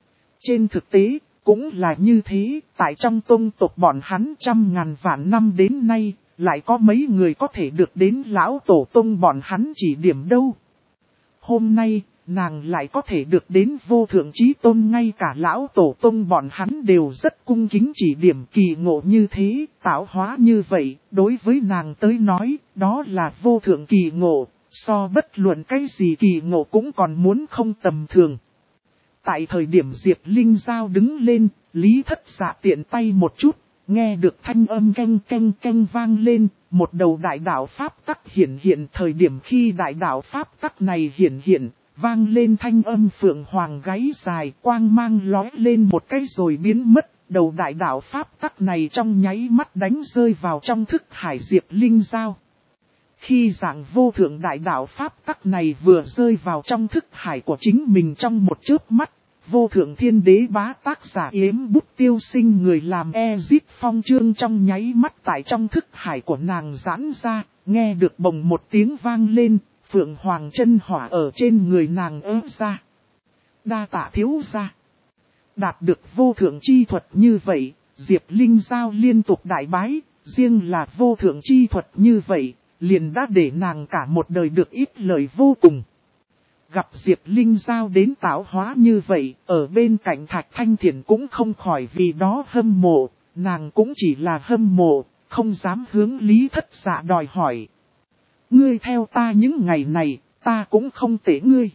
Trên thực tế, cũng là như thế, tại trong tông tộc bọn hắn trăm ngàn vạn năm đến nay, lại có mấy người có thể được đến lão tổ tông bọn hắn chỉ điểm đâu. Hôm nay, nàng lại có thể được đến vô thượng chí tôn, ngay cả lão tổ tông bọn hắn đều rất cung kính chỉ điểm, kỳ ngộ như thế, tạo hóa như vậy, đối với nàng tới nói, đó là vô thượng kỳ ngộ, so bất luận cái gì kỳ ngộ cũng còn muốn không tầm thường. Tại thời điểm Diệp Linh Giao đứng lên, Lý Thất Dạ tiện tay một chút, nghe được thanh âm canh canh canh vang lên, một đầu đại đạo pháp tắc hiển hiện. Thời điểm khi đại đạo pháp tắc này hiển hiện, vang lên thanh âm phượng hoàng gáy dài, quang mang lóe lên một cái rồi biến mất. Đầu đại đạo pháp tắc này trong nháy mắt đánh rơi vào trong thức hải Diệp Linh Giao. Khi dạng vô thượng đại đạo pháp tắc này vừa rơi vào trong thức hải của chính mình trong một chớp mắt, vô thượng thiên đế bá tác giả Yếm Bút Tiêu Sinh người làm Ezip Phong chương trong nháy mắt tại trong thức hải của nàng giãn ra, nghe được bồng một tiếng vang lên, phượng hoàng chân hỏa ở trên người nàng ớt ra. Đa tạ thiếu gia. Đạt được vô thượng chi thuật như vậy, Diệp Linh Giao liên tục đại bái, riêng là vô thượng chi thuật như vậy, liền đã để nàng cả một đời được ít lời vô cùng. Gặp Diệp Linh Giao đến tạo hóa như vậy, ở bên cạnh Thạch Thanh Thiển cũng không khỏi vì đó hâm mộ, nàng cũng chỉ là hâm mộ, không dám hướng Lý Thất Dạ đòi hỏi. Ngươi theo ta những ngày này, ta cũng không tệ ngươi.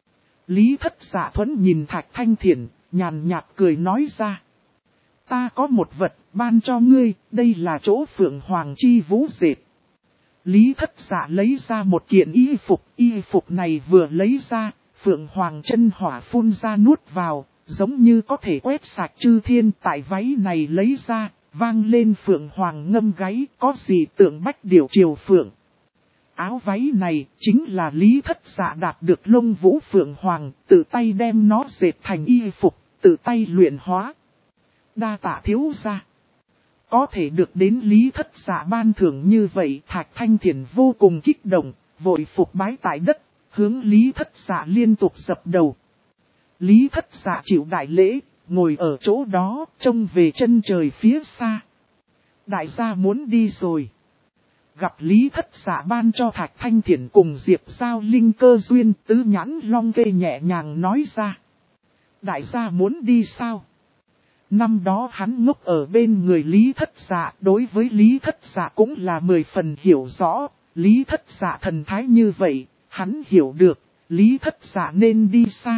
Lý Thất Dạ thuẫn nhìn Thạch Thanh Thiển, nhàn nhạt cười nói ra. Ta có một vật ban cho ngươi, đây là chỗ Phượng Hoàng chi vũ dệt. Lý Thất Dạ lấy ra một kiện y phục này vừa lấy ra, Phượng Hoàng chân hỏa phun ra nuốt vào, giống như có thể quét sạch chư thiên. Tại váy này lấy ra, vang lên Phượng Hoàng ngâm gáy, có gì tượng bách điểu triều Phượng. Áo váy này chính là Lý Thất Dạ đạt được lông vũ Phượng Hoàng, tự tay đem nó dệt thành y phục, tự tay luyện hóa. Đa tạ thiếu gia. Có thể được đến Lý Thất Dạ ban thưởng như vậy, Thạch Thanh Thiển vô cùng kích động, vội phục bái tại đất, hướng Lý Thất Dạ liên tục dập đầu. Lý Thất Dạ chịu đại lễ, ngồi ở chỗ đó, trông về chân trời phía xa. Đại gia muốn đi rồi. Gặp Lý Thất Dạ ban cho Thạch Thanh Thiển cùng Diệp Giao Linh cơ duyên, Tứ Nhãn Long Kê nhẹ nhàng nói ra. Đại gia muốn đi sao? Năm đó hắn ngốc ở bên người Lý Thất Dạ, đối với Lý Thất Dạ cũng là 10 phần hiểu rõ, Lý Thất Dạ thần thái như vậy, hắn hiểu được, Lý Thất Dạ nên đi xa.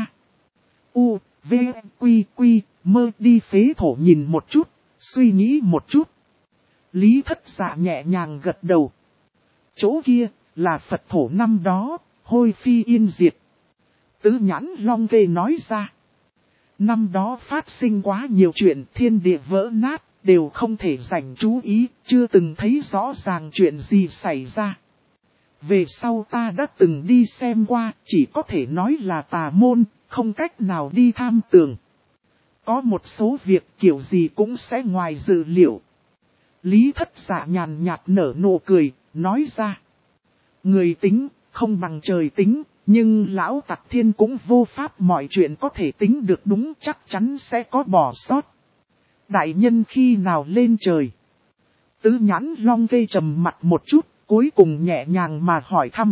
U, V, Quy, Quy, mơ đi phế thổ nhìn một chút, suy nghĩ một chút. Lý Thất Dạ nhẹ nhàng gật đầu. Chỗ kia, là Phật thổ năm đó, hôi phi yên diệt. Tứ Nhãn Long Kê nói ra. Năm đó phát sinh quá nhiều chuyện, thiên địa vỡ nát, đều không thể dành chú ý, chưa từng thấy rõ ràng chuyện gì xảy ra. Về sau ta đã từng đi xem qua, chỉ có thể nói là tà môn, không cách nào đi tham tường. Có một số việc kiểu gì cũng sẽ ngoài dự liệu. Lý Thất Dạ nhàn nhạt nở nụ cười, nói ra. Người tính, không bằng trời tính. Nhưng lão Tặc Thiên cũng vô pháp mọi chuyện có thể tính được đúng, chắc chắn sẽ có bỏ sót. Đại nhân khi nào lên trời? Tứ Nhãn Long Kê trầm mặt một chút, cuối cùng nhẹ nhàng mà hỏi thăm.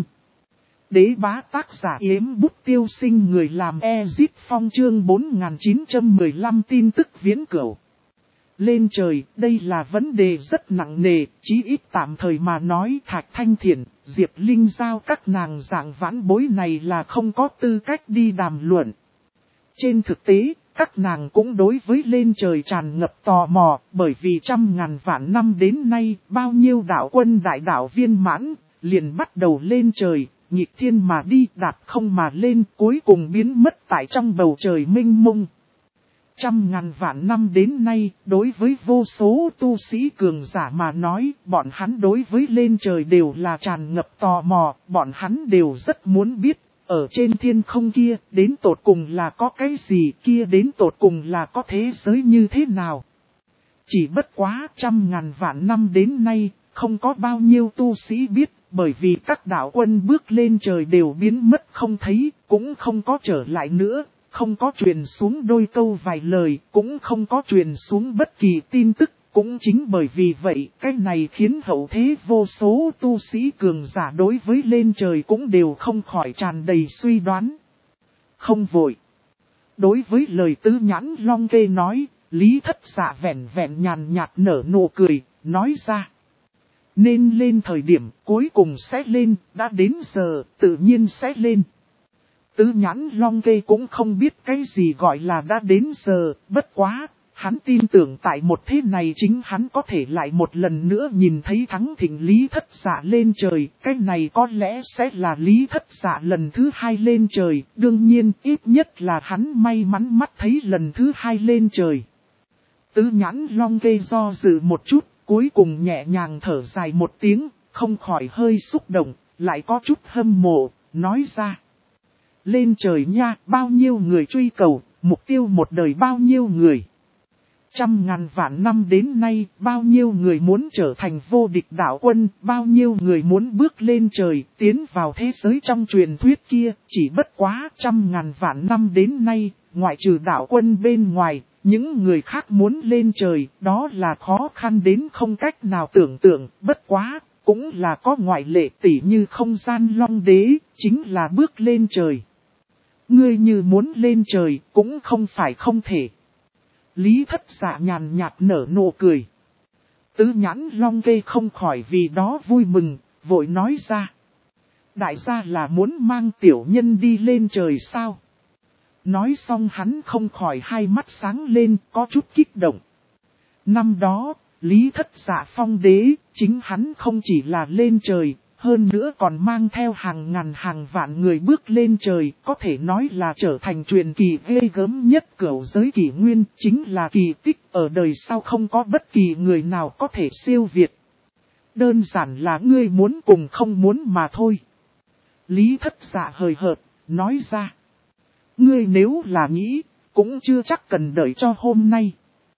Đế bá tác giả Yếm Bút Tiêu Sinh người làm Ezip Phong chương 4915 tin tức viễn cửu. Lên trời, đây là vấn đề rất nặng nề, chí ít tạm thời mà nói Thạch Thanh Thiển, Diệp Linh Giao các nàng dạng vãn bối này là không có tư cách đi đàm luận. Trên thực tế, các nàng cũng đối với lên trời tràn ngập tò mò, bởi vì trăm ngàn vạn năm đến nay, bao nhiêu đạo quân đại đạo viên mãn, liền bắt đầu lên trời, nhịp thiên mà đi, đạp không mà lên, cuối cùng biến mất tại trong bầu trời mênh mông. Trăm ngàn vạn năm đến nay, đối với vô số tu sĩ cường giả mà nói, bọn hắn đối với lên trời đều là tràn ngập tò mò, bọn hắn đều rất muốn biết, ở trên thiên không kia, đến tột cùng là có cái gì kia, đến tột cùng là có thế giới như thế nào. Chỉ bất quá trăm ngàn vạn năm đến nay, không có bao nhiêu tu sĩ biết, bởi vì các đạo quân bước lên trời đều biến mất không thấy, cũng không có trở lại nữa. Không có truyền xuống đôi câu vài lời, cũng không có truyền xuống bất kỳ tin tức, cũng chính bởi vì vậy, cái này khiến hậu thế vô số tu sĩ cường giả đối với lên trời cũng đều không khỏi tràn đầy suy đoán. Không vội. Đối với lời Tứ Nhãn Long Kê nói, Lý Thất Dạ vẹn vẹn nhàn nhạt nở nụ cười, nói ra. Nên lên thời điểm cuối cùng sẽ lên, đã đến giờ, tự nhiên sẽ lên. Tứ Nhãn Long Kê cũng không biết cái gì gọi là đã đến giờ, bất quá, hắn tin tưởng tại một thế này chính hắn có thể lại một lần nữa nhìn thấy Thắng Thịnh Lý Thất Dạ lên trời, cái này có lẽ sẽ là Lý Thất Dạ lần thứ hai lên trời, đương nhiên ít nhất là hắn may mắn mắt thấy lần thứ hai lên trời. Tứ Nhãn Long Kê do dự một chút, cuối cùng nhẹ nhàng thở dài một tiếng, không khỏi hơi xúc động, lại có chút hâm mộ, nói ra. Lên trời nha, bao nhiêu người truy cầu, mục tiêu một đời bao nhiêu người. Trăm ngàn vạn năm đến nay, bao nhiêu người muốn trở thành vô địch đạo quân, bao nhiêu người muốn bước lên trời, tiến vào thế giới trong truyền thuyết kia, chỉ bất quá trăm ngàn vạn năm đến nay, ngoại trừ đạo quân bên ngoài, những người khác muốn lên trời, đó là khó khăn đến không cách nào tưởng tượng, bất quá, cũng là có ngoại lệ tỉ như không gian long đế, chính là bước lên trời. Ngươi như muốn lên trời, cũng không phải không thể. Lý Thất Dạ nhàn nhạt nở nụ cười. Tứ Nhãn Long Kê không khỏi vì đó vui mừng, vội nói ra. Đại gia là muốn mang tiểu nhân đi lên trời sao? Nói xong hắn không khỏi hai mắt sáng lên, có chút kích động. Năm đó, Lý Thất Dạ phong đế, chính hắn không chỉ là lên trời, hơn nữa còn mang theo hàng ngàn hàng vạn người bước lên trời, có thể nói là trở thành truyền kỳ ghê gớm nhất cửu giới kỷ nguyên, chính là kỳ tích ở đời sau không có bất kỳ người nào có thể siêu việt. Đơn giản là ngươi muốn cùng không muốn mà thôi. Lý Thất Dạ hời hợt, nói ra. Ngươi nếu là nghĩ, cũng chưa chắc cần đợi cho hôm nay.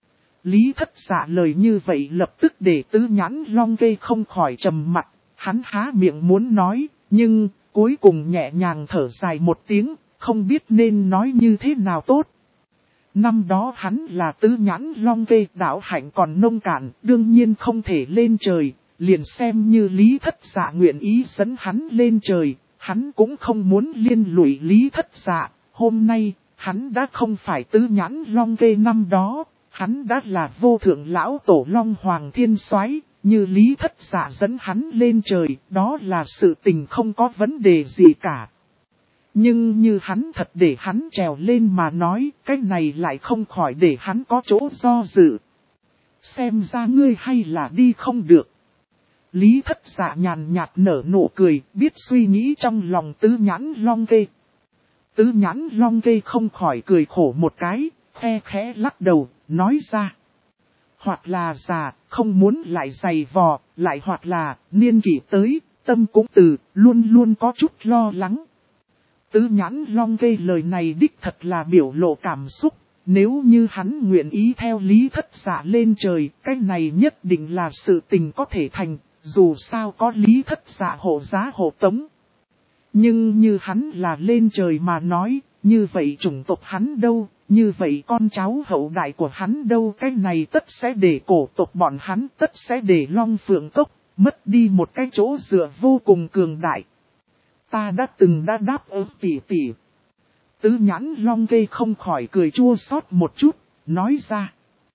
Lý Thất Dạ lời như vậy lập tức để Tứ Nhãn Long Kê không khỏi trầm mặt. Hắn há miệng muốn nói, nhưng cuối cùng nhẹ nhàng thở dài một tiếng, không biết nên nói như thế nào tốt. Năm đó hắn là Tứ Nhãn Long Kê, đạo hạnh còn nông cạn, đương nhiên không thể lên trời, liền xem như Lý Thất Dạ nguyện ý dẫn hắn lên trời, hắn cũng không muốn liên lụy Lý Thất Dạ. Hôm nay, hắn đã không phải Tứ Nhãn Long Kê năm đó, hắn đã là vô thượng lão tổ Long Hoàng Thiên Soái. Như Lý Thất Dạ dẫn hắn lên trời, đó là sự tình không có vấn đề gì cả. Nhưng như hắn thật để hắn trèo lên mà nói, cái này lại không khỏi để hắn có chỗ do dự. Xem ra ngươi hay là đi không được. Lý Thất Dạ nhàn nhạt nở nụ cười, biết suy nghĩ trong lòng Tứ Nhãn Long Kê. Tứ Nhãn Long Kê không khỏi cười khổ một cái, khe khẽ lắc đầu, nói ra. Hoặc là già, không muốn lại dày vò, lại hoặc là niên kỷ tới, tâm cũng từ, luôn luôn có chút lo lắng. Tứ Nhãn Long Kê lời này đích thật là biểu lộ cảm xúc, nếu như hắn nguyện ý theo Lý Thất Dạ lên trời, cái này nhất định là sự tình có thể thành, dù sao có Lý Thất Dạ hộ giá hộ tống. Nhưng như hắn là lên trời mà nói, như vậy chủng tộc hắn đâu? Như vậy con cháu hậu đại của hắn đâu, cái này tất sẽ để cổ tộc bọn hắn, tất sẽ để Long Phượng Cốc, mất đi một cái chỗ dựa vô cùng cường đại. Ta đã đáp ứng tỉ tỉ. Tứ Nhãn Long Kê không khỏi cười chua xót một chút, nói ra.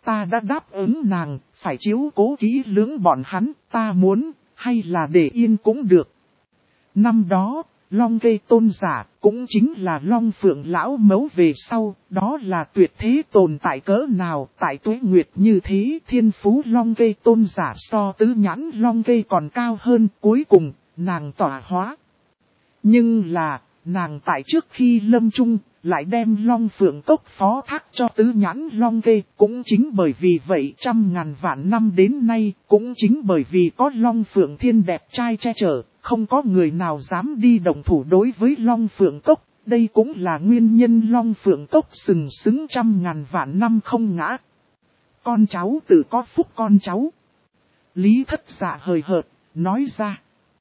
ta đã đáp ứng nàng, phải chiếu cố kỹ lưỡng bọn hắn, ta muốn, hay là để yên cũng được. Năm đó, Long Cây Tôn giả, cũng chính là Long Phượng Lão Mấu về sau, đó là tuyệt thế tồn tại cỡ nào, tại Tuế Nguyệt như thế, thiên phú Long Cây Tôn giả so tứ nhãn Long Cây còn cao hơn, cuối cùng, nàng tỏa hóa. Nhưng là, nàng tại trước khi lâm chung, lại đem Long Phượng Cốc phó thác cho tứ nhãn Long Cây, cũng chính bởi vì vậy 100.000 vạn năm đến nay, cũng chính bởi vì có Long Phượng Thiên đẹp trai che chở, không có người nào dám đi động thủ đối với Long Phượng Cốc, đây cũng là nguyên nhân Long Phượng Cốc sừng sững 100.000 vạn năm không ngã. Con cháu tự có phúc con cháu. Lý Thất Dạ hời hợt, nói ra.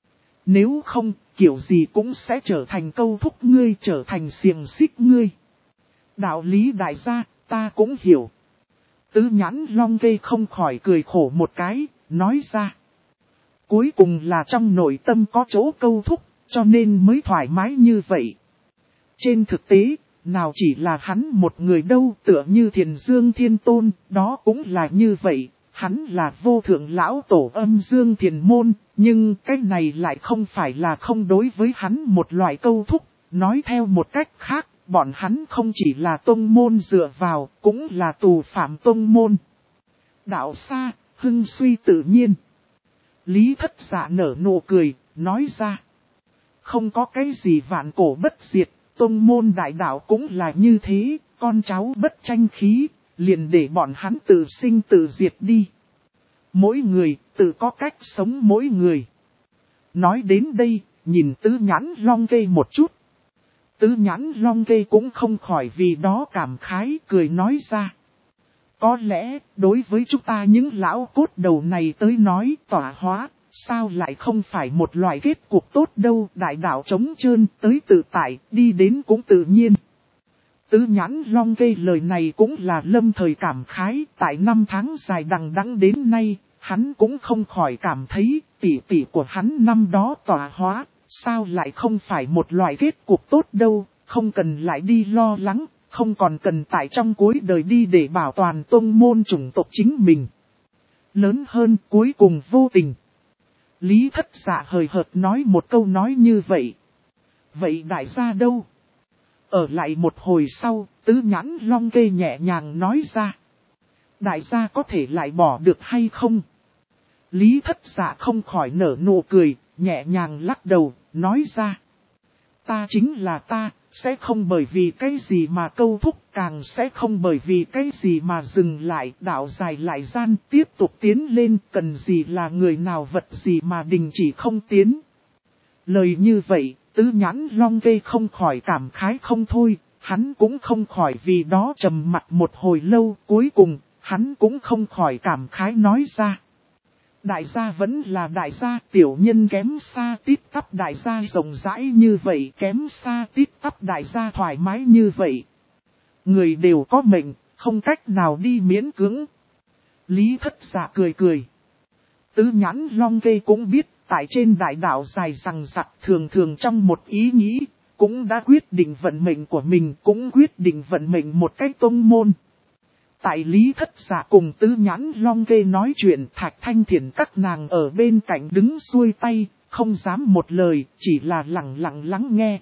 Nếu không, kiểu gì cũng sẽ trở thành câu thúc ngươi, trở thành xiềng xích ngươi. Đạo lý đại gia, ta cũng hiểu. Tứ nhãn Long Cây không khỏi cười khổ một cái, nói ra. Cuối cùng là trong nội tâm có chỗ câu thúc, cho nên mới thoải mái như vậy. Trên thực tế, nào chỉ là hắn một người đâu, tựa như Thiền Dương Thiên Tôn, đó cũng là như vậy. Hắn là vô thượng lão tổ âm dương thiền môn, nhưng cái này lại không phải là không đối với hắn một loại câu thúc, nói theo một cách khác, bọn hắn không chỉ là tông môn dựa vào, cũng là tù phạm tông môn. Đạo xa, hưng suy tự nhiên. Lý Thất Dạ nở nụ cười, nói ra. Không có cái gì vạn cổ bất diệt, tông môn đại đạo cũng là như thế, con cháu bất tranh khí. Liền để bọn hắn tự sinh tự diệt đi. Mỗi người tự có cách sống mỗi người. Nói đến đây, nhìn tứ nhãn Long Cây một chút. Tứ nhãn Long Cây cũng không khỏi vì đó cảm khái cười nói ra. Có lẽ, đối với chúng ta những lão cốt đầu này tới nói tỏa hóa, sao lại không phải một loại kết cục tốt đâu. Đại đạo trống trơn tới tự tại, đi đến cũng tự nhiên. Tứ nhãn Long Cây lời này cũng là lâm thời cảm khái, tại 5 tháng dài đằng đẵng đến nay, hắn cũng không khỏi cảm thấy tỷ tỷ của hắn năm đó tỏa hóa, sao lại không phải một loại kết cục tốt đâu, không cần lại đi lo lắng, không còn cần tại trong cuối đời đi để bảo toàn tông môn chủng tộc chính mình. Lớn hơn cuối cùng vô tình. Lý Thất Dạ hời hợt nói một câu nói như vậy. Vậy đại gia đâu? Ở lại một hồi sau, tứ nhãn Long Cây nhẹ nhàng nói ra. Đại gia có thể lại bỏ được hay không? Lý Thất Dạ không khỏi nở nụ cười, nhẹ nhàng lắc đầu, nói ra. Ta chính là ta, sẽ không bởi vì cái gì mà câu thúc, càng sẽ không bởi vì cái gì mà dừng lại, đạo dài lại gian, tiếp tục tiến lên, cần gì là người nào vật gì mà đình chỉ không tiến. Lời như vậy. Tứ nhãn Long Cây không khỏi cảm khái không thôi, hắn cũng không khỏi vì đó trầm mặt một hồi lâu, cuối cùng, hắn cũng không khỏi cảm khái nói ra. Đại gia vẫn là đại gia, tiểu nhân kém xa tít tắp đại gia rộng rãi như vậy, kém xa tít tắp đại gia thoải mái như vậy. Người đều có mệnh, không cách nào đi miễn cưỡng. Lý Thất Dạ cười cười. Tứ nhãn Long Cây cũng biết. Tại trên đại đạo dài rằng rặc thường thường trong một ý nghĩ, cũng đã quyết định vận mệnh của mình, cũng quyết định vận mệnh một cách tông môn. Tại Lý Thất Dạ cùng tứ nhãn Long Cây nói chuyện, Thạch Thanh Thiển các nàng ở bên cạnh đứng xuôi tay, không dám một lời, chỉ là lặng lặng lắng nghe.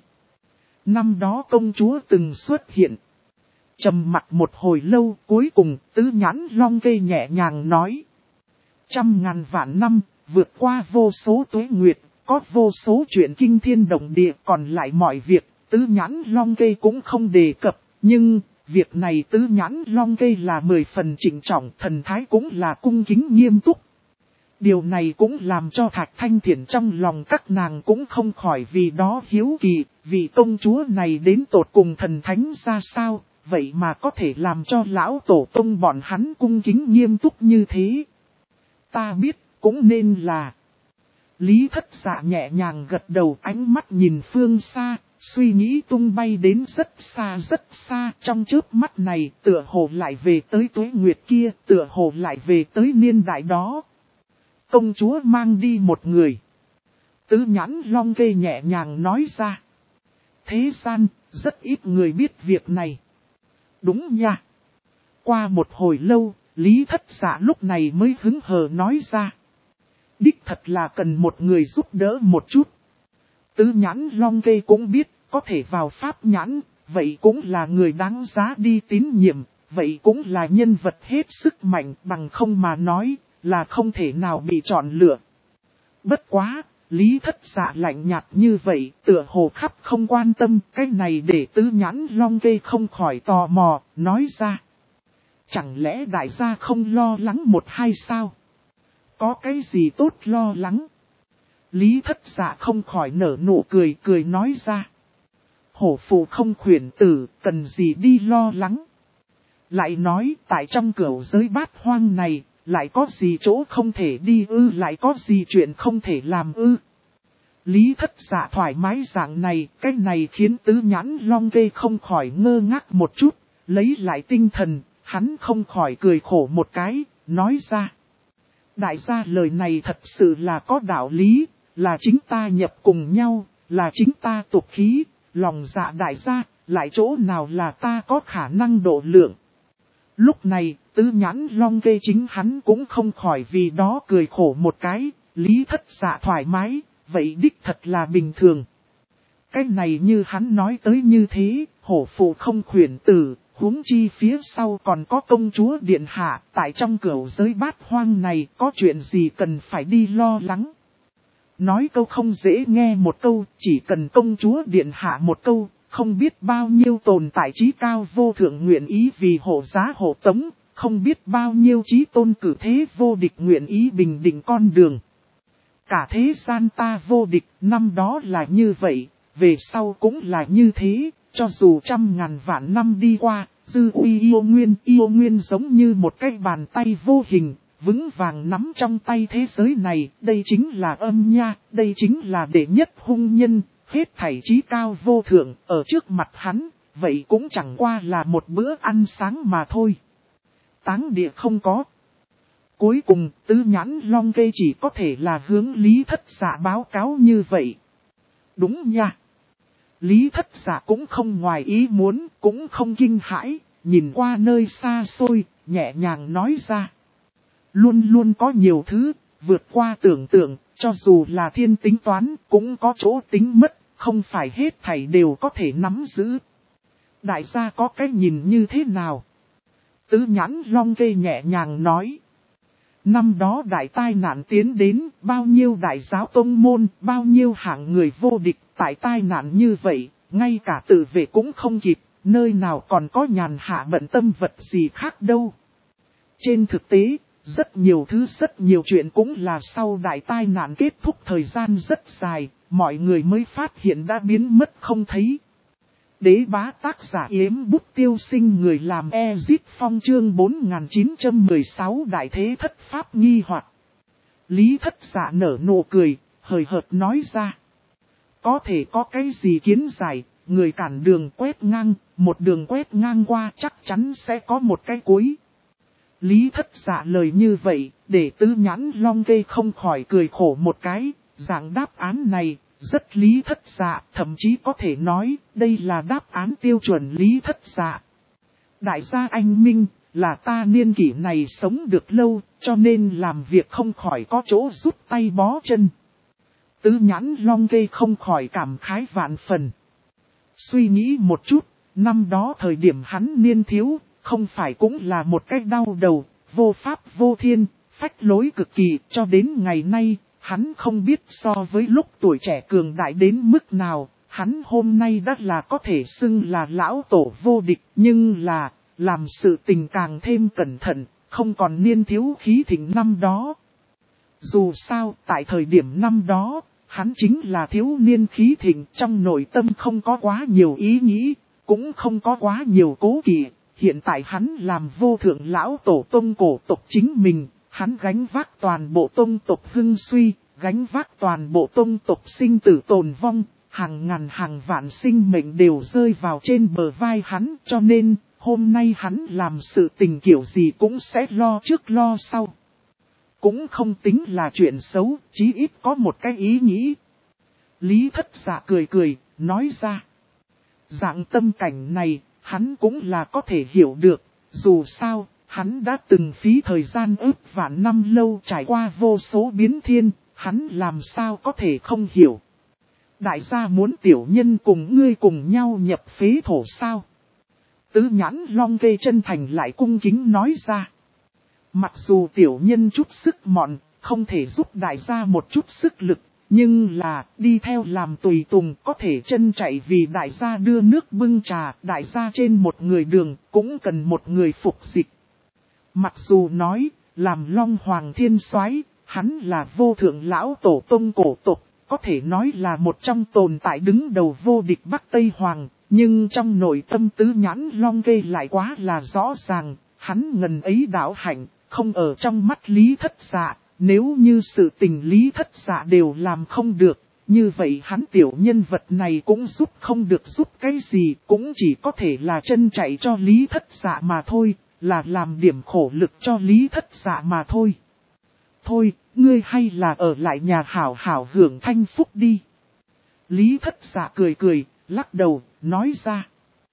Năm đó công chúa từng xuất hiện. Trầm mặt một hồi lâu, cuối cùng tứ nhãn Long Cây nhẹ nhàng nói. 100.000 vạn năm. Vượt qua vô số tuế nguyệt, có vô số chuyện kinh thiên động địa, còn lại mọi việc, tứ nhãn Long Cây cũng không đề cập, nhưng, việc này tứ nhãn Long Cây là 10 phần trịnh trọng, thần thái cũng là cung kính nghiêm túc. Điều này cũng làm cho Thạch Thanh Thiển trong lòng các nàng cũng không khỏi vì đó hiếu kỳ, vì công chúa này đến tột cùng thần thánh ra sao, vậy mà có thể làm cho lão tổ tông bọn hắn cung kính nghiêm túc như thế. Ta biết. Cũng nên là. Lý Thất Dạ nhẹ nhàng gật đầu, ánh mắt nhìn phương xa, suy nghĩ tung bay đến rất xa, trong chớp mắt này tựa hồ lại về tới tuế nguyệt kia, tựa hồ lại về tới niên đại đó. Công chúa mang đi một người. Tứ nhãn Long Cây nhẹ nhàng nói ra. Thế gian, rất ít người biết việc này. Đúng nha. Qua một hồi lâu, Lý Thất Dạ lúc này mới hứng hờ nói ra. Đích thật là cần một người giúp đỡ một chút. Tứ Nhãn Long Kê cũng biết, có thể vào pháp nhãn, vậy cũng là người đáng giá đi tín nhiệm, vậy cũng là nhân vật hết sức mạnh, bằng không mà nói, là không thể nào bị chọn lựa. Bất quá, Lý Thất Dạ lạnh nhạt như vậy, tựa hồ khắp không quan tâm, cái này để Tứ Nhãn Long Kê không khỏi tò mò, nói ra. Chẳng lẽ đại gia không lo lắng một hai sao? Có cái gì tốt lo lắng? Lý Thất Dạ không khỏi nở nụ cười, cười nói ra. Hổ phụ không khuyển tử, cần gì đi lo lắng. Lại nói, tại trong cửu giới bát hoang này, lại có gì chỗ không thể đi ư, lại có gì chuyện không thể làm ư. Lý Thất Dạ thoải mái dạng này, cái này khiến Tứ Nhãn Long Kê không khỏi ngơ ngác một chút, lấy lại tinh thần, hắn không khỏi cười khổ một cái, nói ra. Đại gia lời này thật sự là có đạo lý, là chính ta nhập cùng nhau, là chính ta tục khí, lòng dạ đại gia, lại chỗ nào là ta có khả năng độ lượng. Lúc này, Tứ Nhãn Long Kê chính hắn cũng không khỏi vì đó cười khổ một cái, Lý Thất Dạ thoải mái, vậy đích thật là bình thường. Cái này như hắn nói tới như thế, hổ phụ không khuyển tử, huống chi phía sau còn có công chúa điện hạ, tại trong cửu giới bát hoang này có chuyện gì cần phải đi lo lắng. Nói câu không dễ nghe một câu, chỉ cần công chúa điện hạ một câu, không biết bao nhiêu tồn tại trí cao vô thượng nguyện ý vì hộ giá hộ tống, không biết bao nhiêu trí tôn cử thế vô địch nguyện ý bình định con đường. Cả thế gian ta vô địch, năm đó là như vậy, về sau cũng là như thế, cho dù 100.000 vạn năm đi qua, dư uy yêu nguyên giống như một cái bàn tay vô hình, vững vàng nắm trong tay thế giới này, đây chính là âm nha, đây chính là đệ nhất hung nhân, hết thảy trí cao vô thượng, ở trước mặt hắn, vậy cũng chẳng qua là một bữa ăn sáng mà thôi. Táng địa không có. Cuối cùng, Tứ Nhãn Long Kê chỉ có thể là hướng Lý Thất Dạ báo cáo như vậy. Đúng nha. Lý Thất Dạ cũng không ngoài ý muốn, cũng không kinh hãi, nhìn qua nơi xa xôi, nhẹ nhàng nói ra. Luôn luôn có nhiều thứ, vượt qua tưởng tượng, cho dù là thiên tính toán, cũng có chỗ tính mất, không phải hết thảy đều có thể nắm giữ. Đại gia có cái nhìn như thế nào? Tứ Nhãn Long Kê nhẹ nhàng nói. Năm đó đại tai nạn tiến đến, bao nhiêu đại giáo tông môn, bao nhiêu hạng người vô địch, tại tai nạn như vậy, ngay cả tự vệ cũng không kịp, nơi nào còn có nhàn hạ bận tâm vật gì khác đâu. Trên thực tế, rất nhiều thứ rất nhiều chuyện cũng là sau đại tai nạn kết thúc thời gian rất dài, mọi người mới phát hiện đã biến mất không thấy. Đế bá tác giả Yếm Bút Tiêu Sinh, người làm Ezit Phong, chương 4916 đại thế thất pháp nghi hoặc. Lý Thất Dạ nở nụ cười, hời hợt nói ra. Có thể có cái gì kiến giải, người cản đường quét ngang, một đường quét ngang qua chắc chắn sẽ có một cái cuối. Lý Thất Dạ lời như vậy, để Tứ Nhãn Long Kê không khỏi cười khổ một cái, dạng đáp án này. Rất Lý Thất Dạ, thậm chí có thể nói, đây là đáp án tiêu chuẩn Lý Thất Dạ. Đại gia anh minh, là ta niên kỷ này sống được lâu, cho nên làm việc không khỏi có chỗ rút tay bó chân. Tứ Nhãn Long Kê không khỏi cảm khái vạn phần. Suy nghĩ một chút, năm đó thời điểm hắn niên thiếu, không phải cũng là một cách đau đầu, vô pháp vô thiên, phách lối cực kỳ, cho đến ngày nay. Hắn không biết so với lúc tuổi trẻ cường đại đến mức nào, hắn hôm nay đã là có thể xưng là lão tổ vô địch, nhưng là, làm sự tình càng thêm cẩn thận, không còn niên thiếu khí thịnh năm đó. Dù sao, tại thời điểm năm đó, hắn chính là thiếu niên khí thịnh, trong nội tâm không có quá nhiều ý nghĩ, cũng không có quá nhiều cố kỵ. Hiện tại hắn làm vô thượng lão tổ tông cổ tộc chính mình. Hắn gánh vác toàn bộ tông tộc hưng suy, gánh vác toàn bộ tông tộc sinh tử tồn vong, hàng ngàn hàng vạn sinh mệnh đều rơi vào trên bờ vai hắn, cho nên, hôm nay hắn làm sự tình kiểu gì cũng sẽ lo trước lo sau. Cũng không tính là chuyện xấu, chí ít có một cái ý nghĩ. Lý Thất Dạ cười cười, nói ra. Dạng tâm cảnh này, hắn cũng là có thể hiểu được, dù sao. hắn đã từng phí thời gian ước vạn năm lâu trải qua vô số biến thiên, hắn làm sao có thể không hiểu. Đại gia muốn tiểu nhân cùng ngươi cùng nhau nhập phế thổ sao? Tứ Nhãn Long Kê chân thành lại cung kính nói ra. Mặc dù tiểu nhân chút sức mọn, không thể giúp đại gia một chút sức lực, nhưng là đi theo làm tùy tùng có thể chân chạy vì đại gia đưa nước bưng trà, đại gia trên một người đường cũng cần một người phục dịch. Mặc dù nói, làm Long Hoàng Thiên Soái, hắn là vô thượng lão tổ tông cổ tộc, có thể nói là một trong tồn tại đứng đầu vô địch Bắc Tây Hoàng, nhưng trong nội tâm Tứ Nhãn Long Kê lại quá là rõ ràng, hắn ngần ấy đạo hạnh, không ở trong mắt Lý Thất Dạ, nếu như sự tình Lý Thất Dạ đều làm không được, như vậy hắn tiểu nhân vật này cũng giúp không được giúp cái gì, cũng chỉ có thể là chân chạy cho Lý Thất Dạ mà thôi, là làm điểm khổ lực cho Lý Thất Dạ mà thôi. Thôi, ngươi hay là ở lại nhà hảo hảo hưởng thanh phúc đi. Lý Thất Dạ cười cười, lắc đầu, nói ra.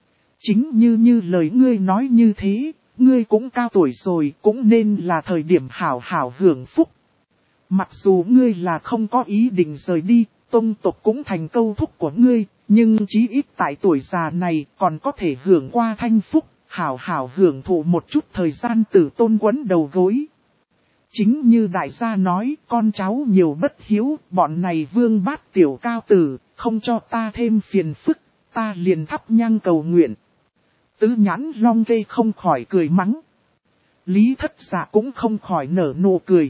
Chính như lời ngươi nói như thế, ngươi cũng cao tuổi rồi, cũng nên là thời điểm hảo hảo hưởng phúc. Mặc dù ngươi là không có ý định rời đi, tông tộc cũng thành câu thúc của ngươi, nhưng chí ít tại tuổi già này còn có thể hưởng qua thanh phúc, hảo hảo hưởng thụ một chút thời gian tử tôn quấn đầu gối. Chính như đại gia nói, con cháu nhiều bất hiếu, bọn này vương bát tiểu cao tử, không cho ta thêm phiền phức, ta liền thắp nhang cầu nguyện. Tứ Nhãn Long Kê không khỏi cười mắng. Lý Thất Dạ cũng không khỏi nở nụ cười.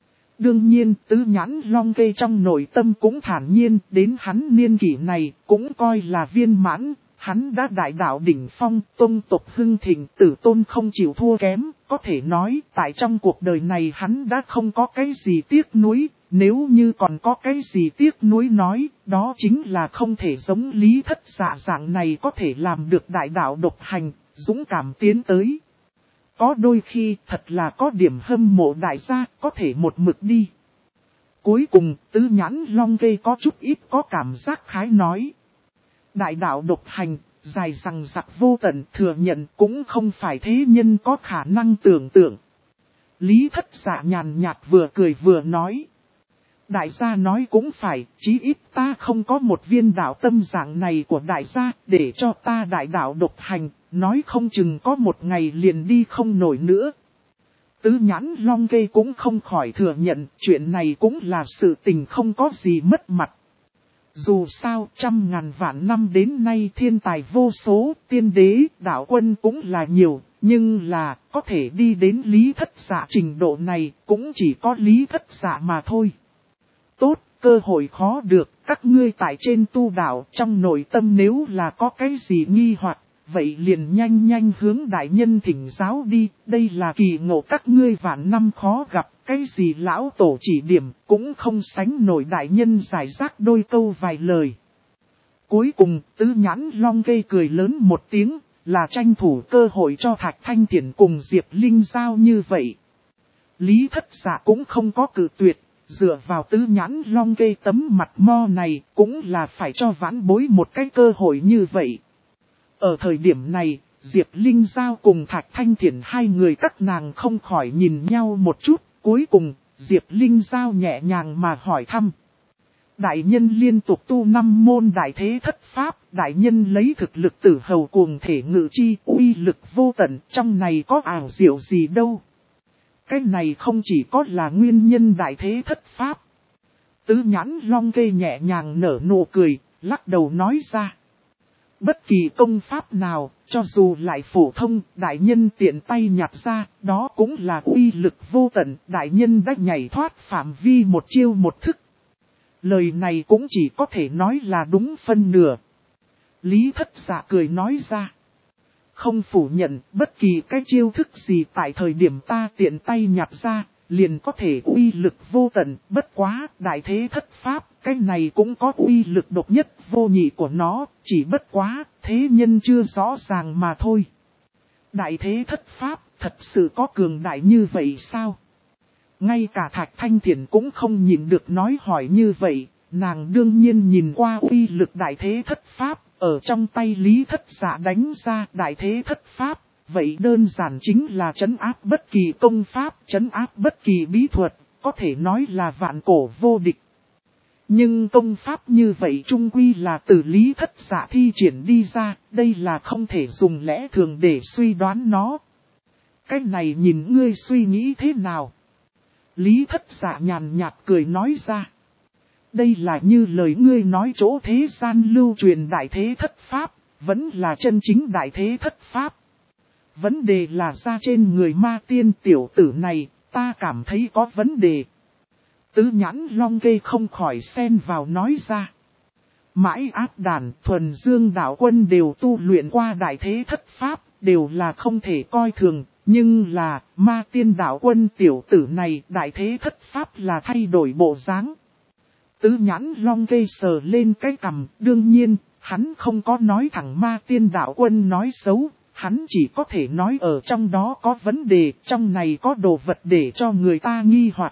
Đương nhiên, Tứ Nhãn Long Kê trong nội tâm cũng thản nhiên, đến hắn niên kỷ này, cũng coi là viên mãn, hắn đã đại đạo đỉnh phong, tông tộc hưng thịnh, tử tôn không chịu thua kém, có thể nói, tại trong cuộc đời này hắn đã không có cái gì tiếc nuối, nếu như còn có cái gì tiếc nuối nói, đó chính là không thể giống Lý Thất Dạ dạng này có thể làm được đại đạo độc hành, dũng cảm tiến tới. Có đôi khi thật là có điểm hâm mộ đại gia có thể một mực đi. Cuối cùng Tứ Nhãn Long Kê có chút ít có cảm giác khái nói. Đại đạo độc hành, dài rằng rặc vô tận thừa nhận cũng không phải thế nhân có khả năng tưởng tượng. Lý Thất Dạ nhàn nhạt vừa cười vừa nói. Đại gia nói cũng phải, chí ít ta không có một viên đạo tâm dạng này của đại gia để cho ta đại đạo độc hành, nói không chừng có một ngày liền đi không nổi nữa. Tứ Nhãn Long Kê cũng không khỏi thừa nhận chuyện này cũng là sự tình không có gì mất mặt. Dù sao trăm ngàn vạn năm đến nay thiên tài vô số, tiên đế, đạo quân cũng là nhiều, nhưng là có thể đi đến Lý Thất Dạ trình độ này cũng chỉ có Lý Thất Dạ mà thôi. Tốt, cơ hội khó được, các ngươi tại trên tu đạo trong nội tâm nếu là có cái gì nghi hoặc, vậy liền nhanh nhanh hướng đại nhân thỉnh giáo đi, đây là kỳ ngộ các ngươi vạn năm khó gặp, cái gì lão tổ chỉ điểm cũng không sánh nổi đại nhân giải rác đôi câu vài lời. Cuối cùng, Tứ Nhãn Long Kê cười lớn một tiếng, là tranh thủ cơ hội cho Thạch Thanh Thiển cùng Diệp Linh giao như vậy. Lý Thất Dạ cũng không có cự tuyệt. Dựa vào Tứ Nhãn Long Kê tấm mặt mo này cũng là phải cho vãn bối một cái cơ hội như vậy. Ở thời điểm này, Diệp Linh Giao cùng Thạch Thanh Thiển hai người các nàng không khỏi nhìn nhau một chút. Cuối cùng, Diệp Linh Giao nhẹ nhàng mà hỏi thăm. Đại nhân liên tục tu 5 môn đại thế thất pháp, đại nhân lấy thực lực tử hầu cuồng thể ngự chi, uy lực vô tận, trong này có ảo diệu gì đâu. Cái này không chỉ có là nguyên nhân đại thế thất pháp. Tứ Nhãn Long Kê nhẹ nhàng nở nụ cười, lắc đầu nói ra. Bất kỳ công pháp nào, cho dù lại phổ thông, đại nhân tiện tay nhặt ra, đó cũng là uy lực vô tận, đại nhân đã nhảy thoát phạm vi một chiêu một thức. Lời này cũng chỉ có thể nói là đúng phân nửa. Lý Thất Dạ cười nói ra. Không phủ nhận bất kỳ cái chiêu thức gì tại thời điểm ta tiện tay nhặt ra, liền có thể uy lực vô tận, bất quá, đại thế thất pháp, cái này cũng có uy lực độc nhất vô nhị của nó, chỉ bất quá, thế nhân chưa rõ ràng mà thôi. Đại thế thất pháp, thật sự có cường đại như vậy sao? Ngay cả Thạch Thanh Thiển cũng không nhìn được nói hỏi như vậy, nàng đương nhiên nhìn qua uy lực đại thế thất pháp. Ở trong tay Lý Thất Dạ đánh ra đại thế thất pháp, vậy đơn giản chính là trấn áp bất kỳ công pháp, trấn áp bất kỳ bí thuật, có thể nói là vạn cổ vô địch. Nhưng công pháp như vậy chung quy là từ Lý Thất Dạ thi triển đi ra, đây là không thể dùng lẽ thường để suy đoán nó. Cái này nhìn ngươi suy nghĩ thế nào? Lý Thất Dạ nhàn nhạt cười nói ra. Đây là như lời ngươi nói chỗ thế gian lưu truyền đại thế thất pháp, vẫn là chân chính đại thế thất pháp. Vấn đề là ra trên người ma tiên tiểu tử này, ta cảm thấy có vấn đề. Tứ Nhãn Long Kê không khỏi xen vào nói ra. Mãi Áp Đàn, Thuần Dương đạo quân đều tu luyện qua đại thế thất pháp, đều là không thể coi thường. Nhưng là, ma tiên đạo quân tiểu tử này, đại thế thất pháp là thay đổi bộ dáng. Tứ Nhãn Long Kê sờ lên cái cằm, đương nhiên, hắn không có nói thẳng ma tiên đạo quân nói xấu, hắn chỉ có thể nói ở trong đó có vấn đề, trong này có đồ vật để cho người ta nghi hoặc.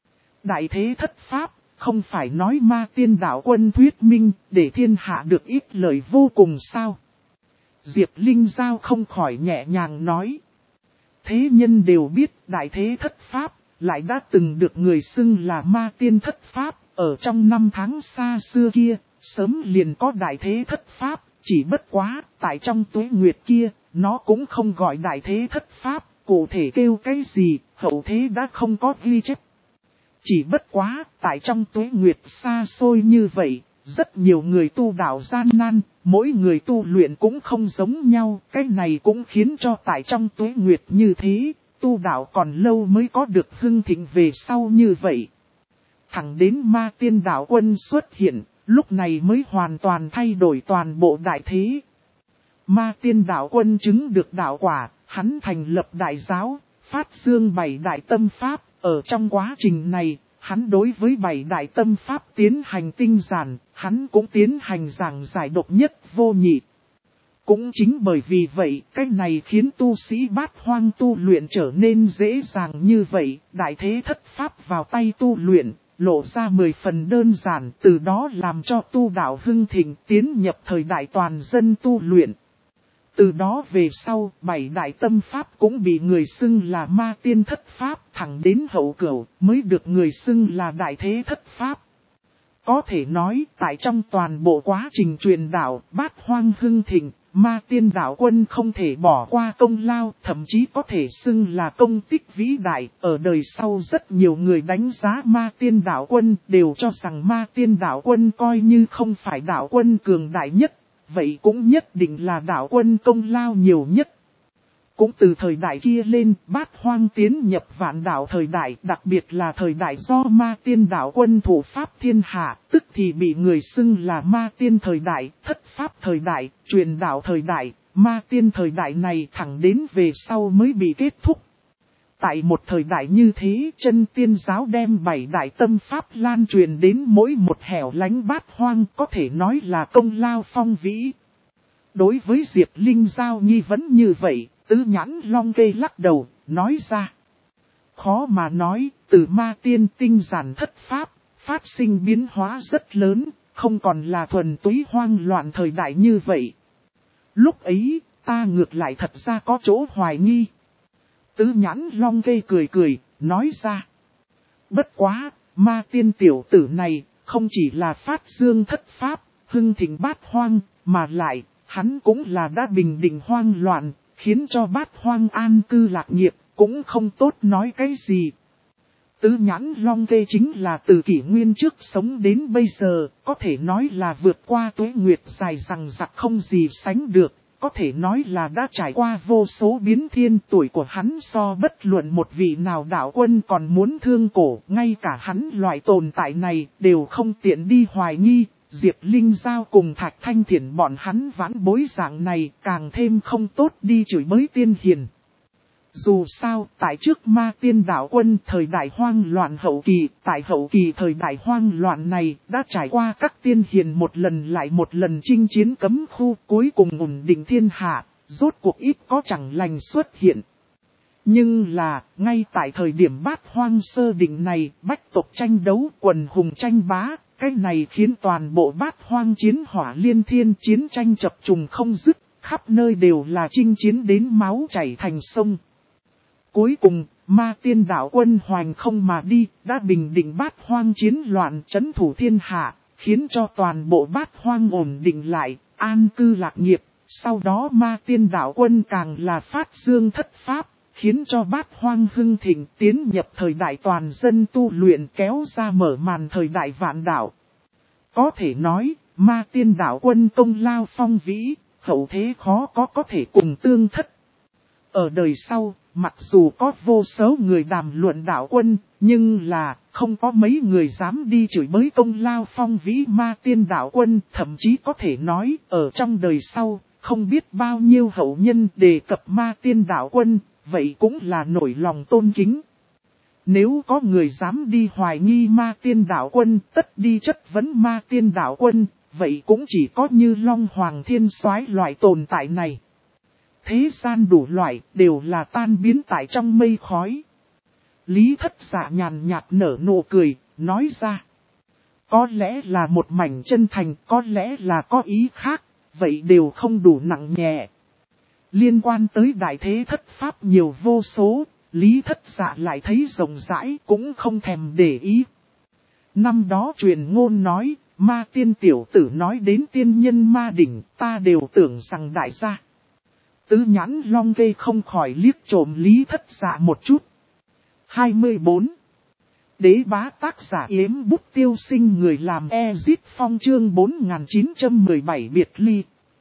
Đại thế thất pháp, không phải nói ma tiên đạo quân thuyết minh, để thiên hạ được ít lời vô cùng sao. Diệp Linh Giao không khỏi nhẹ nhàng nói. Thế nhân đều biết đại thế thất pháp, lại đã từng được người xưng là ma tiên thất pháp, ở trong năm tháng xa xưa kia, sớm liền có đại thế thất pháp, chỉ bất quá, tại trong tuế nguyệt kia, nó cũng không gọi đại thế thất pháp, cụ thể kêu cái gì, hậu thế đã không có ghi chép. Chỉ bất quá, tại trong tuế nguyệt xa xôi như vậy, rất nhiều người tu đạo gian nan, mỗi người tu luyện cũng không giống nhau, cái này cũng khiến cho tại trong tuế nguyệt như thế, tu đạo còn lâu mới có được hưng thịnh về sau như vậy. Thẳng đến ma tiên đạo quân xuất hiện, lúc này mới hoàn toàn thay đổi toàn bộ đại thế. Ma tiên đạo quân chứng được đạo quả, hắn thành lập đại giáo, phát dương 7 đại tâm pháp, ở trong quá trình này, hắn đối với 7 đại tâm pháp tiến hành tinh giản, hắn cũng tiến hành giảng giải độc nhất vô nhị. Cũng chính bởi vì vậy, cái này khiến tu sĩ Bát Hoang tu luyện trở nên dễ dàng như vậy, đại thế thất pháp vào tay tu luyện, lộ ra 10 phần đơn giản, từ đó làm cho tu đạo hưng thịnh tiến nhập thời đại toàn dân tu luyện. Từ đó về sau, 7 đại tâm pháp cũng bị người xưng là ma tiên thất pháp, thẳng đến hậu cửu mới được người xưng là đại thế thất pháp. Có thể nói, tại trong toàn bộ quá trình truyền đạo, Bát Hoang hưng thịnh, ma tiên đạo quân không thể bỏ qua công lao, thậm chí có thể xưng là công tích vĩ đại. Ở đời sau rất nhiều người đánh giá ma tiên đạo quân, đều cho rằng ma tiên đạo quân coi như không phải đạo quân cường đại nhất. Vậy cũng nhất định là đạo quân công lao nhiều nhất. Cũng từ thời đại kia lên, Bát Hoang tiến nhập vạn đạo thời đại, đặc biệt là thời đại do ma tiên đạo quân thủ pháp thiên hạ, tức thì bị người xưng là ma tiên thời đại, thất pháp thời đại, truyền đạo thời đại, ma tiên thời đại này thẳng đến về sau mới bị kết thúc. Tại một thời đại như thế, chân tiên giáo đem 7 đại tâm pháp lan truyền đến mỗi một hẻo lánh Bát Hoang, có thể nói là công lao phong vĩ. Đối với Diệp Linh Giao nghi vấn như vậy, Tứ Nhãn Long Kê lắc đầu, nói ra. Khó mà nói, từ ma tiên tinh giản thất pháp, phát sinh biến hóa rất lớn, không còn là thuần túy hoang loạn thời đại như vậy. Lúc ấy, ta ngược lại thật ra có chỗ hoài nghi. Tứ Nhãn Long Kê cười cười, nói ra. Bất quá, ma tiên tiểu tử này, không chỉ là phát dương thất pháp, hưng thịnh Bát Hoang, mà lại, hắn cũng là đã bình định hoang loạn, khiến cho Bát Hoang an cư lạc nghiệp, cũng không tốt nói cái gì. Tứ Nhãn Long Kê chính là từ kỷ nguyên trước sống đến bây giờ, có thể nói là vượt qua tuế nguyệt dài rằng rặc không gì sánh được, có thể nói là đã trải qua vô số biến thiên. Tuổi của hắn so bất luận một vị nào đạo quân còn muốn thương cổ, ngay cả hắn loại tồn tại này đều không tiện đi hoài nghi. Diệp Linh Giao cùng Thạch Thanh Thiển bọn hắn vãn bối dạng này càng thêm không tốt đi chửi bới tiên hiền. Dù sao, tại trước ma tiên đạo quân thời đại hoang loạn hậu kỳ, tại hậu kỳ thời đại hoang loạn này đã trải qua các tiên hiền một lần lại một lần chinh chiến cấm khu, cuối cùng ổn định thiên hạ, rốt cuộc ít có chẳng lành xuất hiện. Nhưng là, ngay tại thời điểm Bát Hoang sơ định này, bách tộc tranh đấu, quần hùng tranh bá, cái này khiến toàn bộ Bát Hoang chiến hỏa liên thiên, chiến tranh chập trùng không dứt, khắp nơi đều là chinh chiến đến máu chảy thành sông. Cuối cùng, Ma Tiên Đạo Quân hoành không mà đi, đã bình định Bát Hoang chiến loạn trấn thủ thiên hạ, khiến cho toàn bộ Bát Hoang ổn định lại, an cư lạc nghiệp. Sau đó Ma Tiên Đạo Quân càng là phát dương thất pháp, khiến cho Bát Hoang hưng thịnh tiến nhập thời đại toàn dân tu luyện, kéo ra mở màn thời đại vạn đạo. Có thể nói, Ma Tiên Đạo Quân công lao phong vĩ, hậu thế khó có thể cùng tương thất. Ở đời sau, mặc dù có vô số người đàm luận đạo quân, nhưng là không có mấy người dám đi chửi bới công lao phong vĩ Ma Tiên Đạo Quân. Thậm chí có thể nói, ở trong đời sau, không biết bao nhiêu hậu nhân đề cập Ma Tiên Đạo Quân, vậy cũng là nổi lòng tôn kính. Nếu có người dám đi hoài nghi Ma Tiên Đạo Quân, tất đi chất vấn Ma Tiên Đạo Quân, vậy cũng chỉ có như Long Hoàng Thiên Soái loại tồn tại này. Thế gian đủ loại đều là tan biến tại trong mây khói. Lý Thất Dạ nhàn nhạt nở nụ cười, nói ra. Có lẽ là một mảnh chân thành, có lẽ là có ý khác, vậy đều không đủ nặng nhẹ. Liên quan tới đại thế thất pháp nhiều vô số, Lý Thất Dạ lại thấy rộng rãi cũng không thèm để ý. Năm đó truyền ngôn nói, Ma Tiên tiểu tử nói đến tiên nhân ma đỉnh, ta đều tưởng rằng đại gia. Tứ Nhãn Long Kê không khỏi liếc trộm Lý Thất Dạ một chút. 24. Đế bá tác giả Yếm Bút Tiêu Sinh người làm Ezit Phong chương 4917 biệt ly.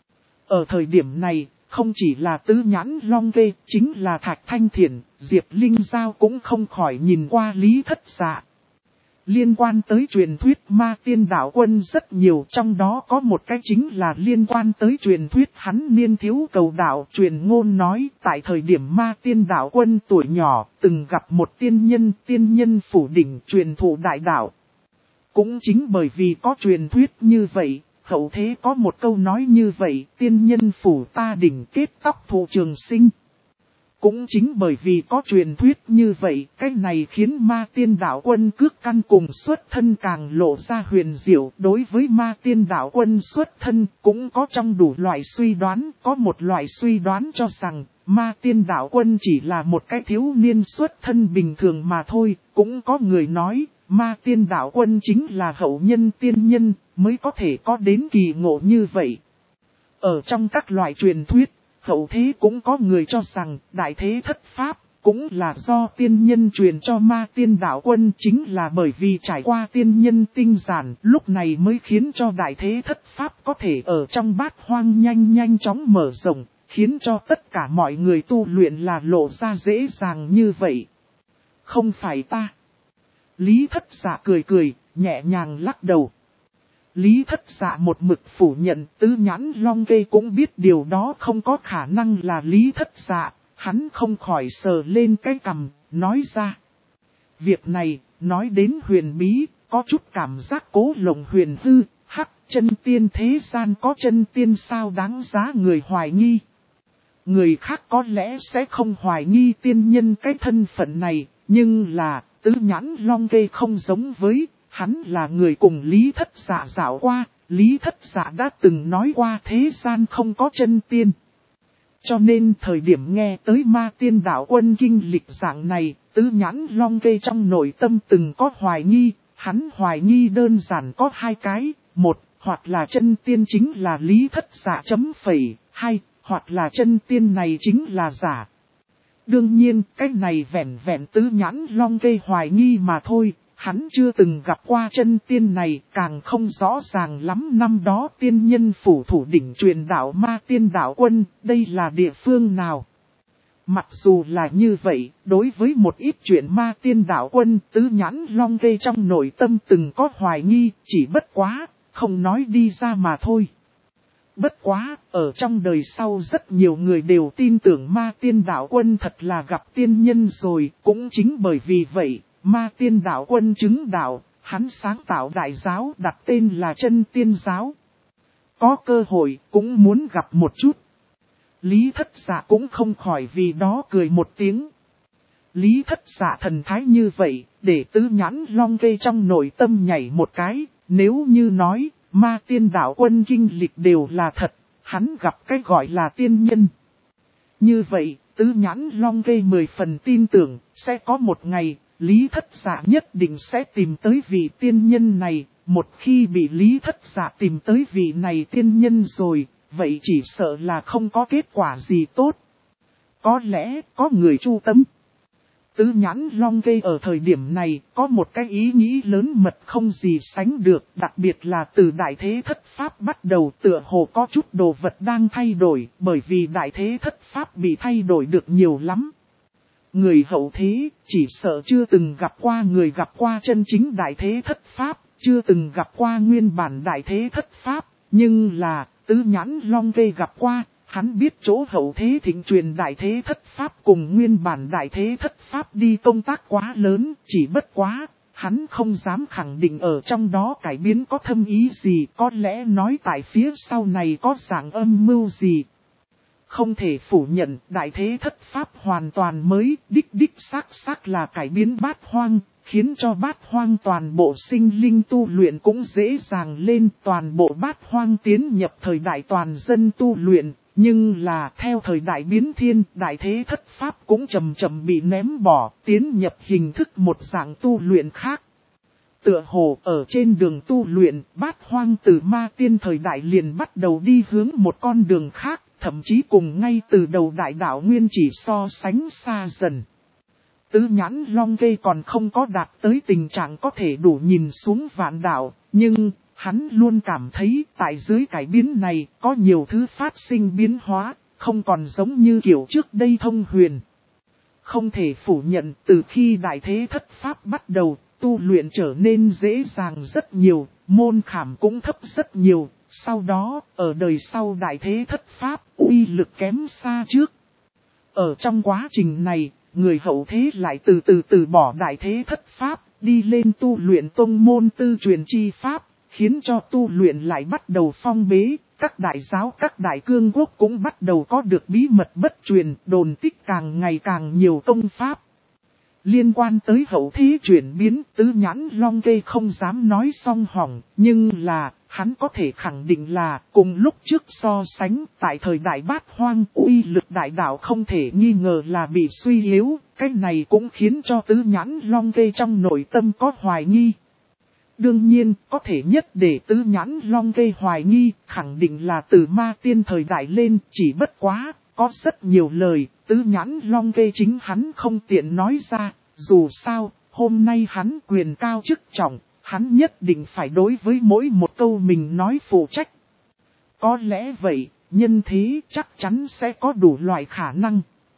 Ở thời điểm này, không chỉ là Tứ Nhãn Long Kê, chính là Thạch Thanh Thiển, Diệp Linh Giao cũng không khỏi nhìn qua Lý Thất Dạ. Liên quan tới truyền thuyết Ma Tiên Đạo Quân rất nhiều, trong đó có một cái chính là liên quan tới truyền thuyết hắn niên thiếu cầu đạo. Truyền ngôn nói tại thời điểm Ma Tiên Đạo Quân tuổi nhỏ từng gặp một tiên nhân phủ đỉnh truyền thụ đại đạo. Cũng chính bởi vì có truyền thuyết như vậy, hậu thế có một câu nói như vậy, tiên nhân phủ ta đỉnh kết tóc thụ trường sinh. Cũng chính bởi vì có truyền thuyết như vậy, cái này khiến Ma Tiên Đạo Quân cước căn cùng xuất thân càng lộ ra huyền diệu. Đối với Ma Tiên Đạo Quân xuất thân cũng có trong đủ loại suy đoán, có một loại suy đoán cho rằng Ma Tiên Đạo Quân chỉ là một cái thiếu niên xuất thân bình thường mà thôi. Cũng có người nói Ma Tiên Đạo Quân chính là hậu nhân tiên nhân mới có thể có đến kỳ ngộ như vậy. Ở trong các loại truyền thuyết, hậu thế cũng có người cho rằng đại thế thất pháp cũng là do tiên nhân truyền cho Ma Tiên Đạo Quân, chính là bởi vì trải qua tiên nhân tinh giản lúc này mới khiến cho đại thế thất pháp có thể ở trong Bát Hoang nhanh chóng mở rộng, khiến cho tất cả mọi người tu luyện là lộ ra dễ dàng như vậy. Không phải ta. Lý Thất Dạ cười, nhẹ nhàng lắc đầu. Lý Thất Dạ một mực phủ nhận. Tứ Nhãn Long Kê cũng biết điều đó không có khả năng là Lý Thất Dạ, hắn không khỏi sờ lên cái cằm, nói ra. Việc này, nói đến huyền bí, có chút cảm giác cố lộng huyền hư, chân tiên thế gian có chân tiên sao đáng giá người hoài nghi. Người khác có lẽ sẽ không hoài nghi tiên nhân cái thân phận này, nhưng là, Tứ Nhãn Long Kê không giống với. Hắn là người cùng Lý Thất Dạ dạo qua, Lý Thất Dạ đã từng nói qua thế gian không có chân tiên. Cho nên thời điểm nghe tới Ma Tiên Đạo Quân kinh lịch dạng này, Tứ Nhãn Long Kê trong nội tâm từng có hoài nghi, hắn hoài nghi đơn giản có hai cái, một, hoặc là chân tiên chính là Lý Thất Dạ hai, hoặc là chân tiên này chính là giả. Đương nhiên, cái này vẹn Tứ Nhãn Long Kê hoài nghi mà thôi. Hắn chưa từng gặp qua chân tiên này, càng không rõ ràng lắm năm đó tiên nhân phủ thủ đỉnh truyền đạo Ma Tiên Đạo Quân, đây là địa phương nào. Mặc dù là như vậy, đối với một ít chuyện Ma Tiên Đạo Quân, Tứ Nhãn Long Kê trong nội tâm từng có hoài nghi, chỉ bất quá, không nói đi ra mà thôi. Bất quá, ở trong đời sau rất nhiều người đều tin tưởng Ma Tiên Đạo Quân thật là gặp tiên nhân rồi, cũng chính bởi vì vậy. Ma Tiên Đạo Quân chứng đạo, hắn sáng tạo đại giáo đặt tên là Chân Tiên Giáo. Có cơ hội cũng muốn gặp một chút. Lý Thất Dạ cũng không khỏi vì đó cười một tiếng. Lý Thất Dạ thần thái như vậy, để Tứ Nhãn Long Kê trong nội tâm nhảy một cái, nếu như nói Ma Tiên Đạo Quân kinh lịch đều là thật, hắn gặp cái gọi là tiên nhân. Như vậy, Tứ Nhãn Long Tê 10 phần tin tưởng, sẽ có một ngày, Lý Thất Dạ nhất định sẽ tìm tới vị tiên nhân này. Một khi bị Lý Thất Dạ tìm tới vị này tiên nhân rồi, vậy chỉ sợ là không có kết quả gì tốt. Có lẽ có người chu tâm. Tứ Nhãn Long Tê ở thời điểm này có một cái ý nghĩ lớn mật không gì sánh được, đặc biệt là từ Đại Thế Thất Pháp bắt đầu tựa hồ có chút đồ vật đang thay đổi, bởi vì Đại Thế Thất Pháp bị thay đổi được nhiều lắm. Người hậu thế chỉ sợ chưa từng gặp qua người gặp qua chân chính Đại Thế Thất Pháp, chưa từng gặp qua nguyên bản Đại Thế Thất Pháp, nhưng là Tứ Nhãn Long Tê gặp qua. Hắn biết chỗ hậu thế thịnh truyền Đại Thế Thất Pháp cùng nguyên bản Đại Thế Thất Pháp đi công tác quá lớn, chỉ bất quá, hắn không dám khẳng định ở trong đó cải biến có thâm ý gì, có lẽ nói tại phía sau này có dạng âm mưu gì. Không thể phủ nhận Đại Thế Thất Pháp hoàn toàn mới, đích xác là cải biến bát hoang, khiến cho bát hoang toàn bộ sinh linh tu luyện cũng dễ dàng lên, toàn bộ bát hoang tiến nhập thời đại toàn dân tu luyện. Nhưng là theo thời đại biến thiên, Đại Thế Thất Pháp cũng chậm bị ném bỏ, tiến nhập hình thức một dạng tu luyện khác. Tựa hồ ở trên đường tu luyện, bát hoang từ ma tiên thời đại liền bắt đầu đi hướng một con đường khác, thậm chí cùng ngay từ đầu đại đạo nguyên chỉ so sánh xa dần. Tứ Nhãn Long Tê còn không có đạt tới tình trạng có thể đủ nhìn xuống vạn đạo, nhưng hắn luôn cảm thấy tại dưới cải biến này có nhiều thứ phát sinh biến hóa, không còn giống như kiểu trước đây thông huyền. Không thể phủ nhận từ khi Đại Thế Thất Pháp bắt đầu, tu luyện trở nên dễ dàng rất nhiều, môn khảm cũng thấp rất nhiều, sau đó ở đời sau Đại Thế Thất Pháp uy lực kém xa trước. Ở trong quá trình này, người hậu thế lại từ bỏ Đại Thế Thất Pháp, đi lên tu luyện tông môn tư truyền chi pháp. Khiến cho tu luyện lại bắt đầu phong bế, các đại giáo các đại cương quốc cũng bắt đầu có được bí mật bất truyền, đồn tích càng ngày càng nhiều công pháp. Liên quan tới hậu thế chuyển biến, Tứ Nhãn Long Tê không dám nói song hỏng, nhưng là, hắn có thể khẳng định là, cùng lúc trước so sánh, tại thời đại bát hoang, uy lực đại đạo không thể nghi ngờ là bị suy yếu, cái này cũng khiến cho Tứ Nhãn Long Tê trong nội tâm có hoài nghi. Đương nhiên, có thể nhất để Tứ Nhãn Long Tê hoài nghi, khẳng định là từ ma tiên thời đại lên, chỉ bất quá, có rất nhiều lời, Tứ Nhãn Long Tê chính hắn không tiện nói ra, dù sao, hôm nay hắn quyền cao chức trọng, hắn nhất định phải đối với mỗi một câu mình nói phụ trách. Có lẽ vậy, nhân thế chắc chắn sẽ có đủ loại khả năng.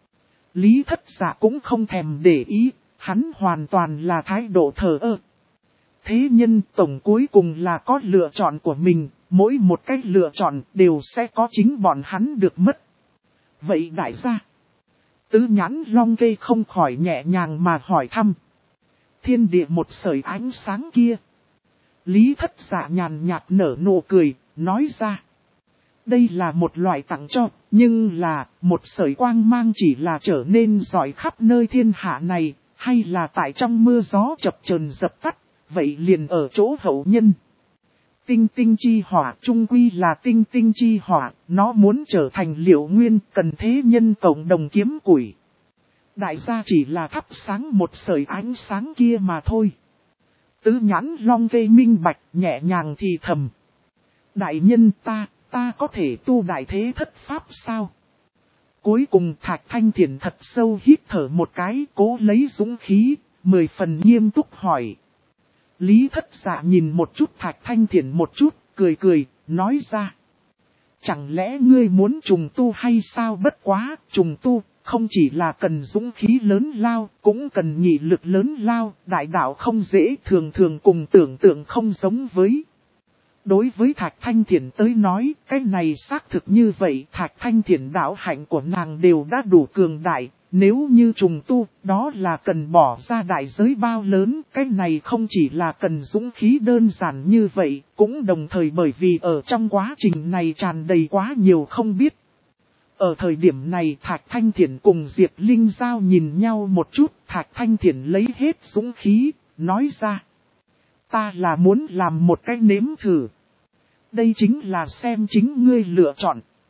Lý Thất Dạ cũng không thèm để ý, hắn hoàn toàn là thái độ thờ ơ. Thế nhân tổng cuối cùng là có lựa chọn của mình, mỗi một cách lựa chọn đều sẽ có chính bọn hắn được mất. Vậy đại gia, Tứ Nhãn Long Tê không khỏi nhẹ nhàng mà hỏi thăm. Thiên địa một sợi ánh sáng kia. Lý Thất Dạ nhàn nhạt nở nụ cười, nói ra. Đây là một loại tặng cho, nhưng là một sợi quang mang chỉ là trở nên rọi khắp nơi thiên hạ này, hay là tại trong mưa gió chập chờn dập tắt. Vậy liền ở chỗ hậu nhân. Tinh tinh chi hỏa chung quy là tinh tinh chi hỏa, nó muốn trở thành liệu nguyên cần thế nhân cộng đồng kiếm củi. Đại gia chỉ là thắp sáng một sợi ánh sáng kia mà thôi. Tứ Nhãn Long Tê minh bạch nhẹ nhàng thì thầm. Đại nhân ta có thể tu Đại Thế Thất Pháp sao? Cuối cùng Thạch Thanh Thiển thật sâu hít thở một cái, cố lấy dũng khí, 10 phần nghiêm túc hỏi. Lý Thất Dạ nhìn một chút Thạch Thanh Thiển một chút, cười, nói ra. Chẳng lẽ ngươi muốn trùng tu hay sao? Bất quá, trùng tu, không chỉ là cần dũng khí lớn lao, cũng cần nghị lực lớn lao, đại đạo không dễ, thường cùng tưởng tượng không giống với. Đối với Thạch Thanh Thiển tới nói, cái này xác thực như vậy, Thạch Thanh Thiển đạo hạnh của nàng đều đã đủ cường đại. Nếu như trùng tu, đó là cần bỏ ra đại giới bao lớn, cái này không chỉ là cần dũng khí đơn giản như vậy, cũng đồng thời bởi vì ở trong quá trình này tràn đầy quá nhiều không biết. Ở thời điểm này Thạch Thanh Thiển cùng Diệp Linh Giao nhìn nhau một chút, Thạch Thanh Thiển lấy hết dũng khí, nói ra. Ta là muốn làm một cái nếm thử. Đây chính là xem chính ngươi lựa chọn,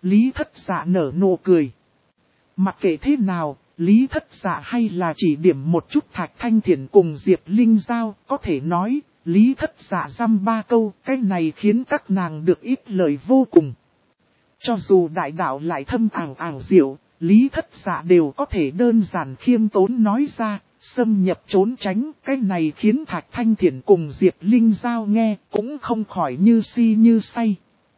Lý Thất Dạ nở nụ cười. Mặc kệ thế nào, Lý Thất Dạ hay là chỉ điểm một chút Thạch Thanh Thiển cùng Diệp Linh Giao, có thể nói, Lý Thất Dạ dăm ba câu, cái này khiến các nàng được ít lời vô cùng. Cho dù đại đạo lại thâm ảo diệu, Lý Thất Dạ đều có thể đơn giản khiêm tốn nói ra, xâm nhập trốn tránh, cái này khiến Thạch Thanh Thiển cùng Diệp Linh Giao nghe cũng không khỏi như si như say.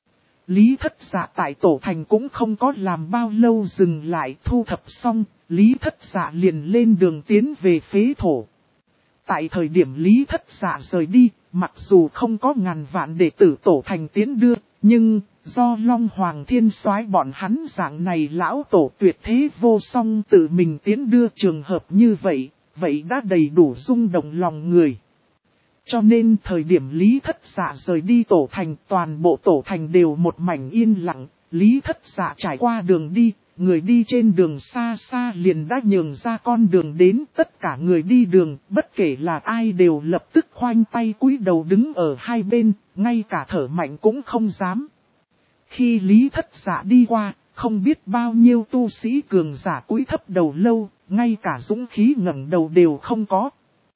Lý Thất Dạ tại Tổ Thành cũng không có làm bao lâu dừng lại, thu thập xong, Lý Thất Dạ liền lên đường tiến về phế thổ. Tại thời điểm Lý Thất Dạ rời đi, mặc dù không có ngàn vạn đệ tử Tổ Thành tiến đưa, nhưng do Long Hoàng Thiên Soái bọn hắn dạng này lão tổ tuyệt thế vô song tự mình tiến đưa trường hợp như vậy, vậy đã đầy đủ rung động lòng người. Cho nên thời điểm Lý Thất Dạ rời đi Tổ Thành, toàn bộ Tổ Thành đều một mảnh yên lặng. Lý Thất Dạ trải qua đường đi, người đi trên đường xa xa liền đã nhường ra con đường đến. Tất cả người đi đường, bất kể là ai đều lập tức khoanh tay cúi đầu đứng ở hai bên, ngay cả thở mạnh cũng không dám. Khi Lý Thất Dạ đi qua, không biết bao nhiêu tu sĩ cường giả cúi thấp đầu lâu, ngay cả dũng khí ngẩng đầu đều không có.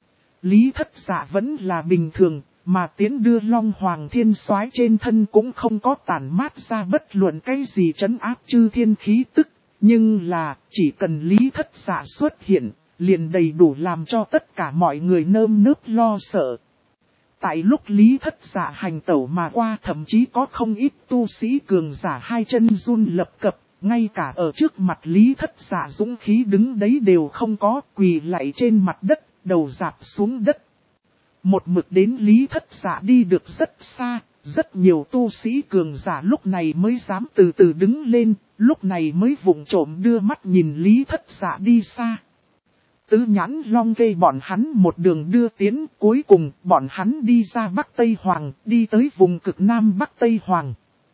Lý Thất Dạ vẫn là bình thường, mà tiến đưa Long Hoàng Thiên Soái trên thân cũng không có tản mát ra bất luận cái gì trấn áp chư thiên khí tức, nhưng là chỉ cần Lý Thất Dạ xuất hiện, liền đầy đủ làm cho tất cả mọi người nơm nớp lo sợ. Tại lúc Lý Thất Dạ hành tẩu mà qua, thậm chí có không ít tu sĩ cường giả hai chân run lập cập, ngay cả ở trước mặt Lý Thất Dạ dũng khí đứng đấy đều không có, quỳ lạy trên mặt đất, đầu rạp xuống đất. Một mực đến Lý Thất Dạ đi được rất xa, rất nhiều tu sĩ cường giả lúc này mới dám từ từ đứng lên, lúc này mới vụng trộm đưa mắt nhìn Lý Thất Dạ đi xa. Tứ Nhãn Long Kê bọn hắn một đường đưa tiến, cuối cùng bọn hắn đi ra Bắc Tây Hoàng, đi tới vùng cực Nam Bắc Tây Hoàng.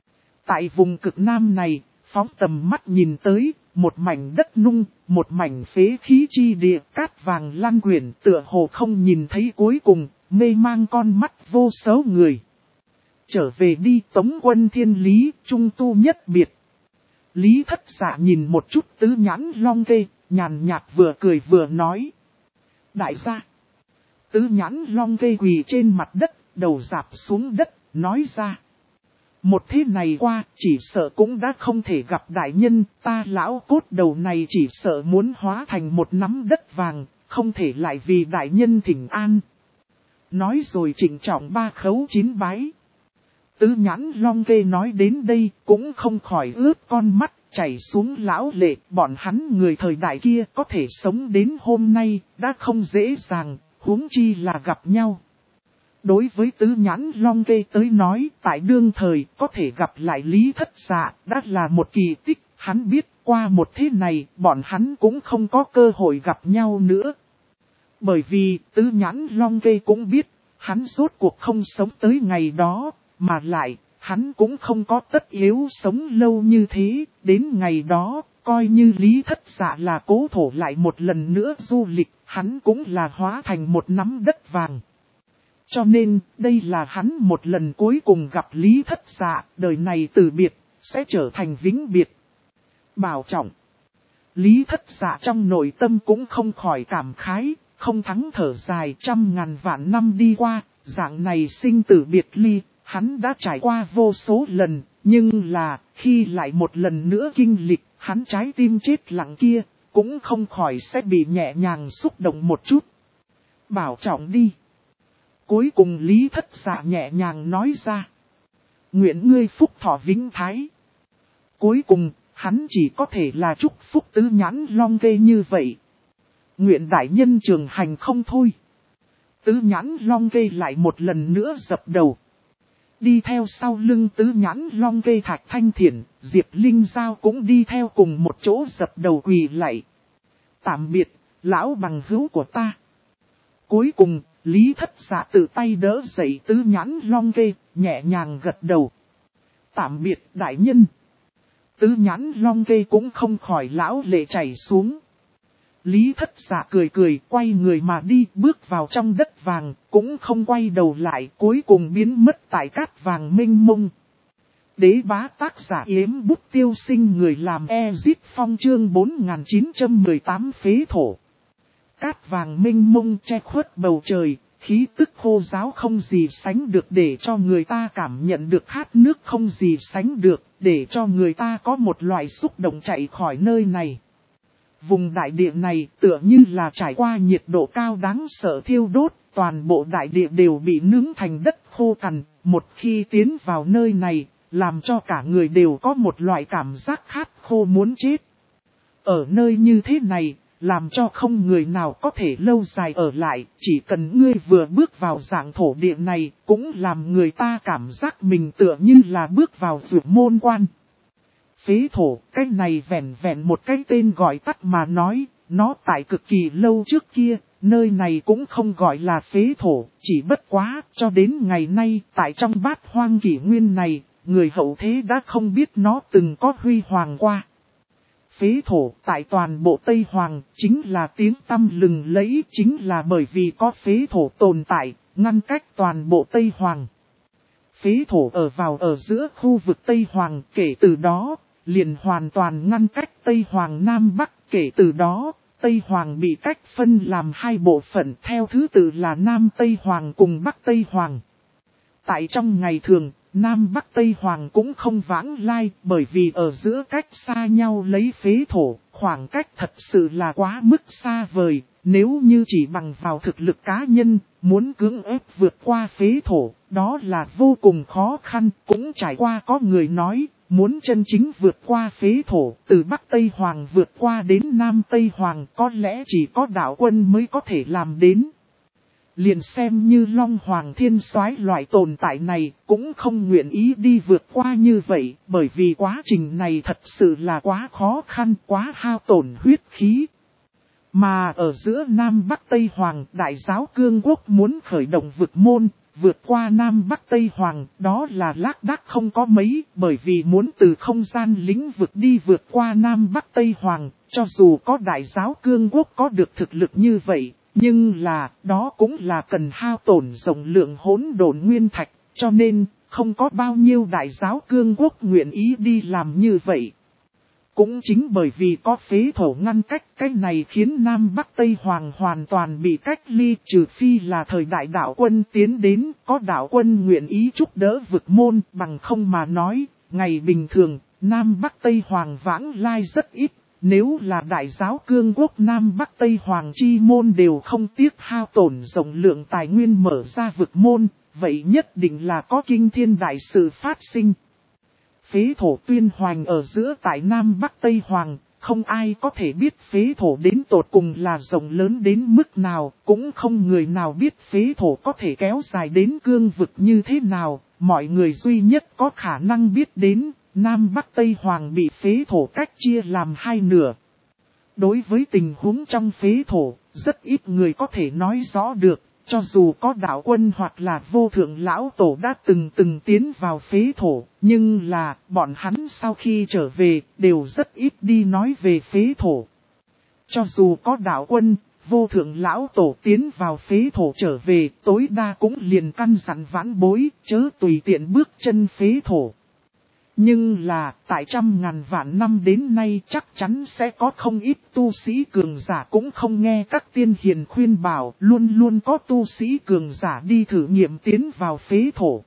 Tại vùng cực Nam này, phóng tầm mắt nhìn tới, một mảnh đất nung, một mảnh phế khí chi địa, cát vàng lan quyển, tựa hồ không nhìn thấy cuối cùng, mê mang con mắt vô số người. Trở về đi Tống Quân Thiên Lý, trung tu nhất biệt. Lý Thất Dạ nhìn một chút Tứ Nhãn Long Kê, nhàn nhạt vừa cười vừa nói. Đại gia. Tứ Nhãn Long Kê quỳ trên mặt đất, đầu rạp xuống đất, nói ra. Một thế này qua, chỉ sợ cũng đã không thể gặp đại nhân, ta lão cốt đầu này chỉ sợ muốn hóa thành một nắm đất vàng, không thể lại vì đại nhân thỉnh an. Nói rồi trịnh trọng ba khấu chín bái. Tứ Nhãn Long Kê nói đến đây cũng không khỏi ướt con mắt, chảy xuống lão lệ, bọn hắn người thời đại kia có thể sống đến hôm nay, đã không dễ dàng, huống chi là gặp nhau. Đối với Tứ Nhãn Long Kê tới nói, tại đương thời có thể gặp lại Lý Thất Dạ, đã là một kỳ tích, hắn biết qua một thế này, bọn hắn cũng không có cơ hội gặp nhau nữa. Bởi vì Tứ Nhãn Long Kê cũng biết, hắn rốt cuộc không sống tới ngày đó, mà lại, hắn cũng không có tất yếu sống lâu như thế, đến ngày đó, coi như Lý Thất Dạ là cố thổ lại một lần nữa du lịch, hắn cũng là hóa thành một nắm đất vàng. Cho nên, đây là hắn một lần cuối cùng gặp Lý Thất Dạ, đời này từ biệt, sẽ trở thành vĩnh biệt. Bảo trọng. Lý Thất Dạ trong nội tâm cũng không khỏi cảm khái, không thắng thở dài, 100.000 vạn năm đi qua, dạng này sinh tử biệt ly, hắn đã trải qua vô số lần, nhưng là, khi lại một lần nữa kinh lịch, hắn trái tim chết lặng kia, cũng không khỏi sẽ bị nhẹ nhàng xúc động một chút. Bảo trọng đi. Cuối cùng Lý Thất Dạ nhẹ nhàng nói ra. Nguyện ngươi phúc thọ vĩnh thái. Cuối cùng, hắn chỉ có thể là chúc phúc Tứ Nhãn Long Kê như vậy. Nguyện đại nhân trường hành không thôi. Tứ Nhãn Long Kê lại một lần nữa dập đầu. Đi theo sau lưng Tứ Nhãn Long Kê Thạch Thanh Thiển, Diệp Linh Giao cũng đi theo cùng một chỗ dập đầu quỳ lạy. Tạm biệt, lão bằng hữu của ta. Cuối cùng, Lý Thất Dạ tự tay đỡ dậy Tứ Nhãn Long Kê, nhẹ nhàng gật đầu. Tạm biệt đại nhân. Tứ Nhãn Long Kê cũng không khỏi lão lệ chảy xuống. Lý Thất Dạ cười cười quay người mà đi, bước vào trong đất vàng, cũng không quay đầu lại, cuối cùng biến mất tại cát vàng mênh mông. Đế bá tác giả Yếm Bút Tiêu Sinh, người làm Ezit Phong chương 4918 phế thổ. Cát vàng mênh mông che khuất bầu trời, khí tức khô ráo không gì sánh được, để cho người ta cảm nhận được khát nước không gì sánh được, để cho người ta có một loại xúc động chạy khỏi nơi này. Vùng đại địa này tựa như là trải qua nhiệt độ cao đáng sợ thiêu đốt, toàn bộ đại địa đều bị nướng thành đất khô cằn. Một khi tiến vào nơi này, làm cho cả người đều có một loại cảm giác khát khô muốn chết. Ở nơi như thế này, làm cho không người nào có thể lâu dài ở lại, chỉ cần ngươi vừa bước vào dạng thổ địa này, cũng làm người ta cảm giác mình tựa như là bước vào vượt môn quan. Phế thổ, cái này vẹn vẹn một cái tên gọi tắt mà nói, nó tại cực kỳ lâu trước kia, nơi này cũng không gọi là phế thổ, chỉ bất quá, cho đến ngày nay, tại trong bát hoang kỷ nguyên này, người hậu thế đã không biết nó từng có huy hoàng qua. Phế thổ tại toàn bộ Tây Hoàng chính là tiếng tăm lừng lẫy, chính là bởi vì có phế thổ tồn tại, ngăn cách toàn bộ Tây Hoàng. Phế thổ ở giữa khu vực Tây Hoàng, kể từ đó, liền hoàn toàn ngăn cách Tây Hoàng Nam Bắc, kể từ đó, Tây Hoàng bị cách phân làm hai bộ phận theo thứ tự là Nam Tây Hoàng cùng Bắc Tây Hoàng. Tại trong ngày thường, Nam Bắc Tây Hoàng cũng không vãng lai, bởi vì ở giữa cách xa nhau lấy phế thổ, khoảng cách thật sự là quá mức xa vời. Nếu như chỉ bằng vào thực lực cá nhân, muốn cưỡng ép vượt qua phế thổ, đó là vô cùng khó khăn. Cũng trải qua có người nói, muốn chân chính vượt qua phế thổ, từ Bắc Tây Hoàng vượt qua đến Nam Tây Hoàng, có lẽ chỉ có đạo quân mới có thể làm đến. Liền xem như Long Hoàng Thiên Soái loại tồn tại này, cũng không nguyện ý đi vượt qua như vậy, bởi vì quá trình này thật sự là quá khó khăn, quá hao tổn huyết khí. Mà ở giữa Nam Bắc Tây Hoàng, Đại giáo Cương Quốc muốn khởi động vực môn, vượt qua Nam Bắc Tây Hoàng, đó là lác đác không có mấy, bởi vì muốn từ không gian lĩnh vực đi vượt qua Nam Bắc Tây Hoàng, cho dù có Đại giáo Cương Quốc có được thực lực như vậy, nhưng là, đó cũng là cần hao tổn rộng lượng hỗn độn nguyên thạch, cho nên, không có bao nhiêu Đại giáo Cương Quốc nguyện ý đi làm như vậy. Cũng chính bởi vì có phế thổ ngăn cách, cái này khiến Nam Bắc Tây Hoàng hoàn toàn bị cách ly, trừ phi là thời đại đạo quân tiến đến, có đạo quân nguyện ý giúp đỡ vực môn, bằng không mà nói, ngày bình thường, Nam Bắc Tây Hoàng vãng lai rất ít, nếu là Đại giáo Cương Quốc Nam Bắc Tây Hoàng chi môn đều không tiếc hao tổn rộng lượng tài nguyên mở ra vực môn, vậy nhất định là có kinh thiên đại sự phát sinh. Phế thổ tuyên hoành ở giữa tại Nam Bắc Tây Hoàng, không ai có thể biết phế thổ đến tột cùng là rộng lớn đến mức nào, cũng không người nào biết phế thổ có thể kéo dài đến cương vực như thế nào, mọi người duy nhất có khả năng biết đến, Nam Bắc Tây Hoàng bị phế thổ cách chia làm hai nửa. Đối với tình huống trong phế thổ, rất ít người có thể nói rõ được. Cho dù có đạo quân hoặc là vô thượng lão tổ đã từng tiến vào phế thổ, nhưng là bọn hắn sau khi trở về đều rất ít đi nói về phế thổ. Cho dù có đạo quân, vô thượng lão tổ tiến vào phế thổ trở về, tối đa cũng liền căn dặn vãn bối, chớ tùy tiện bước chân phế thổ. Nhưng là, tại trăm ngàn vạn năm đến nay chắc chắn sẽ có không ít tu sĩ cường giả cũng không nghe các tiên hiền khuyên bảo, luôn luôn có tu sĩ cường giả đi thử nghiệm tiến vào phế thổ.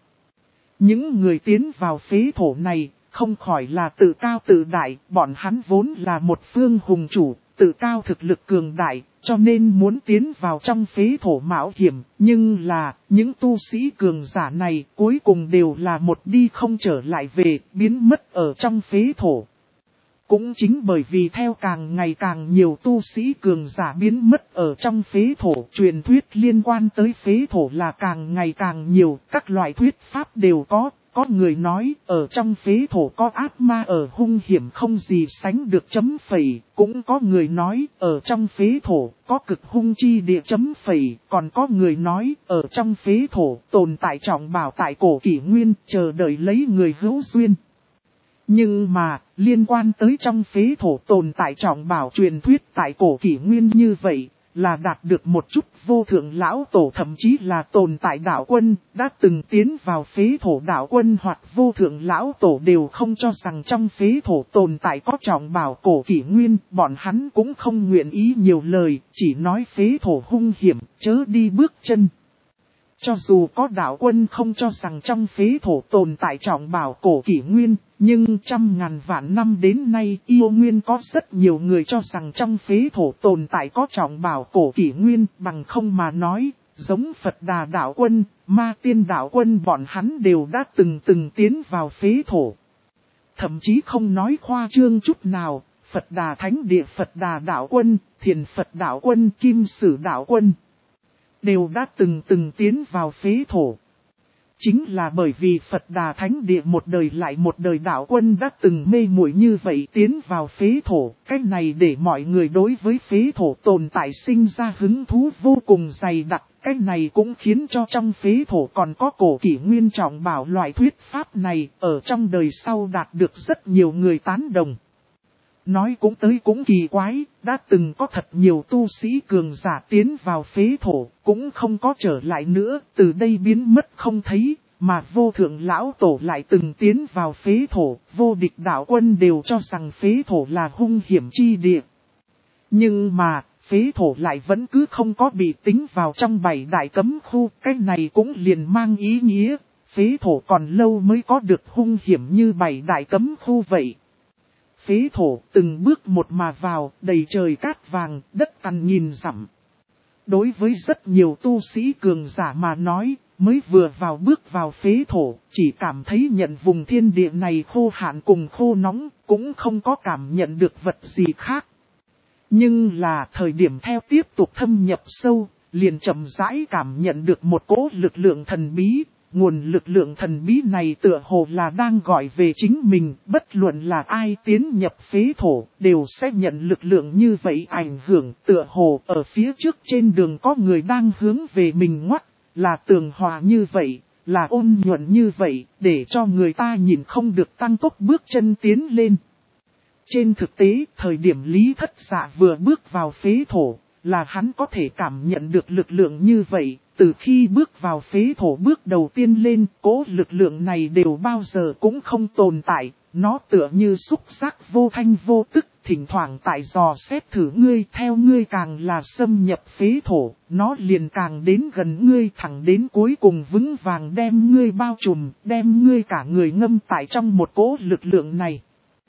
Những người tiến vào phế thổ này, không khỏi là tự cao tự đại, bọn hắn vốn là một phương hùng chủ, tự cao thực lực cường đại, cho nên muốn tiến vào trong phế thổ mạo hiểm, nhưng là, những tu sĩ cường giả này cuối cùng đều là một đi không trở lại về, biến mất ở trong phế thổ. Cũng chính bởi vì theo càng ngày càng nhiều tu sĩ cường giả biến mất ở trong phế thổ, truyền thuyết liên quan tới phế thổ là càng ngày càng nhiều, các loại thuyết pháp đều có. Có người nói, ở trong phế thổ có ác ma ở hung hiểm không gì sánh được chấm phẩy. Cũng có người nói, ở trong phế thổ có cực hung chi địa chấm phẩy. Còn có người nói, ở trong phế thổ tồn tại trọng bảo tại cổ kỷ nguyên, chờ đợi lấy người hữu duyên. Nhưng mà, liên quan tới trong phế thổ tồn tại trọng bảo truyền thuyết tại cổ kỷ nguyên như vậy, là đạt được một chút vô thượng lão tổ thậm chí là tồn tại đạo quân, đã từng tiến vào phế thổ đạo quân hoặc vô thượng lão tổ đều không cho rằng trong phế thổ tồn tại có trọng bảo cổ kỷ nguyên, bọn hắn cũng không nguyện ý nhiều lời, chỉ nói phế thổ hung hiểm, chớ đi bước chân. Cho dù có đạo quân không cho rằng trong phế thổ tồn tại trọng bảo cổ kỷ nguyên, nhưng trăm ngàn vạn năm đến nay yêu nguyên có rất nhiều người cho rằng trong phế thổ tồn tại có trọng bảo cổ kỷ nguyên, bằng không mà nói, giống Phật Đà đạo quân, Ma Tiên đạo quân bọn hắn đều đã từng tiến vào phế thổ. Thậm chí không nói khoa trương chút nào, Phật Đà Thánh Địa Phật Đà đạo quân, Thiền Phật đạo quân, Kim Sử đạo quân đều đã từng tiến vào phế thổ. Chính là bởi vì Phật Đà Thánh Địa một đời lại một đời đạo quân đã từng mê muội như vậy tiến vào phế thổ. Cái này để mọi người đối với phế thổ tồn tại sinh ra hứng thú vô cùng dày đặc. Cái này cũng khiến cho trong phế thổ còn có cổ kỷ nguyên trọng bảo loại thuyết pháp này ở trong đời sau đạt được rất nhiều người tán đồng. Nói cũng tới cũng kỳ quái, đã từng có thật nhiều tu sĩ cường giả tiến vào phế thổ, cũng không có trở lại nữa, từ đây biến mất không thấy, mà vô thượng lão tổ lại từng tiến vào phế thổ, vô địch đạo quân đều cho rằng phế thổ là hung hiểm chi địa. Nhưng mà, phế thổ lại vẫn cứ không có bị tính vào trong 7 đại cấm khu, cái này cũng liền mang ý nghĩa, phế thổ còn lâu mới có được hung hiểm như 7 đại cấm khu vậy. Phế thổ từng bước một mà vào, đầy trời cát vàng, đất cằn nghìn dặm. Đối với rất nhiều tu sĩ cường giả mà nói, mới vừa bước vào phế thổ, chỉ cảm thấy nhận vùng thiên địa này khô hạn cùng khô nóng, cũng không có cảm nhận được vật gì khác. Nhưng là thời điểm theo tiếp tục thâm nhập sâu, liền chậm rãi cảm nhận được một cỗ lực lượng thần bí. Nguồn lực lượng thần bí này tựa hồ là đang gọi về chính mình, bất luận là ai tiến nhập phế thổ, đều sẽ nhận lực lượng như vậy ảnh hưởng, tựa hồ ở phía trước trên đường có người đang hướng về mình ngoắt, là tường hòa như vậy, là ôn nhuận như vậy, để cho người ta nhìn không được tăng tốc bước chân tiến lên. Trên thực tế, thời điểm Lý Thất Dạ vừa bước vào phế thổ, là hắn có thể cảm nhận được lực lượng như vậy. Từ khi bước vào phế thổ bước đầu tiên lên, cố lực lượng này đều bao giờ cũng không tồn tại, nó tựa như xúc giác vô thanh vô tức, thỉnh thoảng tại dò xét thử ngươi, theo ngươi càng là xâm nhập phế thổ, nó liền càng đến gần ngươi thẳng đến cuối cùng vững vàng đem ngươi bao trùm, đem ngươi cả người ngâm tại trong một cố lực lượng này.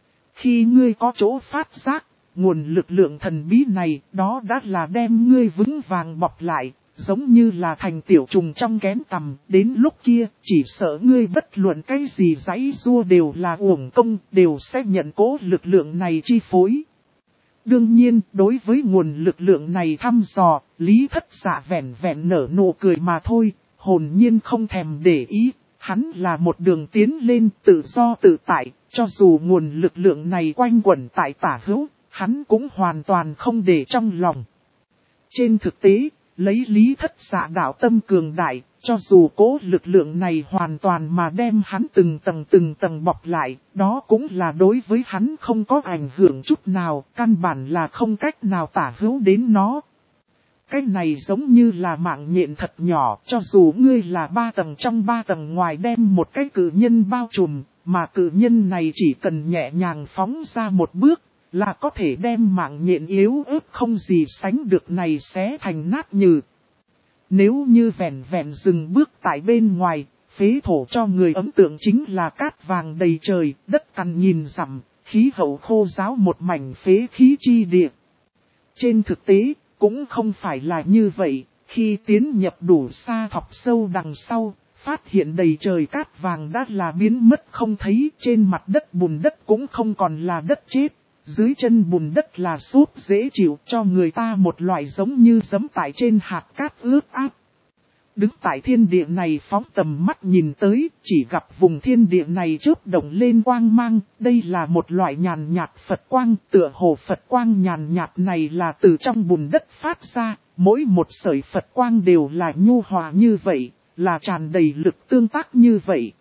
Khi ngươi có chỗ phát giác, nguồn lực lượng thần bí này, đó đã là đem ngươi vững vàng bọc lại. Giống như là thành tiểu trùng trong kén tằm, đến lúc kia, chỉ sợ ngươi bất luận cái gì giãy giụa đều là uổng công, đều sẽ nhận cố lực lượng này chi phối. Đương nhiên, đối với nguồn lực lượng này thăm dò, Lý Thất Dạ vẻn vẹn nở nụ cười mà thôi, hồn nhiên không thèm để ý, hắn là một đường tiến lên tự do tự tại, cho dù nguồn lực lượng này quanh quẩn tại tả hữu, hắn cũng hoàn toàn không để trong lòng. Trên thực tế, lấy Lý Thất Dạ đạo tâm cường đại, cho dù cố lực lượng này hoàn toàn mà đem hắn từng tầng bọc lại, đó cũng là đối với hắn không có ảnh hưởng chút nào, căn bản là không cách nào tả hữu đến nó. Cái này giống như là mạng nhện thật nhỏ, cho dù ngươi là 3 tầng trong 3 tầng ngoài đem một cái cự nhân bao trùm, mà cự nhân này chỉ cần nhẹ nhàng phóng ra một bước, là có thể đem mạng nhện yếu ớt không gì sánh được này xé thành nát nhừ. Nếu như vẹn vẹn dừng bước tại bên ngoài, phế thổ cho người ấn tượng chính là cát vàng đầy trời, đất cằn nghìn dặm, khí hậu khô ráo một mảnh phế khí chi địa. Trên thực tế, cũng không phải là như vậy, khi tiến nhập đủ xa thọc sâu đằng sau, phát hiện đầy trời cát vàng đã là biến mất không thấy, trên mặt đất bùn đất cũng không còn là đất chết. Dưới chân bùn đất là xốp dễ chịu cho người ta một loại giống như giẫm tại trên hạt cát ướt át. Đứng tại thiên địa này phóng tầm mắt nhìn tới, chỉ gặp vùng thiên địa này chớp động lên quang mang, đây là một loại nhàn nhạt Phật quang, tựa hồ Phật quang nhàn nhạt này là từ trong bùn đất phát ra, mỗi một sợi Phật quang đều là nhu hòa như vậy, là tràn đầy lực tương tác như vậy.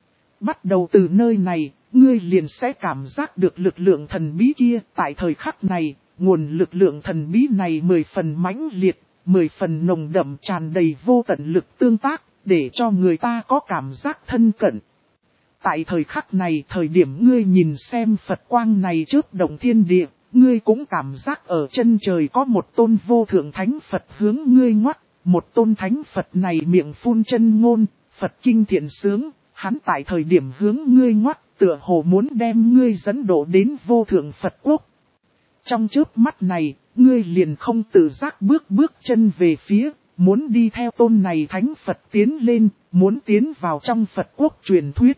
Bắt đầu từ nơi này, ngươi liền sẽ cảm giác được lực lượng thần bí kia, tại thời khắc này, nguồn lực lượng thần bí này 10 phần mãnh liệt, 10 phần nồng đậm tràn đầy vô tận lực tương tác, để cho người ta có cảm giác thân cận. Tại thời khắc này, thời điểm ngươi nhìn xem Phật quang này chớp động thiên địa, ngươi cũng cảm giác ở chân trời có một tôn vô thượng thánh Phật hướng ngươi ngoắt, một tôn thánh Phật này miệng phun chân ngôn, Phật kinh thiện sướng, hắn tại thời điểm hướng ngươi ngoắt, tựa hồ muốn đem ngươi dẫn độ đến vô thượng Phật quốc. Trong chớp mắt này, ngươi liền không tự giác bước chân về phía, muốn đi theo tôn này thánh Phật tiến lên, muốn tiến vào trong Phật quốc truyền thuyết.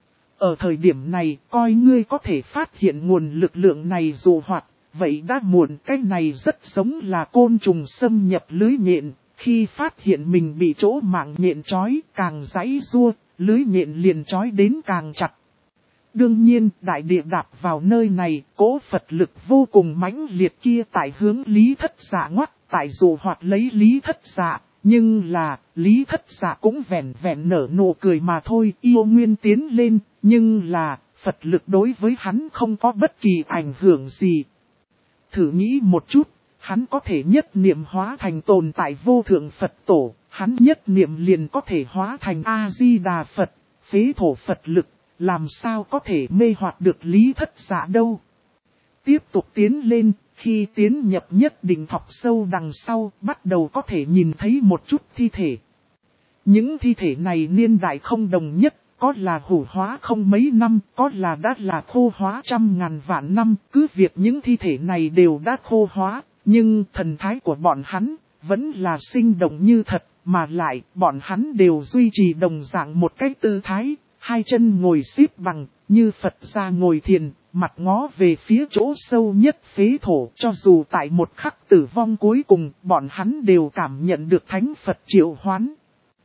Ở thời điểm này, coi ngươi có thể phát hiện nguồn lực lượng này dù hoạt, vậy đã muộn. Cái này rất giống là côn trùng xâm nhập lưới nhện, khi phát hiện mình bị chỗ mạng nhện trói, càng giãy giụa, lưới nhện liền trói đến càng chặt. Đương nhiên, đại địa đạp vào nơi này, cỗ Phật lực vô cùng mãnh liệt kia tại hướng Lý Thất Dạ ngoắt, tại dù hoạt lấy Lý Thất Dạ. Nhưng là, Lý Thất Dạ cũng vẹn nở nụ cười mà thôi, yêu nguyên tiến lên, nhưng là, Phật lực đối với hắn không có bất kỳ ảnh hưởng gì. Thử nghĩ một chút, hắn có thể nhất niệm hóa thành tồn tại vô thượng Phật tổ, hắn nhất niệm liền có thể hóa thành A-di-đà Phật, phế thổ Phật lực, làm sao có thể mê hoặc được Lý Thất Dạ đâu. Tiếp tục tiến lên. Khi tiến nhập nhất định thọc sâu đằng sau, bắt đầu có thể nhìn thấy một chút thi thể. Những thi thể này niên đại không đồng nhất, có là hủ hóa không mấy năm, có là đã là khô hóa trăm ngàn vạn năm. Cứ việc những thi thể này đều đã khô hóa, nhưng thần thái của bọn hắn vẫn là sinh động như thật, mà lại bọn hắn đều duy trì đồng dạng một cái tư thái, hai chân ngồi xếp bằng, như Phật gia ngồi thiền. Mặt ngó về phía chỗ sâu nhất phế thổ, cho dù tại một khắc tử vong cuối cùng, bọn hắn đều cảm nhận được thánh Phật triệu hoán.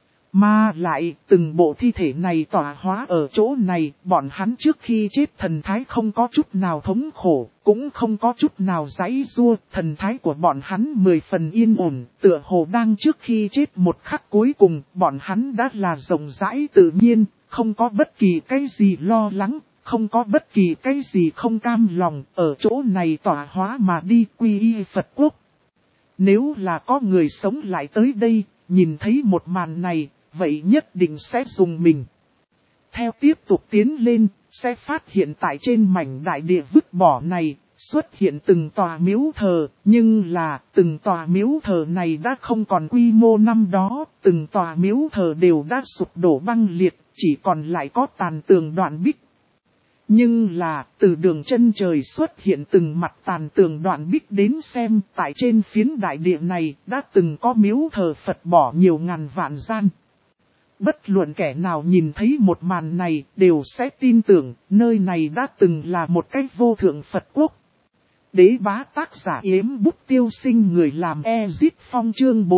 Mà lại, từng bộ thi thể này tỏa hóa ở chỗ này, bọn hắn trước khi chết thần thái không có chút nào thống khổ, cũng không có chút nào giãy giụa, thần thái của bọn hắn 10 phần yên ổn, tựa hồ đang trước khi chết một khắc cuối cùng, bọn hắn đã là rộng rãi tự nhiên, không có bất kỳ cái gì lo lắng. Không có bất kỳ cái gì không cam lòng, ở chỗ này tỏa hóa mà đi quy y Phật quốc. Nếu là có người sống lại tới đây, nhìn thấy một màn này, vậy nhất định sẽ dùng mình. Theo tiếp tục tiến lên, sẽ phát hiện tại trên mảnh đại địa vứt bỏ này, xuất hiện từng tòa miếu thờ, nhưng là từng tòa miếu thờ này đã không còn quy mô năm đó, từng tòa miếu thờ đều đã sụp đổ băng liệt, chỉ còn lại có tàn tường đoạn bích. Nhưng là, từ đường chân trời xuất hiện từng mặt tàn tường đoạn bích đến xem, tại trên phiến đại địa này, đã từng có miếu thờ Phật bỏ nhiều ngàn vạn gian. Bất luận kẻ nào nhìn thấy một màn này, đều sẽ tin tưởng, nơi này đã từng là một cái vô thượng Phật quốc. Đế bá tác giả Yếm Bút Tiêu Sinh, người làm Ezit Phong, chương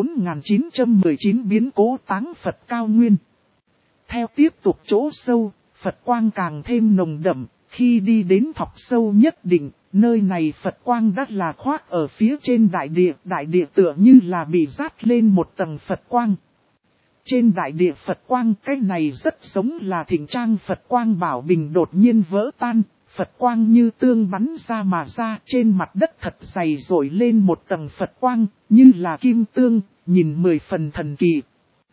4919 biến cố táng Phật cao nguyên. Theo tiếp tục chỗ sâu, Phật quang càng thêm nồng đậm, khi đi đến thọc sâu nhất định, nơi này Phật quang đã là khoác ở phía trên đại địa tựa như là bị rát lên một tầng Phật quang. Trên đại địa Phật quang, cái này rất giống là thịnh trang Phật quang bảo bình đột nhiên vỡ tan, Phật quang như tương bắn ra mà ra, trên mặt đất thật dày rội lên một tầng Phật quang, như là kim tương, nhìn 10 phần thần kỳ.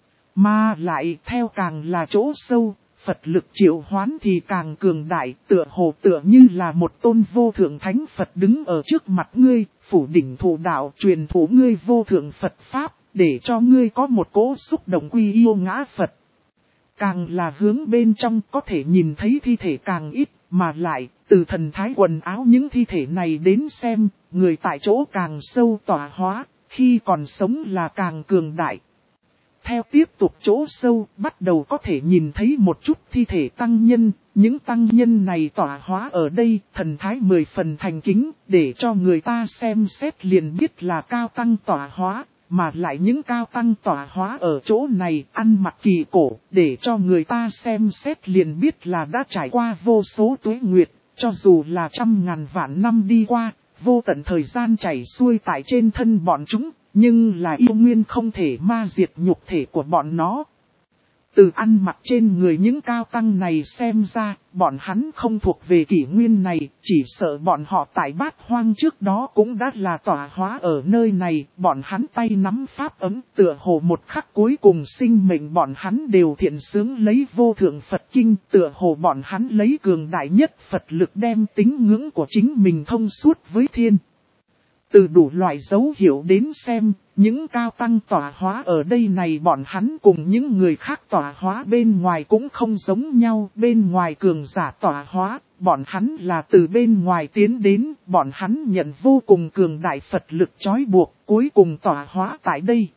Mà lại theo càng là chỗ sâu, Phật lực triệu hoán thì càng cường đại, tựa hồ tựa như là một tôn vô thượng thánh Phật đứng ở trước mặt ngươi, phủ đỉnh thủ đạo truyền thủ ngươi vô thượng Phật Pháp, để cho ngươi có một cỗ xúc động quy yêu ngã Phật. Càng là hướng bên trong có thể nhìn thấy thi thể càng ít, mà lại, từ thần thái quần áo những thi thể này đến xem, người tại chỗ càng sâu tỏa hóa, khi còn sống là càng cường đại. Theo tiếp tục chỗ sâu, bắt đầu có thể nhìn thấy một chút thi thể tăng nhân, những tăng nhân này tỏa hóa ở đây, thần thái 10 phần thành kính, để cho người ta xem xét liền biết là cao tăng tỏa hóa, mà lại những cao tăng tỏa hóa ở chỗ này ăn mặc kỳ cổ, để cho người ta xem xét liền biết là đã trải qua vô số tuế nguyệt, cho dù là trăm ngàn vạn năm đi qua, vô tận thời gian chảy xuôi tại trên thân bọn chúng. Nhưng là yêu nguyên không thể ma diệt nhục thể của bọn nó. Từ ăn mặc trên người những cao tăng này xem ra, bọn hắn không thuộc về kỷ nguyên này, chỉ sợ bọn họ tại Bát Hoang trước đó cũng đã là tọa hóa ở nơi này, bọn hắn tay nắm pháp ấm tựa hồ một khắc cuối cùng sinh mệnh bọn hắn đều thiện sướng lấy vô thượng Phật kinh, tựa hồ bọn hắn lấy cường đại nhất Phật lực đem tín ngưỡng của chính mình thông suốt với thiên. Từ đủ loại dấu hiệu đến xem, những cao tăng tọa hóa ở đây này bọn hắn cùng những người khác tọa hóa bên ngoài cũng không giống nhau. Bên ngoài cường giả tọa hóa, bọn hắn là từ bên ngoài tiến đến, bọn hắn nhận vô cùng cường đại Phật lực trói buộc, cuối cùng tọa hóa tại đây.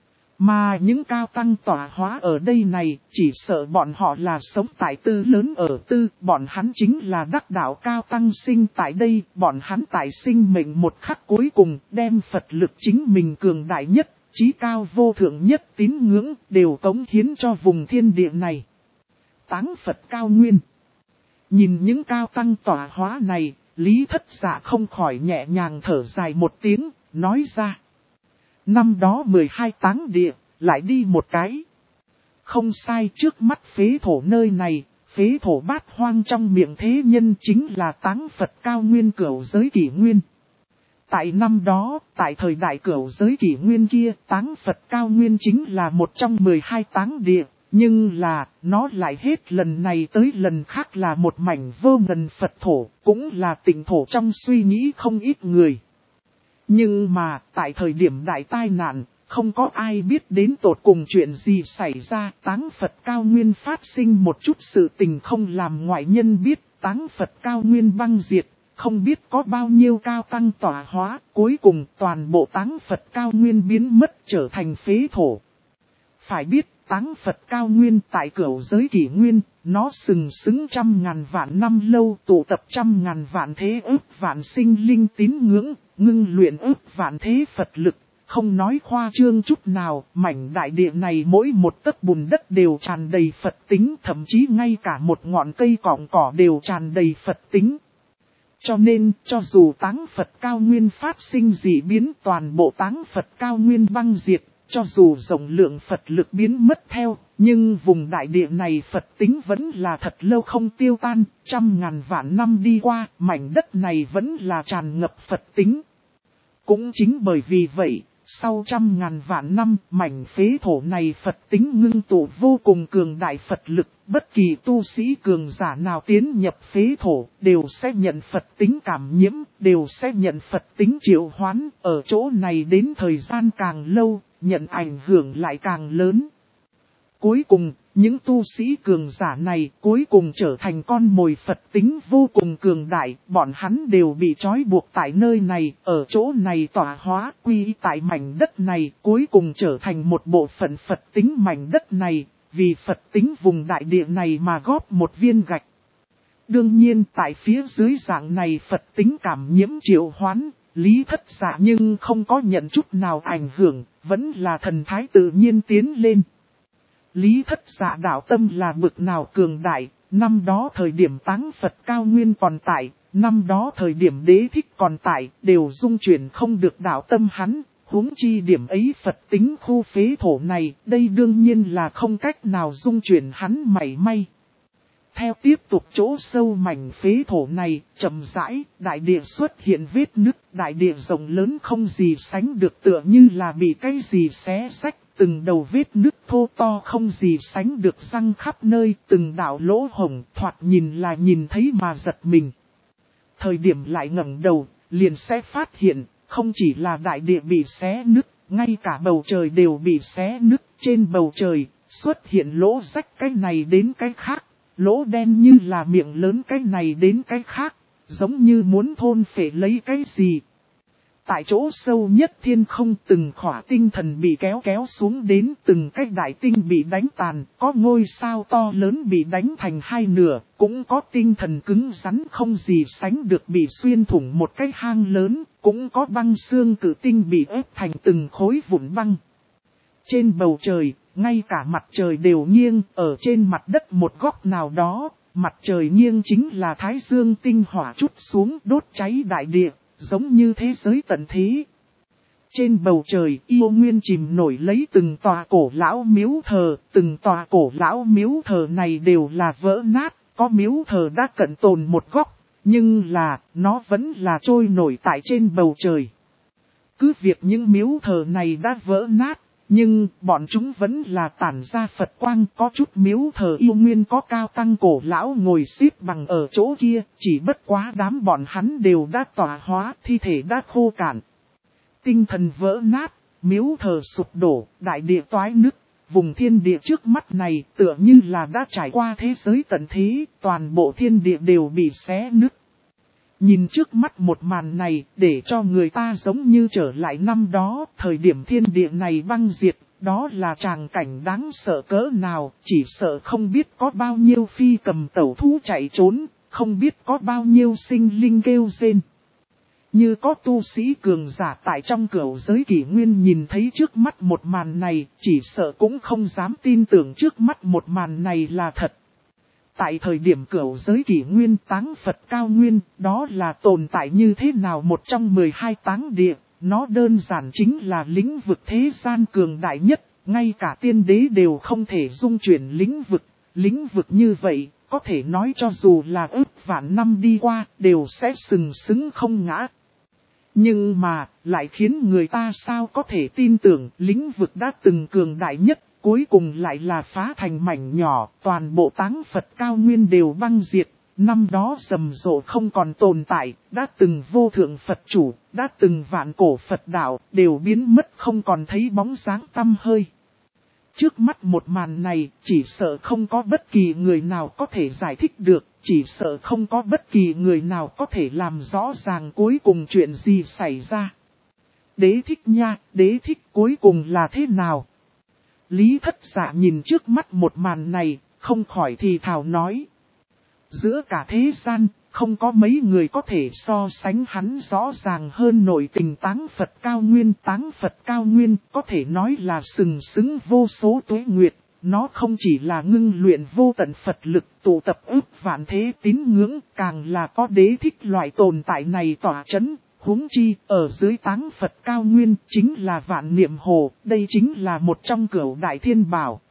Mà những cao tăng tọa hóa ở đây này, chỉ sợ bọn họ là sống tại tư lớn ở tư, bọn hắn chính là đắc đạo cao tăng sinh tại đây, bọn hắn tại sinh mệnh một khắc cuối cùng, đem Phật lực chính mình cường đại nhất, chí cao vô thượng nhất tín ngưỡng, đều cống hiến cho vùng thiên địa này. Táng Phật cao nguyên. Nhìn những cao tăng tọa hóa này, Lý Thất Dạ không khỏi nhẹ nhàng thở dài một tiếng, nói ra. Năm đó 12 táng địa, lại đi một cái. Không sai, trước mắt phế thổ nơi này, phế thổ Bát Hoang trong miệng thế nhân chính là Táng Phật cao nguyên cửu giới kỷ nguyên. Tại năm đó, tại thời đại cửu giới kỷ nguyên kia, Táng Phật cao nguyên chính là một trong 12 táng địa. Nhưng là, nó lại hết lần này tới lần khác là một mảnh vô ngần Phật thổ, cũng là tịnh thổ trong suy nghĩ không ít người. Nhưng mà, tại thời điểm đại tai nạn, không có ai biết đến tột cùng chuyện gì xảy ra. Táng Phật cao nguyên phát sinh một chút sự tình không làm ngoại nhân biết. Táng Phật cao nguyên băng diệt, không biết có bao nhiêu cao tăng tọa hóa. Cuối cùng toàn bộ Táng Phật cao nguyên biến mất trở thành phế thổ. Phải biết, Táng Phật cao nguyên tại cửu giới kỷ nguyên, nó sừng sững 100.000 vạn năm lâu, tụ tập 100.000 vạn thế ức vạn sinh linh tín ngưỡng, ngưng luyện ức vạn thế Phật lực. Không nói khoa trương chút nào, mảnh đại địa này mỗi một tấc bùn đất đều tràn đầy Phật tính, thậm chí ngay cả một ngọn cây cọng cỏ đều tràn đầy Phật tính. Cho nên, cho dù Táng Phật cao nguyên phát sinh dị biến, toàn bộ Táng Phật cao nguyên băng diệt, cho dù rộng lượng Phật lực biến mất theo, nhưng vùng đại địa này Phật tính vẫn là thật lâu không tiêu tan, 100.000 vạn năm đi qua, mảnh đất này vẫn là tràn ngập Phật tính. Cũng chính bởi vì vậy, sau 100.000 vạn năm, mảnh phế thổ này Phật tính ngưng tụ vô cùng cường đại Phật lực, bất kỳ tu sĩ cường giả nào tiến nhập phế thổ, đều sẽ nhận Phật tính cảm nhiễm, đều sẽ nhận Phật tính triệu hoán, ở chỗ này đến thời gian càng lâu, nhận ảnh hưởng lại càng lớn. Cuối cùng, những tu sĩ cường giả này cuối cùng trở thành con mồi Phật tính vô cùng cường đại, bọn hắn đều bị trói buộc tại nơi này, ở chỗ này tọa hóa quy tại mảnh đất này, cuối cùng trở thành một bộ phận Phật tính mảnh đất này, vì Phật tính vùng đại địa này mà góp một viên gạch. Đương nhiên tại phía dưới dạng này Phật tính cảm nhiễm triệu hoán, Lý Thất Dạ nhưng không có nhận chút nào ảnh hưởng, vẫn là thần thái tự nhiên tiến lên. Lý Thất Dạ đạo tâm là bực nào cường đại, năm đó thời điểm Táng Phật cao nguyên còn tại, năm đó thời điểm Đế Thích còn tại, đều dung chuyển không được đạo tâm hắn, huống chi điểm ấy Phật tính khu phế thổ này, đây đương nhiên là không cách nào dung chuyển hắn mảy may. Theo tiếp tục chỗ sâu mảnh phế thổ này, chậm rãi, đại địa xuất hiện vết nứt, đại địa rộng lớn không gì sánh được tựa như là bị cái gì xé rách, từng đầu vết nứt thô to không gì sánh được răng khắp nơi, từng đạo lỗ hổng, thoạt nhìn là nhìn thấy mà giật mình. Thời điểm lại ngẩng đầu, liền sẽ phát hiện, không chỉ là đại địa bị xé nứt, ngay cả bầu trời đều bị xé nứt, trên bầu trời, xuất hiện lỗ rách cái này đến cái khác. Lỗ đen như là miệng lớn cái này đến cái khác, giống như muốn thôn phệ lấy cái gì. Tại chỗ sâu nhất thiên không từng khỏa tinh thần bị kéo xuống đến, từng cái đại tinh bị đánh tàn, có ngôi sao to lớn bị đánh thành hai nửa, cũng có tinh thần cứng rắn không gì sánh được bị xuyên thủng một cái hang lớn, cũng có băng xương cử tinh bị ép thành từng khối vụn băng. Trên bầu trời, ngay cả mặt trời đều nghiêng, ở trên mặt đất một góc nào đó, mặt trời nghiêng chính là Thái Dương tinh hỏa trút xuống đốt cháy đại địa, giống như thế giới tận thế. Trên bầu trời yêu nguyên chìm nổi lấy từng tòa cổ lão miếu thờ, từng tòa cổ lão miếu thờ này đều là vỡ nát, có miếu thờ đã cận tồn một góc, nhưng là, nó vẫn là trôi nổi tại trên bầu trời. Cứ việc những miếu thờ này đã vỡ nát, nhưng bọn chúng vẫn là tản ra Phật quang, có chút miếu thờ yêu nguyên có cao tăng cổ lão ngồi xếp bằng ở chỗ kia, chỉ bất quá đám bọn hắn đều đã tỏa hóa, thi thể đã khô cạn. Tinh thần vỡ nát, miếu thờ sụp đổ, đại địa toái nứt, vùng thiên địa trước mắt này tựa như là đã trải qua thế giới tận thế, toàn bộ thiên địa đều bị xé nứt. Nhìn trước mắt một màn này, để cho người ta giống như trở lại năm đó, thời điểm thiên địa này băng diệt, đó là tràng cảnh đáng sợ cỡ nào, chỉ sợ không biết có bao nhiêu phi cầm tẩu thú chạy trốn, không biết có bao nhiêu sinh linh kêu rên. Như có tu sĩ cường giả tại trong cửu giới kỷ nguyên nhìn thấy trước mắt một màn này, chỉ sợ cũng không dám tin tưởng trước mắt một màn này là thật. Tại thời điểm cửu giới kỷ nguyên táng Phật cao nguyên, đó là tồn tại như thế nào một trong 12 táng địa, nó đơn giản chính là lĩnh vực thế gian cường đại nhất, ngay cả tiên đế đều không thể dung chuyển lĩnh vực như vậy, có thể nói cho dù là ước vạn năm đi qua, đều sẽ sừng sững không ngã. Nhưng mà, lại khiến người ta sao có thể tin tưởng lĩnh vực đã từng cường đại nhất, cuối cùng lại là phá thành mảnh nhỏ, toàn bộ táng Phật cao nguyên đều băng diệt, năm đó rầm rộ không còn tồn tại, đã từng vô thượng Phật chủ, đã từng vạn cổ Phật đạo, đều biến mất không còn thấy bóng dáng tăm hơi. Trước mắt một màn này, chỉ sợ không có bất kỳ người nào có thể giải thích được, chỉ sợ không có bất kỳ người nào có thể làm rõ ràng cuối cùng chuyện gì xảy ra. Đế thích nha, đế thích cuối cùng là thế nào? Lý Thất Dạ nhìn trước mắt một màn này, không khỏi thì thào nói. Giữa cả thế gian, không có mấy người có thể so sánh hắn rõ ràng hơn nội tình táng Phật cao nguyên. Táng Phật cao nguyên có thể nói là sừng sững vô số tuế nguyệt. Nó không chỉ là ngưng luyện vô tận Phật lực tụ tập ức vạn thế tín ngưỡng, càng là có đế thích loại tồn tại này tỏa chấn. Huống chi, ở dưới táng Phật cao nguyên chính là Vạn Niệm Hồ, đây chính là một trong cửu đại thiên bảo.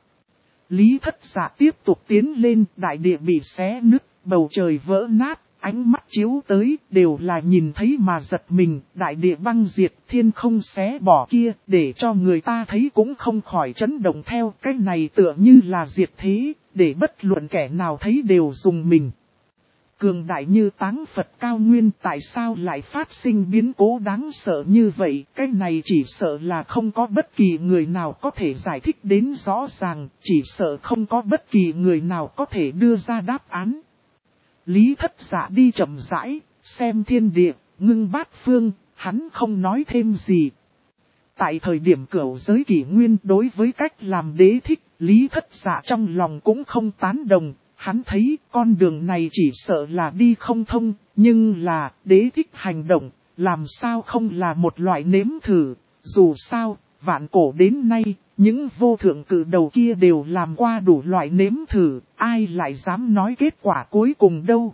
Lý Thất Dạ tiếp tục tiến lên, đại địa bị xé nứt, bầu trời vỡ nát, ánh mắt chiếu tới, đều là nhìn thấy mà giật mình, đại địa băng diệt, thiên không xé bỏ kia, để cho người ta thấy cũng không khỏi chấn động theo, cái này tựa như là diệt thế, để bất luận kẻ nào thấy đều dùng mình. Cường đại như táng Phật cao nguyên tại sao lại phát sinh biến cố đáng sợ như vậy, cái này chỉ sợ là không có bất kỳ người nào có thể giải thích đến rõ ràng, chỉ sợ không có bất kỳ người nào có thể đưa ra đáp án. Lý Thất Dạ đi chậm rãi, xem thiên địa, ngưng bát phương, hắn không nói thêm gì. Tại thời điểm cửu giới kỷ nguyên đối với cách làm đế thích, Lý Thất Dạ trong lòng cũng không tán đồng. Hắn thấy con đường này chỉ sợ là đi không thông, nhưng là đế thích hành động, làm sao không là một loại nếm thử. Dù sao, vạn cổ đến nay, những vô thượng cử đầu kia đều làm qua đủ loại nếm thử, ai lại dám nói kết quả cuối cùng đâu.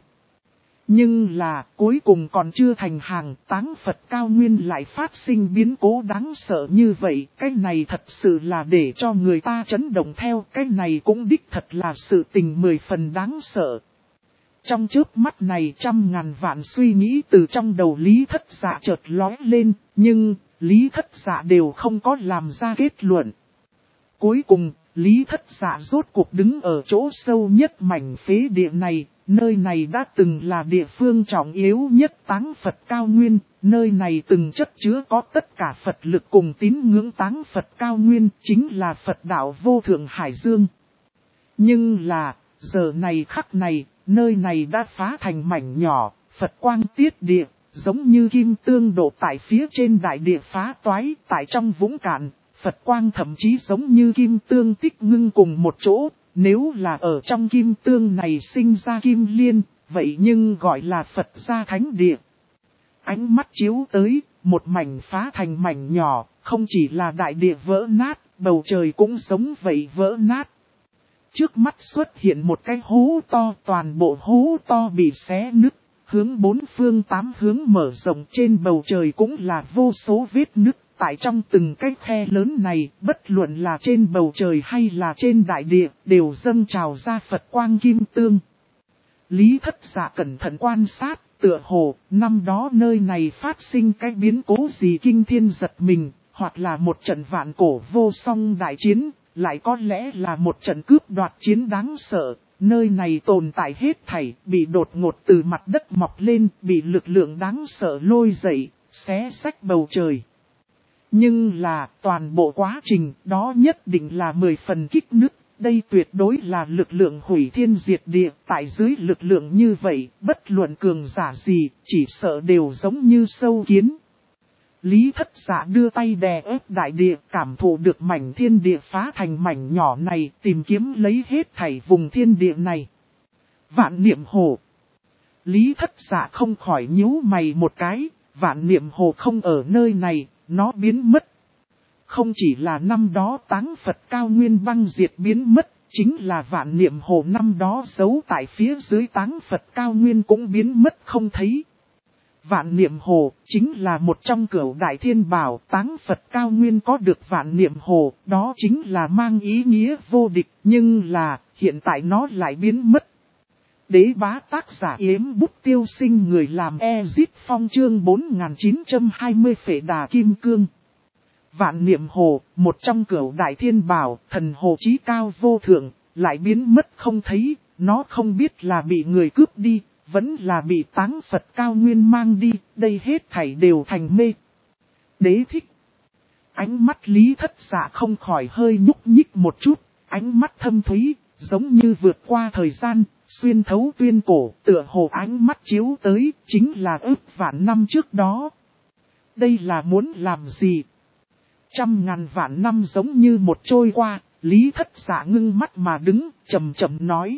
Nhưng là, cuối cùng còn chưa thành hàng, táng Phật cao nguyên lại phát sinh biến cố đáng sợ như vậy, cái này thật sự là để cho người ta chấn động theo, cái này cũng đích thật là sự tình 10 phần đáng sợ. Trong chớp mắt này 100.000 vạn suy nghĩ từ trong đầu Lý Thất Dạ chợt lóe lên, nhưng Lý Thất Dạ đều không có làm ra kết luận. Cuối cùng, Lý Thất Dạ rốt cuộc đứng ở chỗ sâu nhất mảnh phế địa này, nơi này đã từng là địa phương trọng yếu nhất táng Phật cao nguyên, nơi này từng chất chứa có tất cả Phật lực cùng tín ngưỡng táng Phật cao nguyên, chính là Phật đạo vô thượng hải dương. Nhưng là, giờ này khắc này, nơi này đã phá thành mảnh nhỏ, Phật quang tiết địa, giống như kim tương đổ tại phía trên đại địa phá toái, tại trong vũng cạn. Phật quang thậm chí giống như kim tương tích ngưng cùng một chỗ, nếu là ở trong kim tương này sinh ra kim liên, vậy nhưng gọi là Phật gia thánh địa. Ánh mắt chiếu tới, một mảnh phá thành mảnh nhỏ, không chỉ là đại địa vỡ nát, bầu trời cũng giống vậy vỡ nát. Trước mắt xuất hiện một cái hố to, toàn bộ hố to bị xé nứt, hướng 4 phương 8 hướng mở rộng trên bầu trời cũng là vô số vết nứt. tại trong từng cái khe lớn này, bất luận là trên bầu trời hay là trên đại địa, đều dâng trào ra Phật quang kim tương. Lý Thất Dạ cẩn thận quan sát, tựa hồ, năm đó nơi này phát sinh cái biến cố gì kinh thiên giật mình, hoặc là một trận vạn cổ vô song đại chiến, lại có lẽ là một trận cướp đoạt chiến đáng sợ. Nơi này tồn tại hết thảy, bị đột ngột từ mặt đất mọc lên, bị lực lượng đáng sợ lôi dậy, xé xách bầu trời. Nhưng là, toàn bộ quá trình, đó nhất định là 10 phần kích nứt. Đây tuyệt đối là lực lượng hủy thiên diệt địa, tại dưới lực lượng như vậy, bất luận cường giả gì, chỉ sợ đều giống như sâu kiến. Lý Thất Dạ đưa tay đè ép đại địa, cảm thụ được mảnh thiên địa phá thành mảnh nhỏ này, tìm kiếm lấy hết thảy vùng thiên địa này. Vạn niệm hồ. Lý Thất Dạ không khỏi nhíu mày một cái, vạn niệm hồ không ở nơi này, nó biến mất. Không chỉ là năm đó Táng Phật cao nguyên băng diệt biến mất, chính là vạn niệm hồ năm đó giấu tại phía dưới Táng Phật cao nguyên cũng biến mất không thấy. Vạn niệm hồ chính là một trong cửu đại thiên bảo, Táng Phật cao nguyên có được vạn niệm hồ, đó chính là mang ý nghĩa vô địch, nhưng là hiện tại nó lại biến mất. Đế bá tác giả Yếm Bút Tiêu Sinh, người làm Ezit Phong, chương 4920 Phệ Đà Kim Cương. Vạn niệm hồ, một trong cửu đại thiên bảo, thần hồ chí cao vô thượng, lại biến mất không thấy, nó không biết là bị người cướp đi, vẫn là bị Táng Phật cao nguyên mang đi, đây hết thảy đều thành mê. Đế thích. Ánh mắt Lý Thất Dạ không khỏi hơi nhúc nhích một chút, ánh mắt thâm thúy, giống như vượt qua thời gian, xuyên thấu tuyên cổ, tựa hồ ánh mắt chiếu tới, chính là ước vạn năm trước đó. Đây là muốn làm gì? Trăm ngàn vạn năm giống như một trôi qua, Lý Thất Dạ ngưng mắt mà đứng, chậm chậm nói.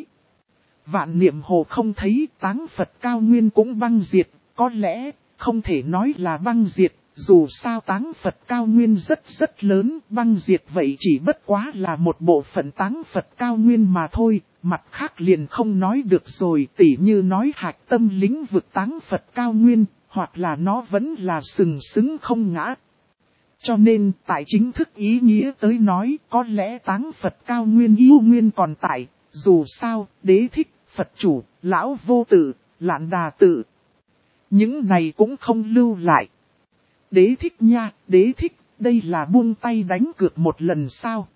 Vạn niệm hồ không thấy, Táng Phật cao nguyên cũng băng diệt, có lẽ, không thể nói là băng diệt, dù sao Táng Phật cao nguyên rất lớn, băng diệt vậy chỉ bất quá là một bộ phận Táng Phật cao nguyên mà thôi, mặt khác liền không nói được rồi, tỉ như nói hạch tâm lĩnh vực Táng Phật cao nguyên, hoặc là nó vẫn là sừng sững không ngã. Cho nên, tại chính thức ý nghĩa tới nói, có lẽ Táng Phật cao nguyên yêu nguyên còn tại, dù sao, đế thích, Phật chủ, lão vô tự, lạn đà tự. Những này cũng không lưu lại. Đế thích nha, đế thích, đây là buông tay đánh cược một lần sao?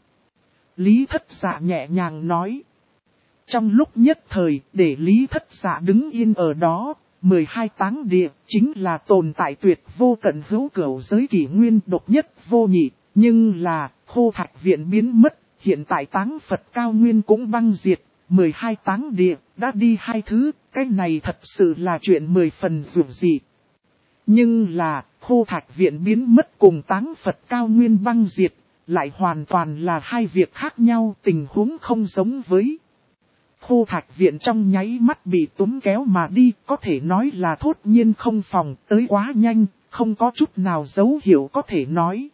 Lý Thất Dạ nhẹ nhàng nói. Trong lúc nhất thời, để Lý Thất Dạ đứng yên ở đó, 12 táng địa, chính là tồn tại tuyệt vô tận hữu cửu giới kỷ nguyên độc nhất vô nhị, nhưng là, khô thạch viện biến mất, hiện tại Táng Phật cao nguyên cũng băng diệt, 12 táng địa, đã đi hai thứ, cái này thật sự là chuyện 10 phần dù gì. Nhưng là, khô thạch viện biến mất cùng Táng Phật cao nguyên băng diệt, lại hoàn toàn là hai việc khác nhau, tình huống không giống với. Khô thạch viện trong nháy mắt bị túm kéo mà đi, có thể nói là thốt nhiên không phòng, tới quá nhanh, không có chút nào dấu hiệu có thể nói.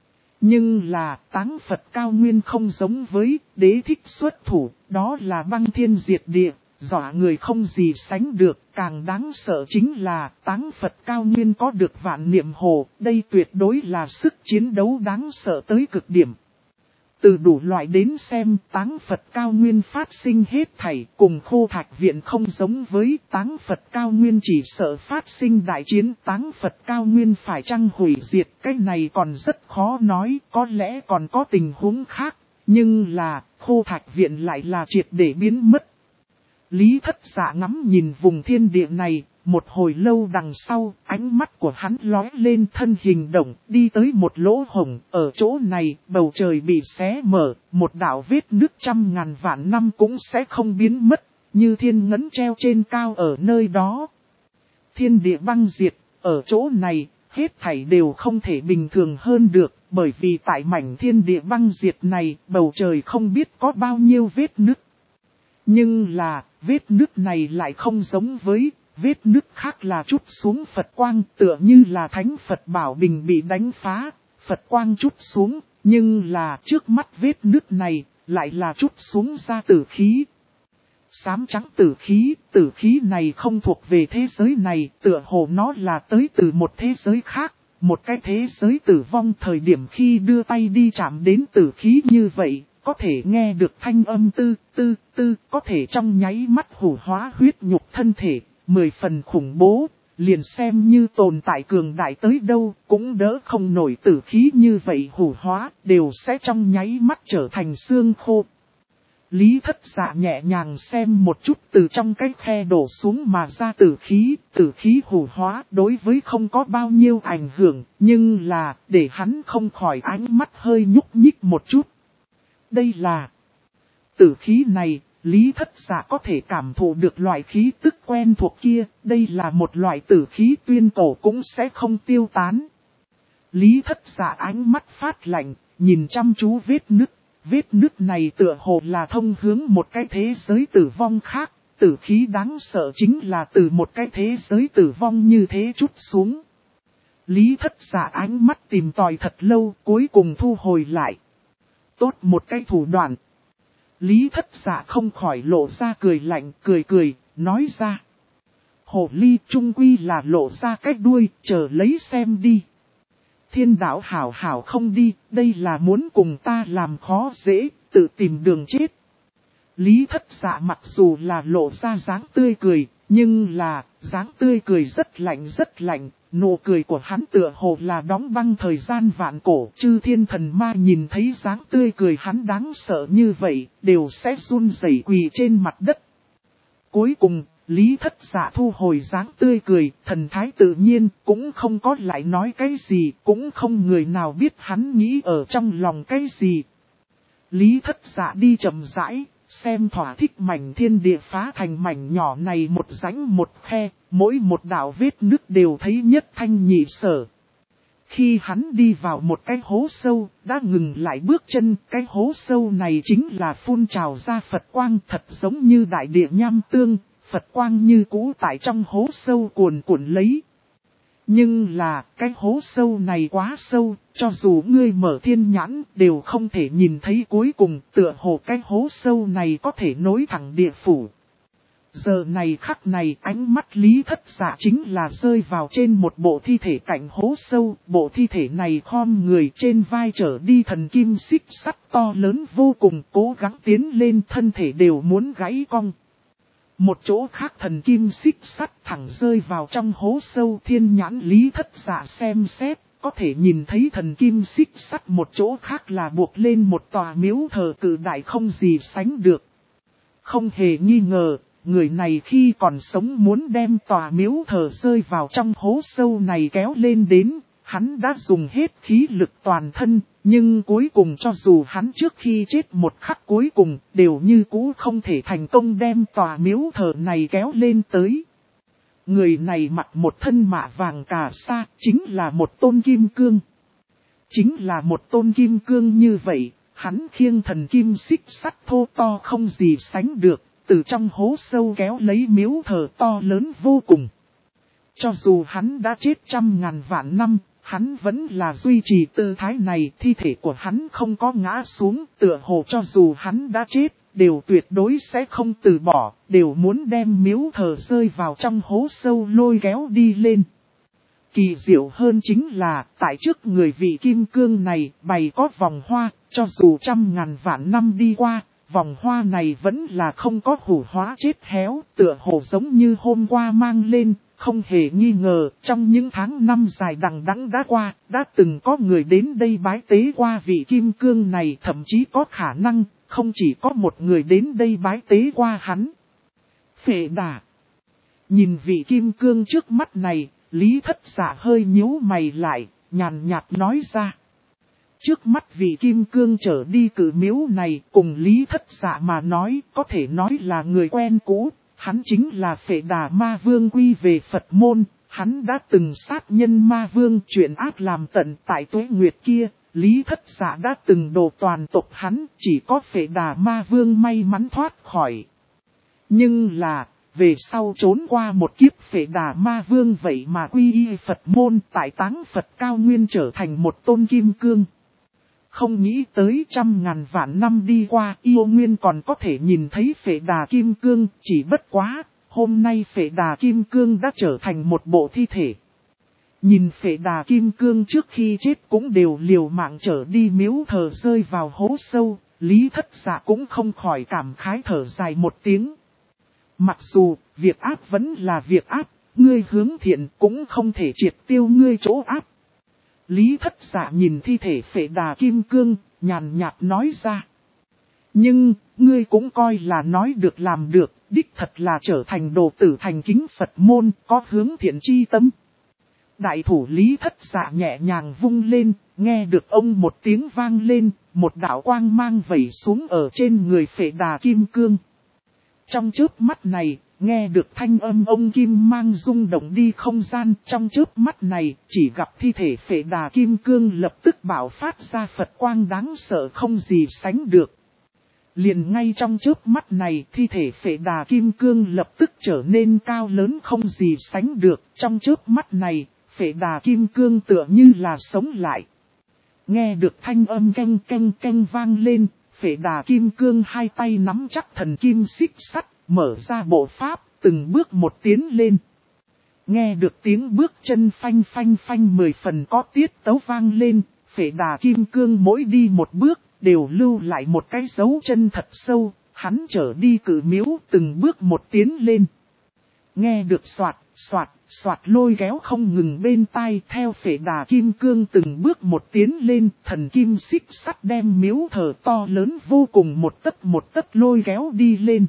Nhưng là, Táng Phật cao nguyên không giống với, đế thích xuất thủ, đó là băng thiên diệt địa, dọa người không gì sánh được, càng đáng sợ chính là, Táng Phật cao nguyên có được vạn niệm hồ, đây tuyệt đối là sức chiến đấu đáng sợ tới cực điểm. Từ đủ loại đến xem, Táng Phật cao nguyên phát sinh hết thảy, cùng khô thạch viện không giống với, Táng Phật cao nguyên chỉ sợ phát sinh đại chiến, Táng Phật cao nguyên phải chăng hủy diệt, cái này còn rất khó nói, có lẽ còn có tình huống khác, nhưng là, khô thạch viện lại là triệt để biến mất. Lý Thất Dạ ngắm nhìn vùng thiên địa này, một hồi lâu đằng sau, ánh mắt của hắn lóe lên, thân hình động, đi tới một lỗ hổng, ở chỗ này, bầu trời bị xé mở, một đạo vết nứt trăm ngàn vạn năm cũng sẽ không biến mất, như thiên ngấn treo trên cao ở nơi đó. Thiên địa băng diệt, ở chỗ này, hết thảy đều không thể bình thường hơn được, bởi vì tại mảnh thiên địa băng diệt này, bầu trời không biết có bao nhiêu vết nứt. Nhưng là, vết nứt này lại không giống với, vết nứt khác là trút xuống Phật quang, tựa như là thánh Phật bảo bình bị đánh phá, Phật quang trút xuống, nhưng là trước mắt vết nứt này, lại là trút xuống ra tử khí. Xám trắng tử khí này không thuộc về thế giới này, tựa hồ nó là tới từ một thế giới khác, một cái thế giới tử vong thời điểm khi đưa tay đi chạm đến tử khí như vậy, có thể nghe được thanh âm tư, tư, tư, có thể trong nháy mắt hủ hóa huyết nhục thân thể, 10 phần khủng bố, liền xem như tồn tại cường đại tới đâu, cũng đỡ không nổi tử khí như vậy hủ hóa, đều sẽ trong nháy mắt trở thành xương khô. Lý Thất Dạ nhẹ nhàng xem một chút từ trong cái khe đổ xuống mà ra tử khí hủ hóa đối với không có bao nhiêu ảnh hưởng, nhưng là để hắn không khỏi ánh mắt hơi nhúc nhích một chút. Đây là tử khí này, Lý Thất Dạ có thể cảm thụ được loại khí tức quen thuộc kia, đây là một loại tử khí tuyên cổ cũng sẽ không tiêu tán. Lý Thất Dạ ánh mắt phát lạnh, nhìn chăm chú vết nứt này tựa hồ là thông hướng một cái thế giới tử vong khác, tử khí đáng sợ chính là từ một cái thế giới tử vong như thế chút xuống. Lý Thất Dạ ánh mắt tìm tòi thật lâu, cuối cùng thu hồi lại. Tốt một cái thủ đoạn. Lý Thất Dạ không khỏi lộ ra cười lạnh, cười, nói ra. Hồ ly trung quy là lộ ra cái đuôi, chờ lấy xem đi. Thiên đạo hảo không đi, đây là muốn cùng ta làm khó dễ, tự tìm đường chết. Lý Thất Dạ mặc dù là lộ ra dáng tươi cười, nhưng là, dáng tươi cười rất lạnh, nụ cười của hắn tựa hồ là đóng băng thời gian vạn cổ. Chư thiên thần ma nhìn thấy dáng tươi cười hắn đáng sợ như vậy, đều sẽ run rẩy quỳ trên mặt đất. Cuối cùng, Lý Thất Dạ thu hồi dáng tươi cười, thần thái tự nhiên, cũng không có lại nói cái gì, cũng không người nào biết hắn nghĩ ở trong lòng cái gì. Lý Thất Dạ đi chậm rãi, xem thỏa thích mảnh thiên địa phá thành mảnh nhỏ này một rãnh một khe, mỗi một đạo vết nứt đều thấy nhất thanh nhị sở. Khi hắn đi vào một cái hố sâu, đã ngừng lại bước chân, cái hố sâu này chính là phun trào ra Phật quang thật giống như đại địa nham tương, Phật quang như cũ tại trong hố sâu cuồn cuộn lấy. Nhưng là, cái hố sâu này quá sâu, cho dù ngươi mở thiên nhãn, đều không thể nhìn thấy cuối cùng, tựa hồ cái hố sâu này có thể nối thẳng địa phủ. Giờ này khắc này, ánh mắt Lý Thất Dạ chính là rơi vào trên một bộ thi thể cạnh hố sâu, bộ thi thể này khom người trên vai trở đi thần kim xích sắt to lớn vô cùng, cố gắng tiến lên thân thể đều muốn gãy cong. Một chỗ khác thần kim xích sắt thẳng rơi vào trong hố sâu, thiên nhãn Lý Thất Dạ xem xét, có thể nhìn thấy thần kim xích sắt một chỗ khác là buộc lên một tòa miếu thờ cự đại không gì sánh được. Không hề nghi ngờ, người này khi còn sống muốn đem tòa miếu thờ rơi vào trong hố sâu này kéo lên đến, hắn đã dùng hết khí lực toàn thân, nhưng cuối cùng cho dù hắn trước khi chết một khắc cuối cùng, đều như cũ không thể thành công đem tòa miếu thờ này kéo lên tới. Người này mặc một thân mạ vàng cà sa, chính là một tôn kim cương. Chính là một tôn kim cương như vậy, hắn khiêng thần kim xích sắt thô to không gì sánh được, từ trong hố sâu kéo lấy miếu thờ to lớn vô cùng. Cho dù hắn đã chết trăm ngàn vạn năm, hắn vẫn là duy trì tư thái này, thi thể của hắn không có ngã xuống, tựa hồ cho dù hắn đã chết, đều tuyệt đối sẽ không từ bỏ, đều muốn đem miếu thờ rơi vào trong hố sâu lôi kéo đi lên. Kỳ diệu hơn chính là, tại trước người vị kim cương này bày có vòng hoa, cho dù trăm ngàn vạn năm đi qua, vòng hoa này vẫn là không có hủ hóa chết héo, tựa hồ giống như hôm qua mang lên. Không hề nghi ngờ, trong những tháng năm dài đằng đẵng đã qua, đã từng có người đến đây bái tế qua vị kim cương này, thậm chí có khả năng, không chỉ có một người đến đây bái tế qua hắn. Phệ Đà. Nhìn vị kim cương trước mắt này, Lý Thất Dạ hơi nhíu mày lại, nhàn nhạt nói ra. Trước mắt vị kim cương trở đi cử miếu này, cùng Lý Thất Dạ mà nói, có thể nói là người quen cũ. Hắn chính là Phệ Đà Ma Vương quy về Phật môn, hắn đã từng sát nhân Ma Vương chuyện ác làm tận tại Tuế Nguyệt kia, Lý Thất Dạ đã từng đồ toàn tộc hắn, chỉ có Phệ Đà Ma Vương may mắn thoát khỏi. Nhưng là, về sau trốn qua một kiếp Phệ Đà Ma Vương vậy mà quy y Phật môn tại Táng Phật cao nguyên trở thành một tôn kim cương. Không nghĩ tới trăm ngàn vạn năm đi qua, yêu nguyên còn có thể nhìn thấy Phệ Đà Kim Cương, chỉ bất quá, hôm nay Phệ Đà Kim Cương đã trở thành một bộ thi thể. Nhìn Phệ Đà Kim Cương trước khi chết cũng đều liều mạng trở đi miếu thờ rơi vào hố sâu, Lý Thất Dạ cũng không khỏi cảm khái thở dài một tiếng. Mặc dù, việc áp vẫn là việc áp, ngươi hướng thiện cũng không thể triệt tiêu ngươi chỗ áp. Lý Thất Dạ nhìn thi thể Phệ Đà Kim Cương, nhàn nhạt nói ra. Nhưng, ngươi cũng coi là nói được làm được, đích thật là trở thành đồ tử thành kính Phật môn, có hướng thiện chi tâm. Đại thủ Lý Thất Dạ nhẹ nhàng vung lên, nghe được ông một tiếng vang lên, một đạo quang mang vẩy xuống ở trên người Phệ Đà Kim Cương. Trong chớp mắt này, nghe được thanh âm ông Kim mang rung động đi không gian, trong chớp mắt này, chỉ gặp thi thể Phệ Đà Kim Cương lập tức bạo phát ra Phật quang đáng sợ không gì sánh được. Liền ngay trong chớp mắt này, thi thể Phệ Đà Kim Cương lập tức trở nên cao lớn không gì sánh được, trong chớp mắt này, Phệ Đà Kim Cương tựa như là sống lại. Nghe được thanh âm canh canh canh vang lên, Phệ Đà Kim Cương hai tay nắm chắc thần kim xích sắt, mở ra bộ pháp, từng bước một tiến lên. Nghe được tiếng bước chân phanh phanh phanh 10 phần có tiết tấu vang lên, Phệ Đà Kim Cương mỗi đi một bước, đều lưu lại một cái dấu chân thật sâu, hắn trở đi cử miếu từng bước một tiến lên. Nghe được soạt, soạt, soạt lôi kéo không ngừng bên tai theo Phệ Đà Kim Cương từng bước một tiến lên, thần kim xích sắt đem miếu thờ to lớn vô cùng một tấc lôi kéo đi lên.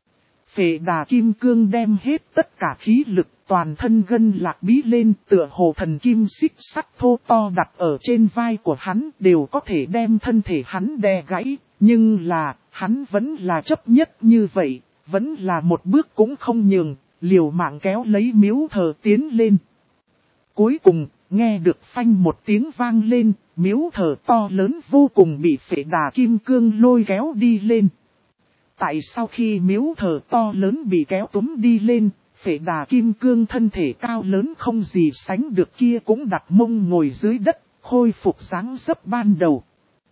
Phệ Đà Kim Cương đem hết tất cả khí lực, toàn thân gân lạc bí lên, tựa hồ thần kim xích sắt thô to đặt ở trên vai của hắn đều có thể đem thân thể hắn đè gãy, nhưng là, hắn vẫn là chấp nhất như vậy, vẫn là một bước cũng không nhường, liều mạng kéo lấy miếu thờ tiến lên. Cuối cùng, nghe được phanh một tiếng vang lên, miếu thờ to lớn vô cùng bị Phệ Đà Kim Cương lôi kéo đi lên. Tại sau khi miếu thờ to lớn bị kéo túm đi lên, Phệ Đà Kim Cương thân thể cao lớn không gì sánh được kia cũng đặt mông ngồi dưới đất, khôi phục dáng dấp ban đầu.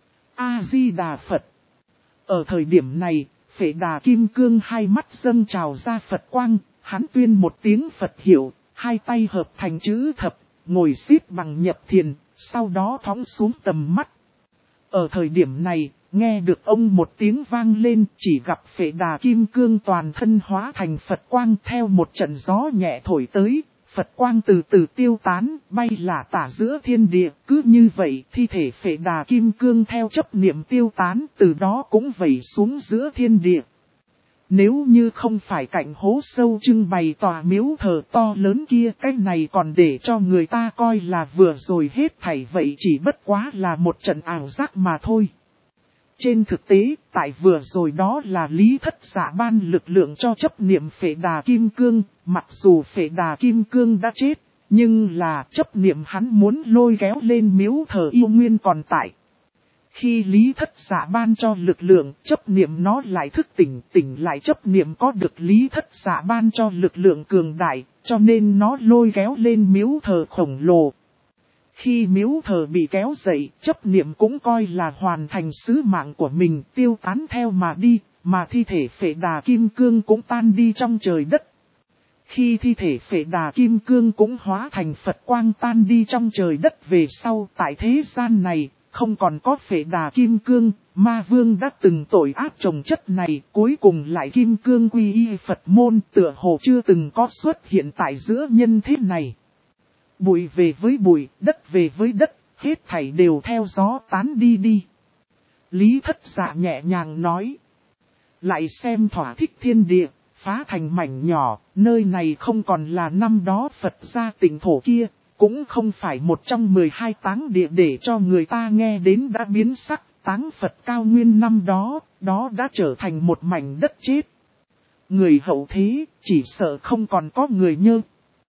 A-di-đà Phật. Ở thời điểm này, Phệ Đà Kim Cương hai mắt dâng trào ra Phật quang, hắn tuyên một tiếng Phật hiệu, hai tay hợp thành chữ thập, ngồi xếp bằng nhập thiền, sau đó phóng xuống tầm mắt. Ở thời điểm này, nghe được ông một tiếng vang lên, chỉ gặp Phệ Đà Kim Cương toàn thân hóa thành Phật quang theo một trận gió nhẹ thổi tới, Phật quang từ từ tiêu tán, bay lả tả giữa thiên địa, cứ như vậy thi thể Phệ Đà Kim Cương theo chấp niệm tiêu tán, từ đó cũng vẩy xuống giữa thiên địa. Nếu như không phải cạnh hố sâu trưng bày tòa miếu thờ to lớn kia, cái này còn để cho người ta coi là vừa rồi hết thảy vậy chỉ bất quá là một trận ảo giác mà thôi. Trên thực tế, tại vừa rồi đó là Lý Thất Dạ ban lực lượng cho chấp niệm Phệ Đà Kim Cương, mặc dù Phệ Đà Kim Cương đã chết, nhưng là chấp niệm hắn muốn lôi kéo lên miếu thờ yêu nguyên còn tại. Khi Lý Thất Dạ ban cho lực lượng, chấp niệm nó lại thức tỉnh lại chấp niệm có được Lý Thất Dạ ban cho lực lượng cường đại, cho nên nó lôi kéo lên miếu thờ khổng lồ. Khi miếu thờ bị kéo dậy, chấp niệm cũng coi là hoàn thành sứ mạng của mình, tiêu tán theo mà đi, mà thi thể Phệ Đà Kim Cương cũng tan đi trong trời đất. Khi thi thể Phệ Đà Kim Cương cũng hóa thành Phật quang tan đi trong trời đất về sau, tại thế gian này, không còn có Phệ Đà Kim Cương, Ma Vương đã từng tội ác trồng chất này, cuối cùng lại Kim Cương quy y Phật môn tựa hồ chưa từng có xuất hiện tại giữa nhân thế này. Bụi về với bụi, đất về với đất, hết thảy đều theo gió tán đi đi. Lý Thất Dạ nhẹ nhàng nói. Lại xem thỏa thích thiên địa, phá thành mảnh nhỏ, nơi này không còn là năm đó Phật gia tỉnh thổ kia, cũng không phải một trong 12 táng địa để cho người ta nghe đến đã biến sắc, táng Phật cao nguyên năm đó, đó đã trở thành một mảnh đất chết. Người hậu thế, chỉ sợ không còn có người nhơ.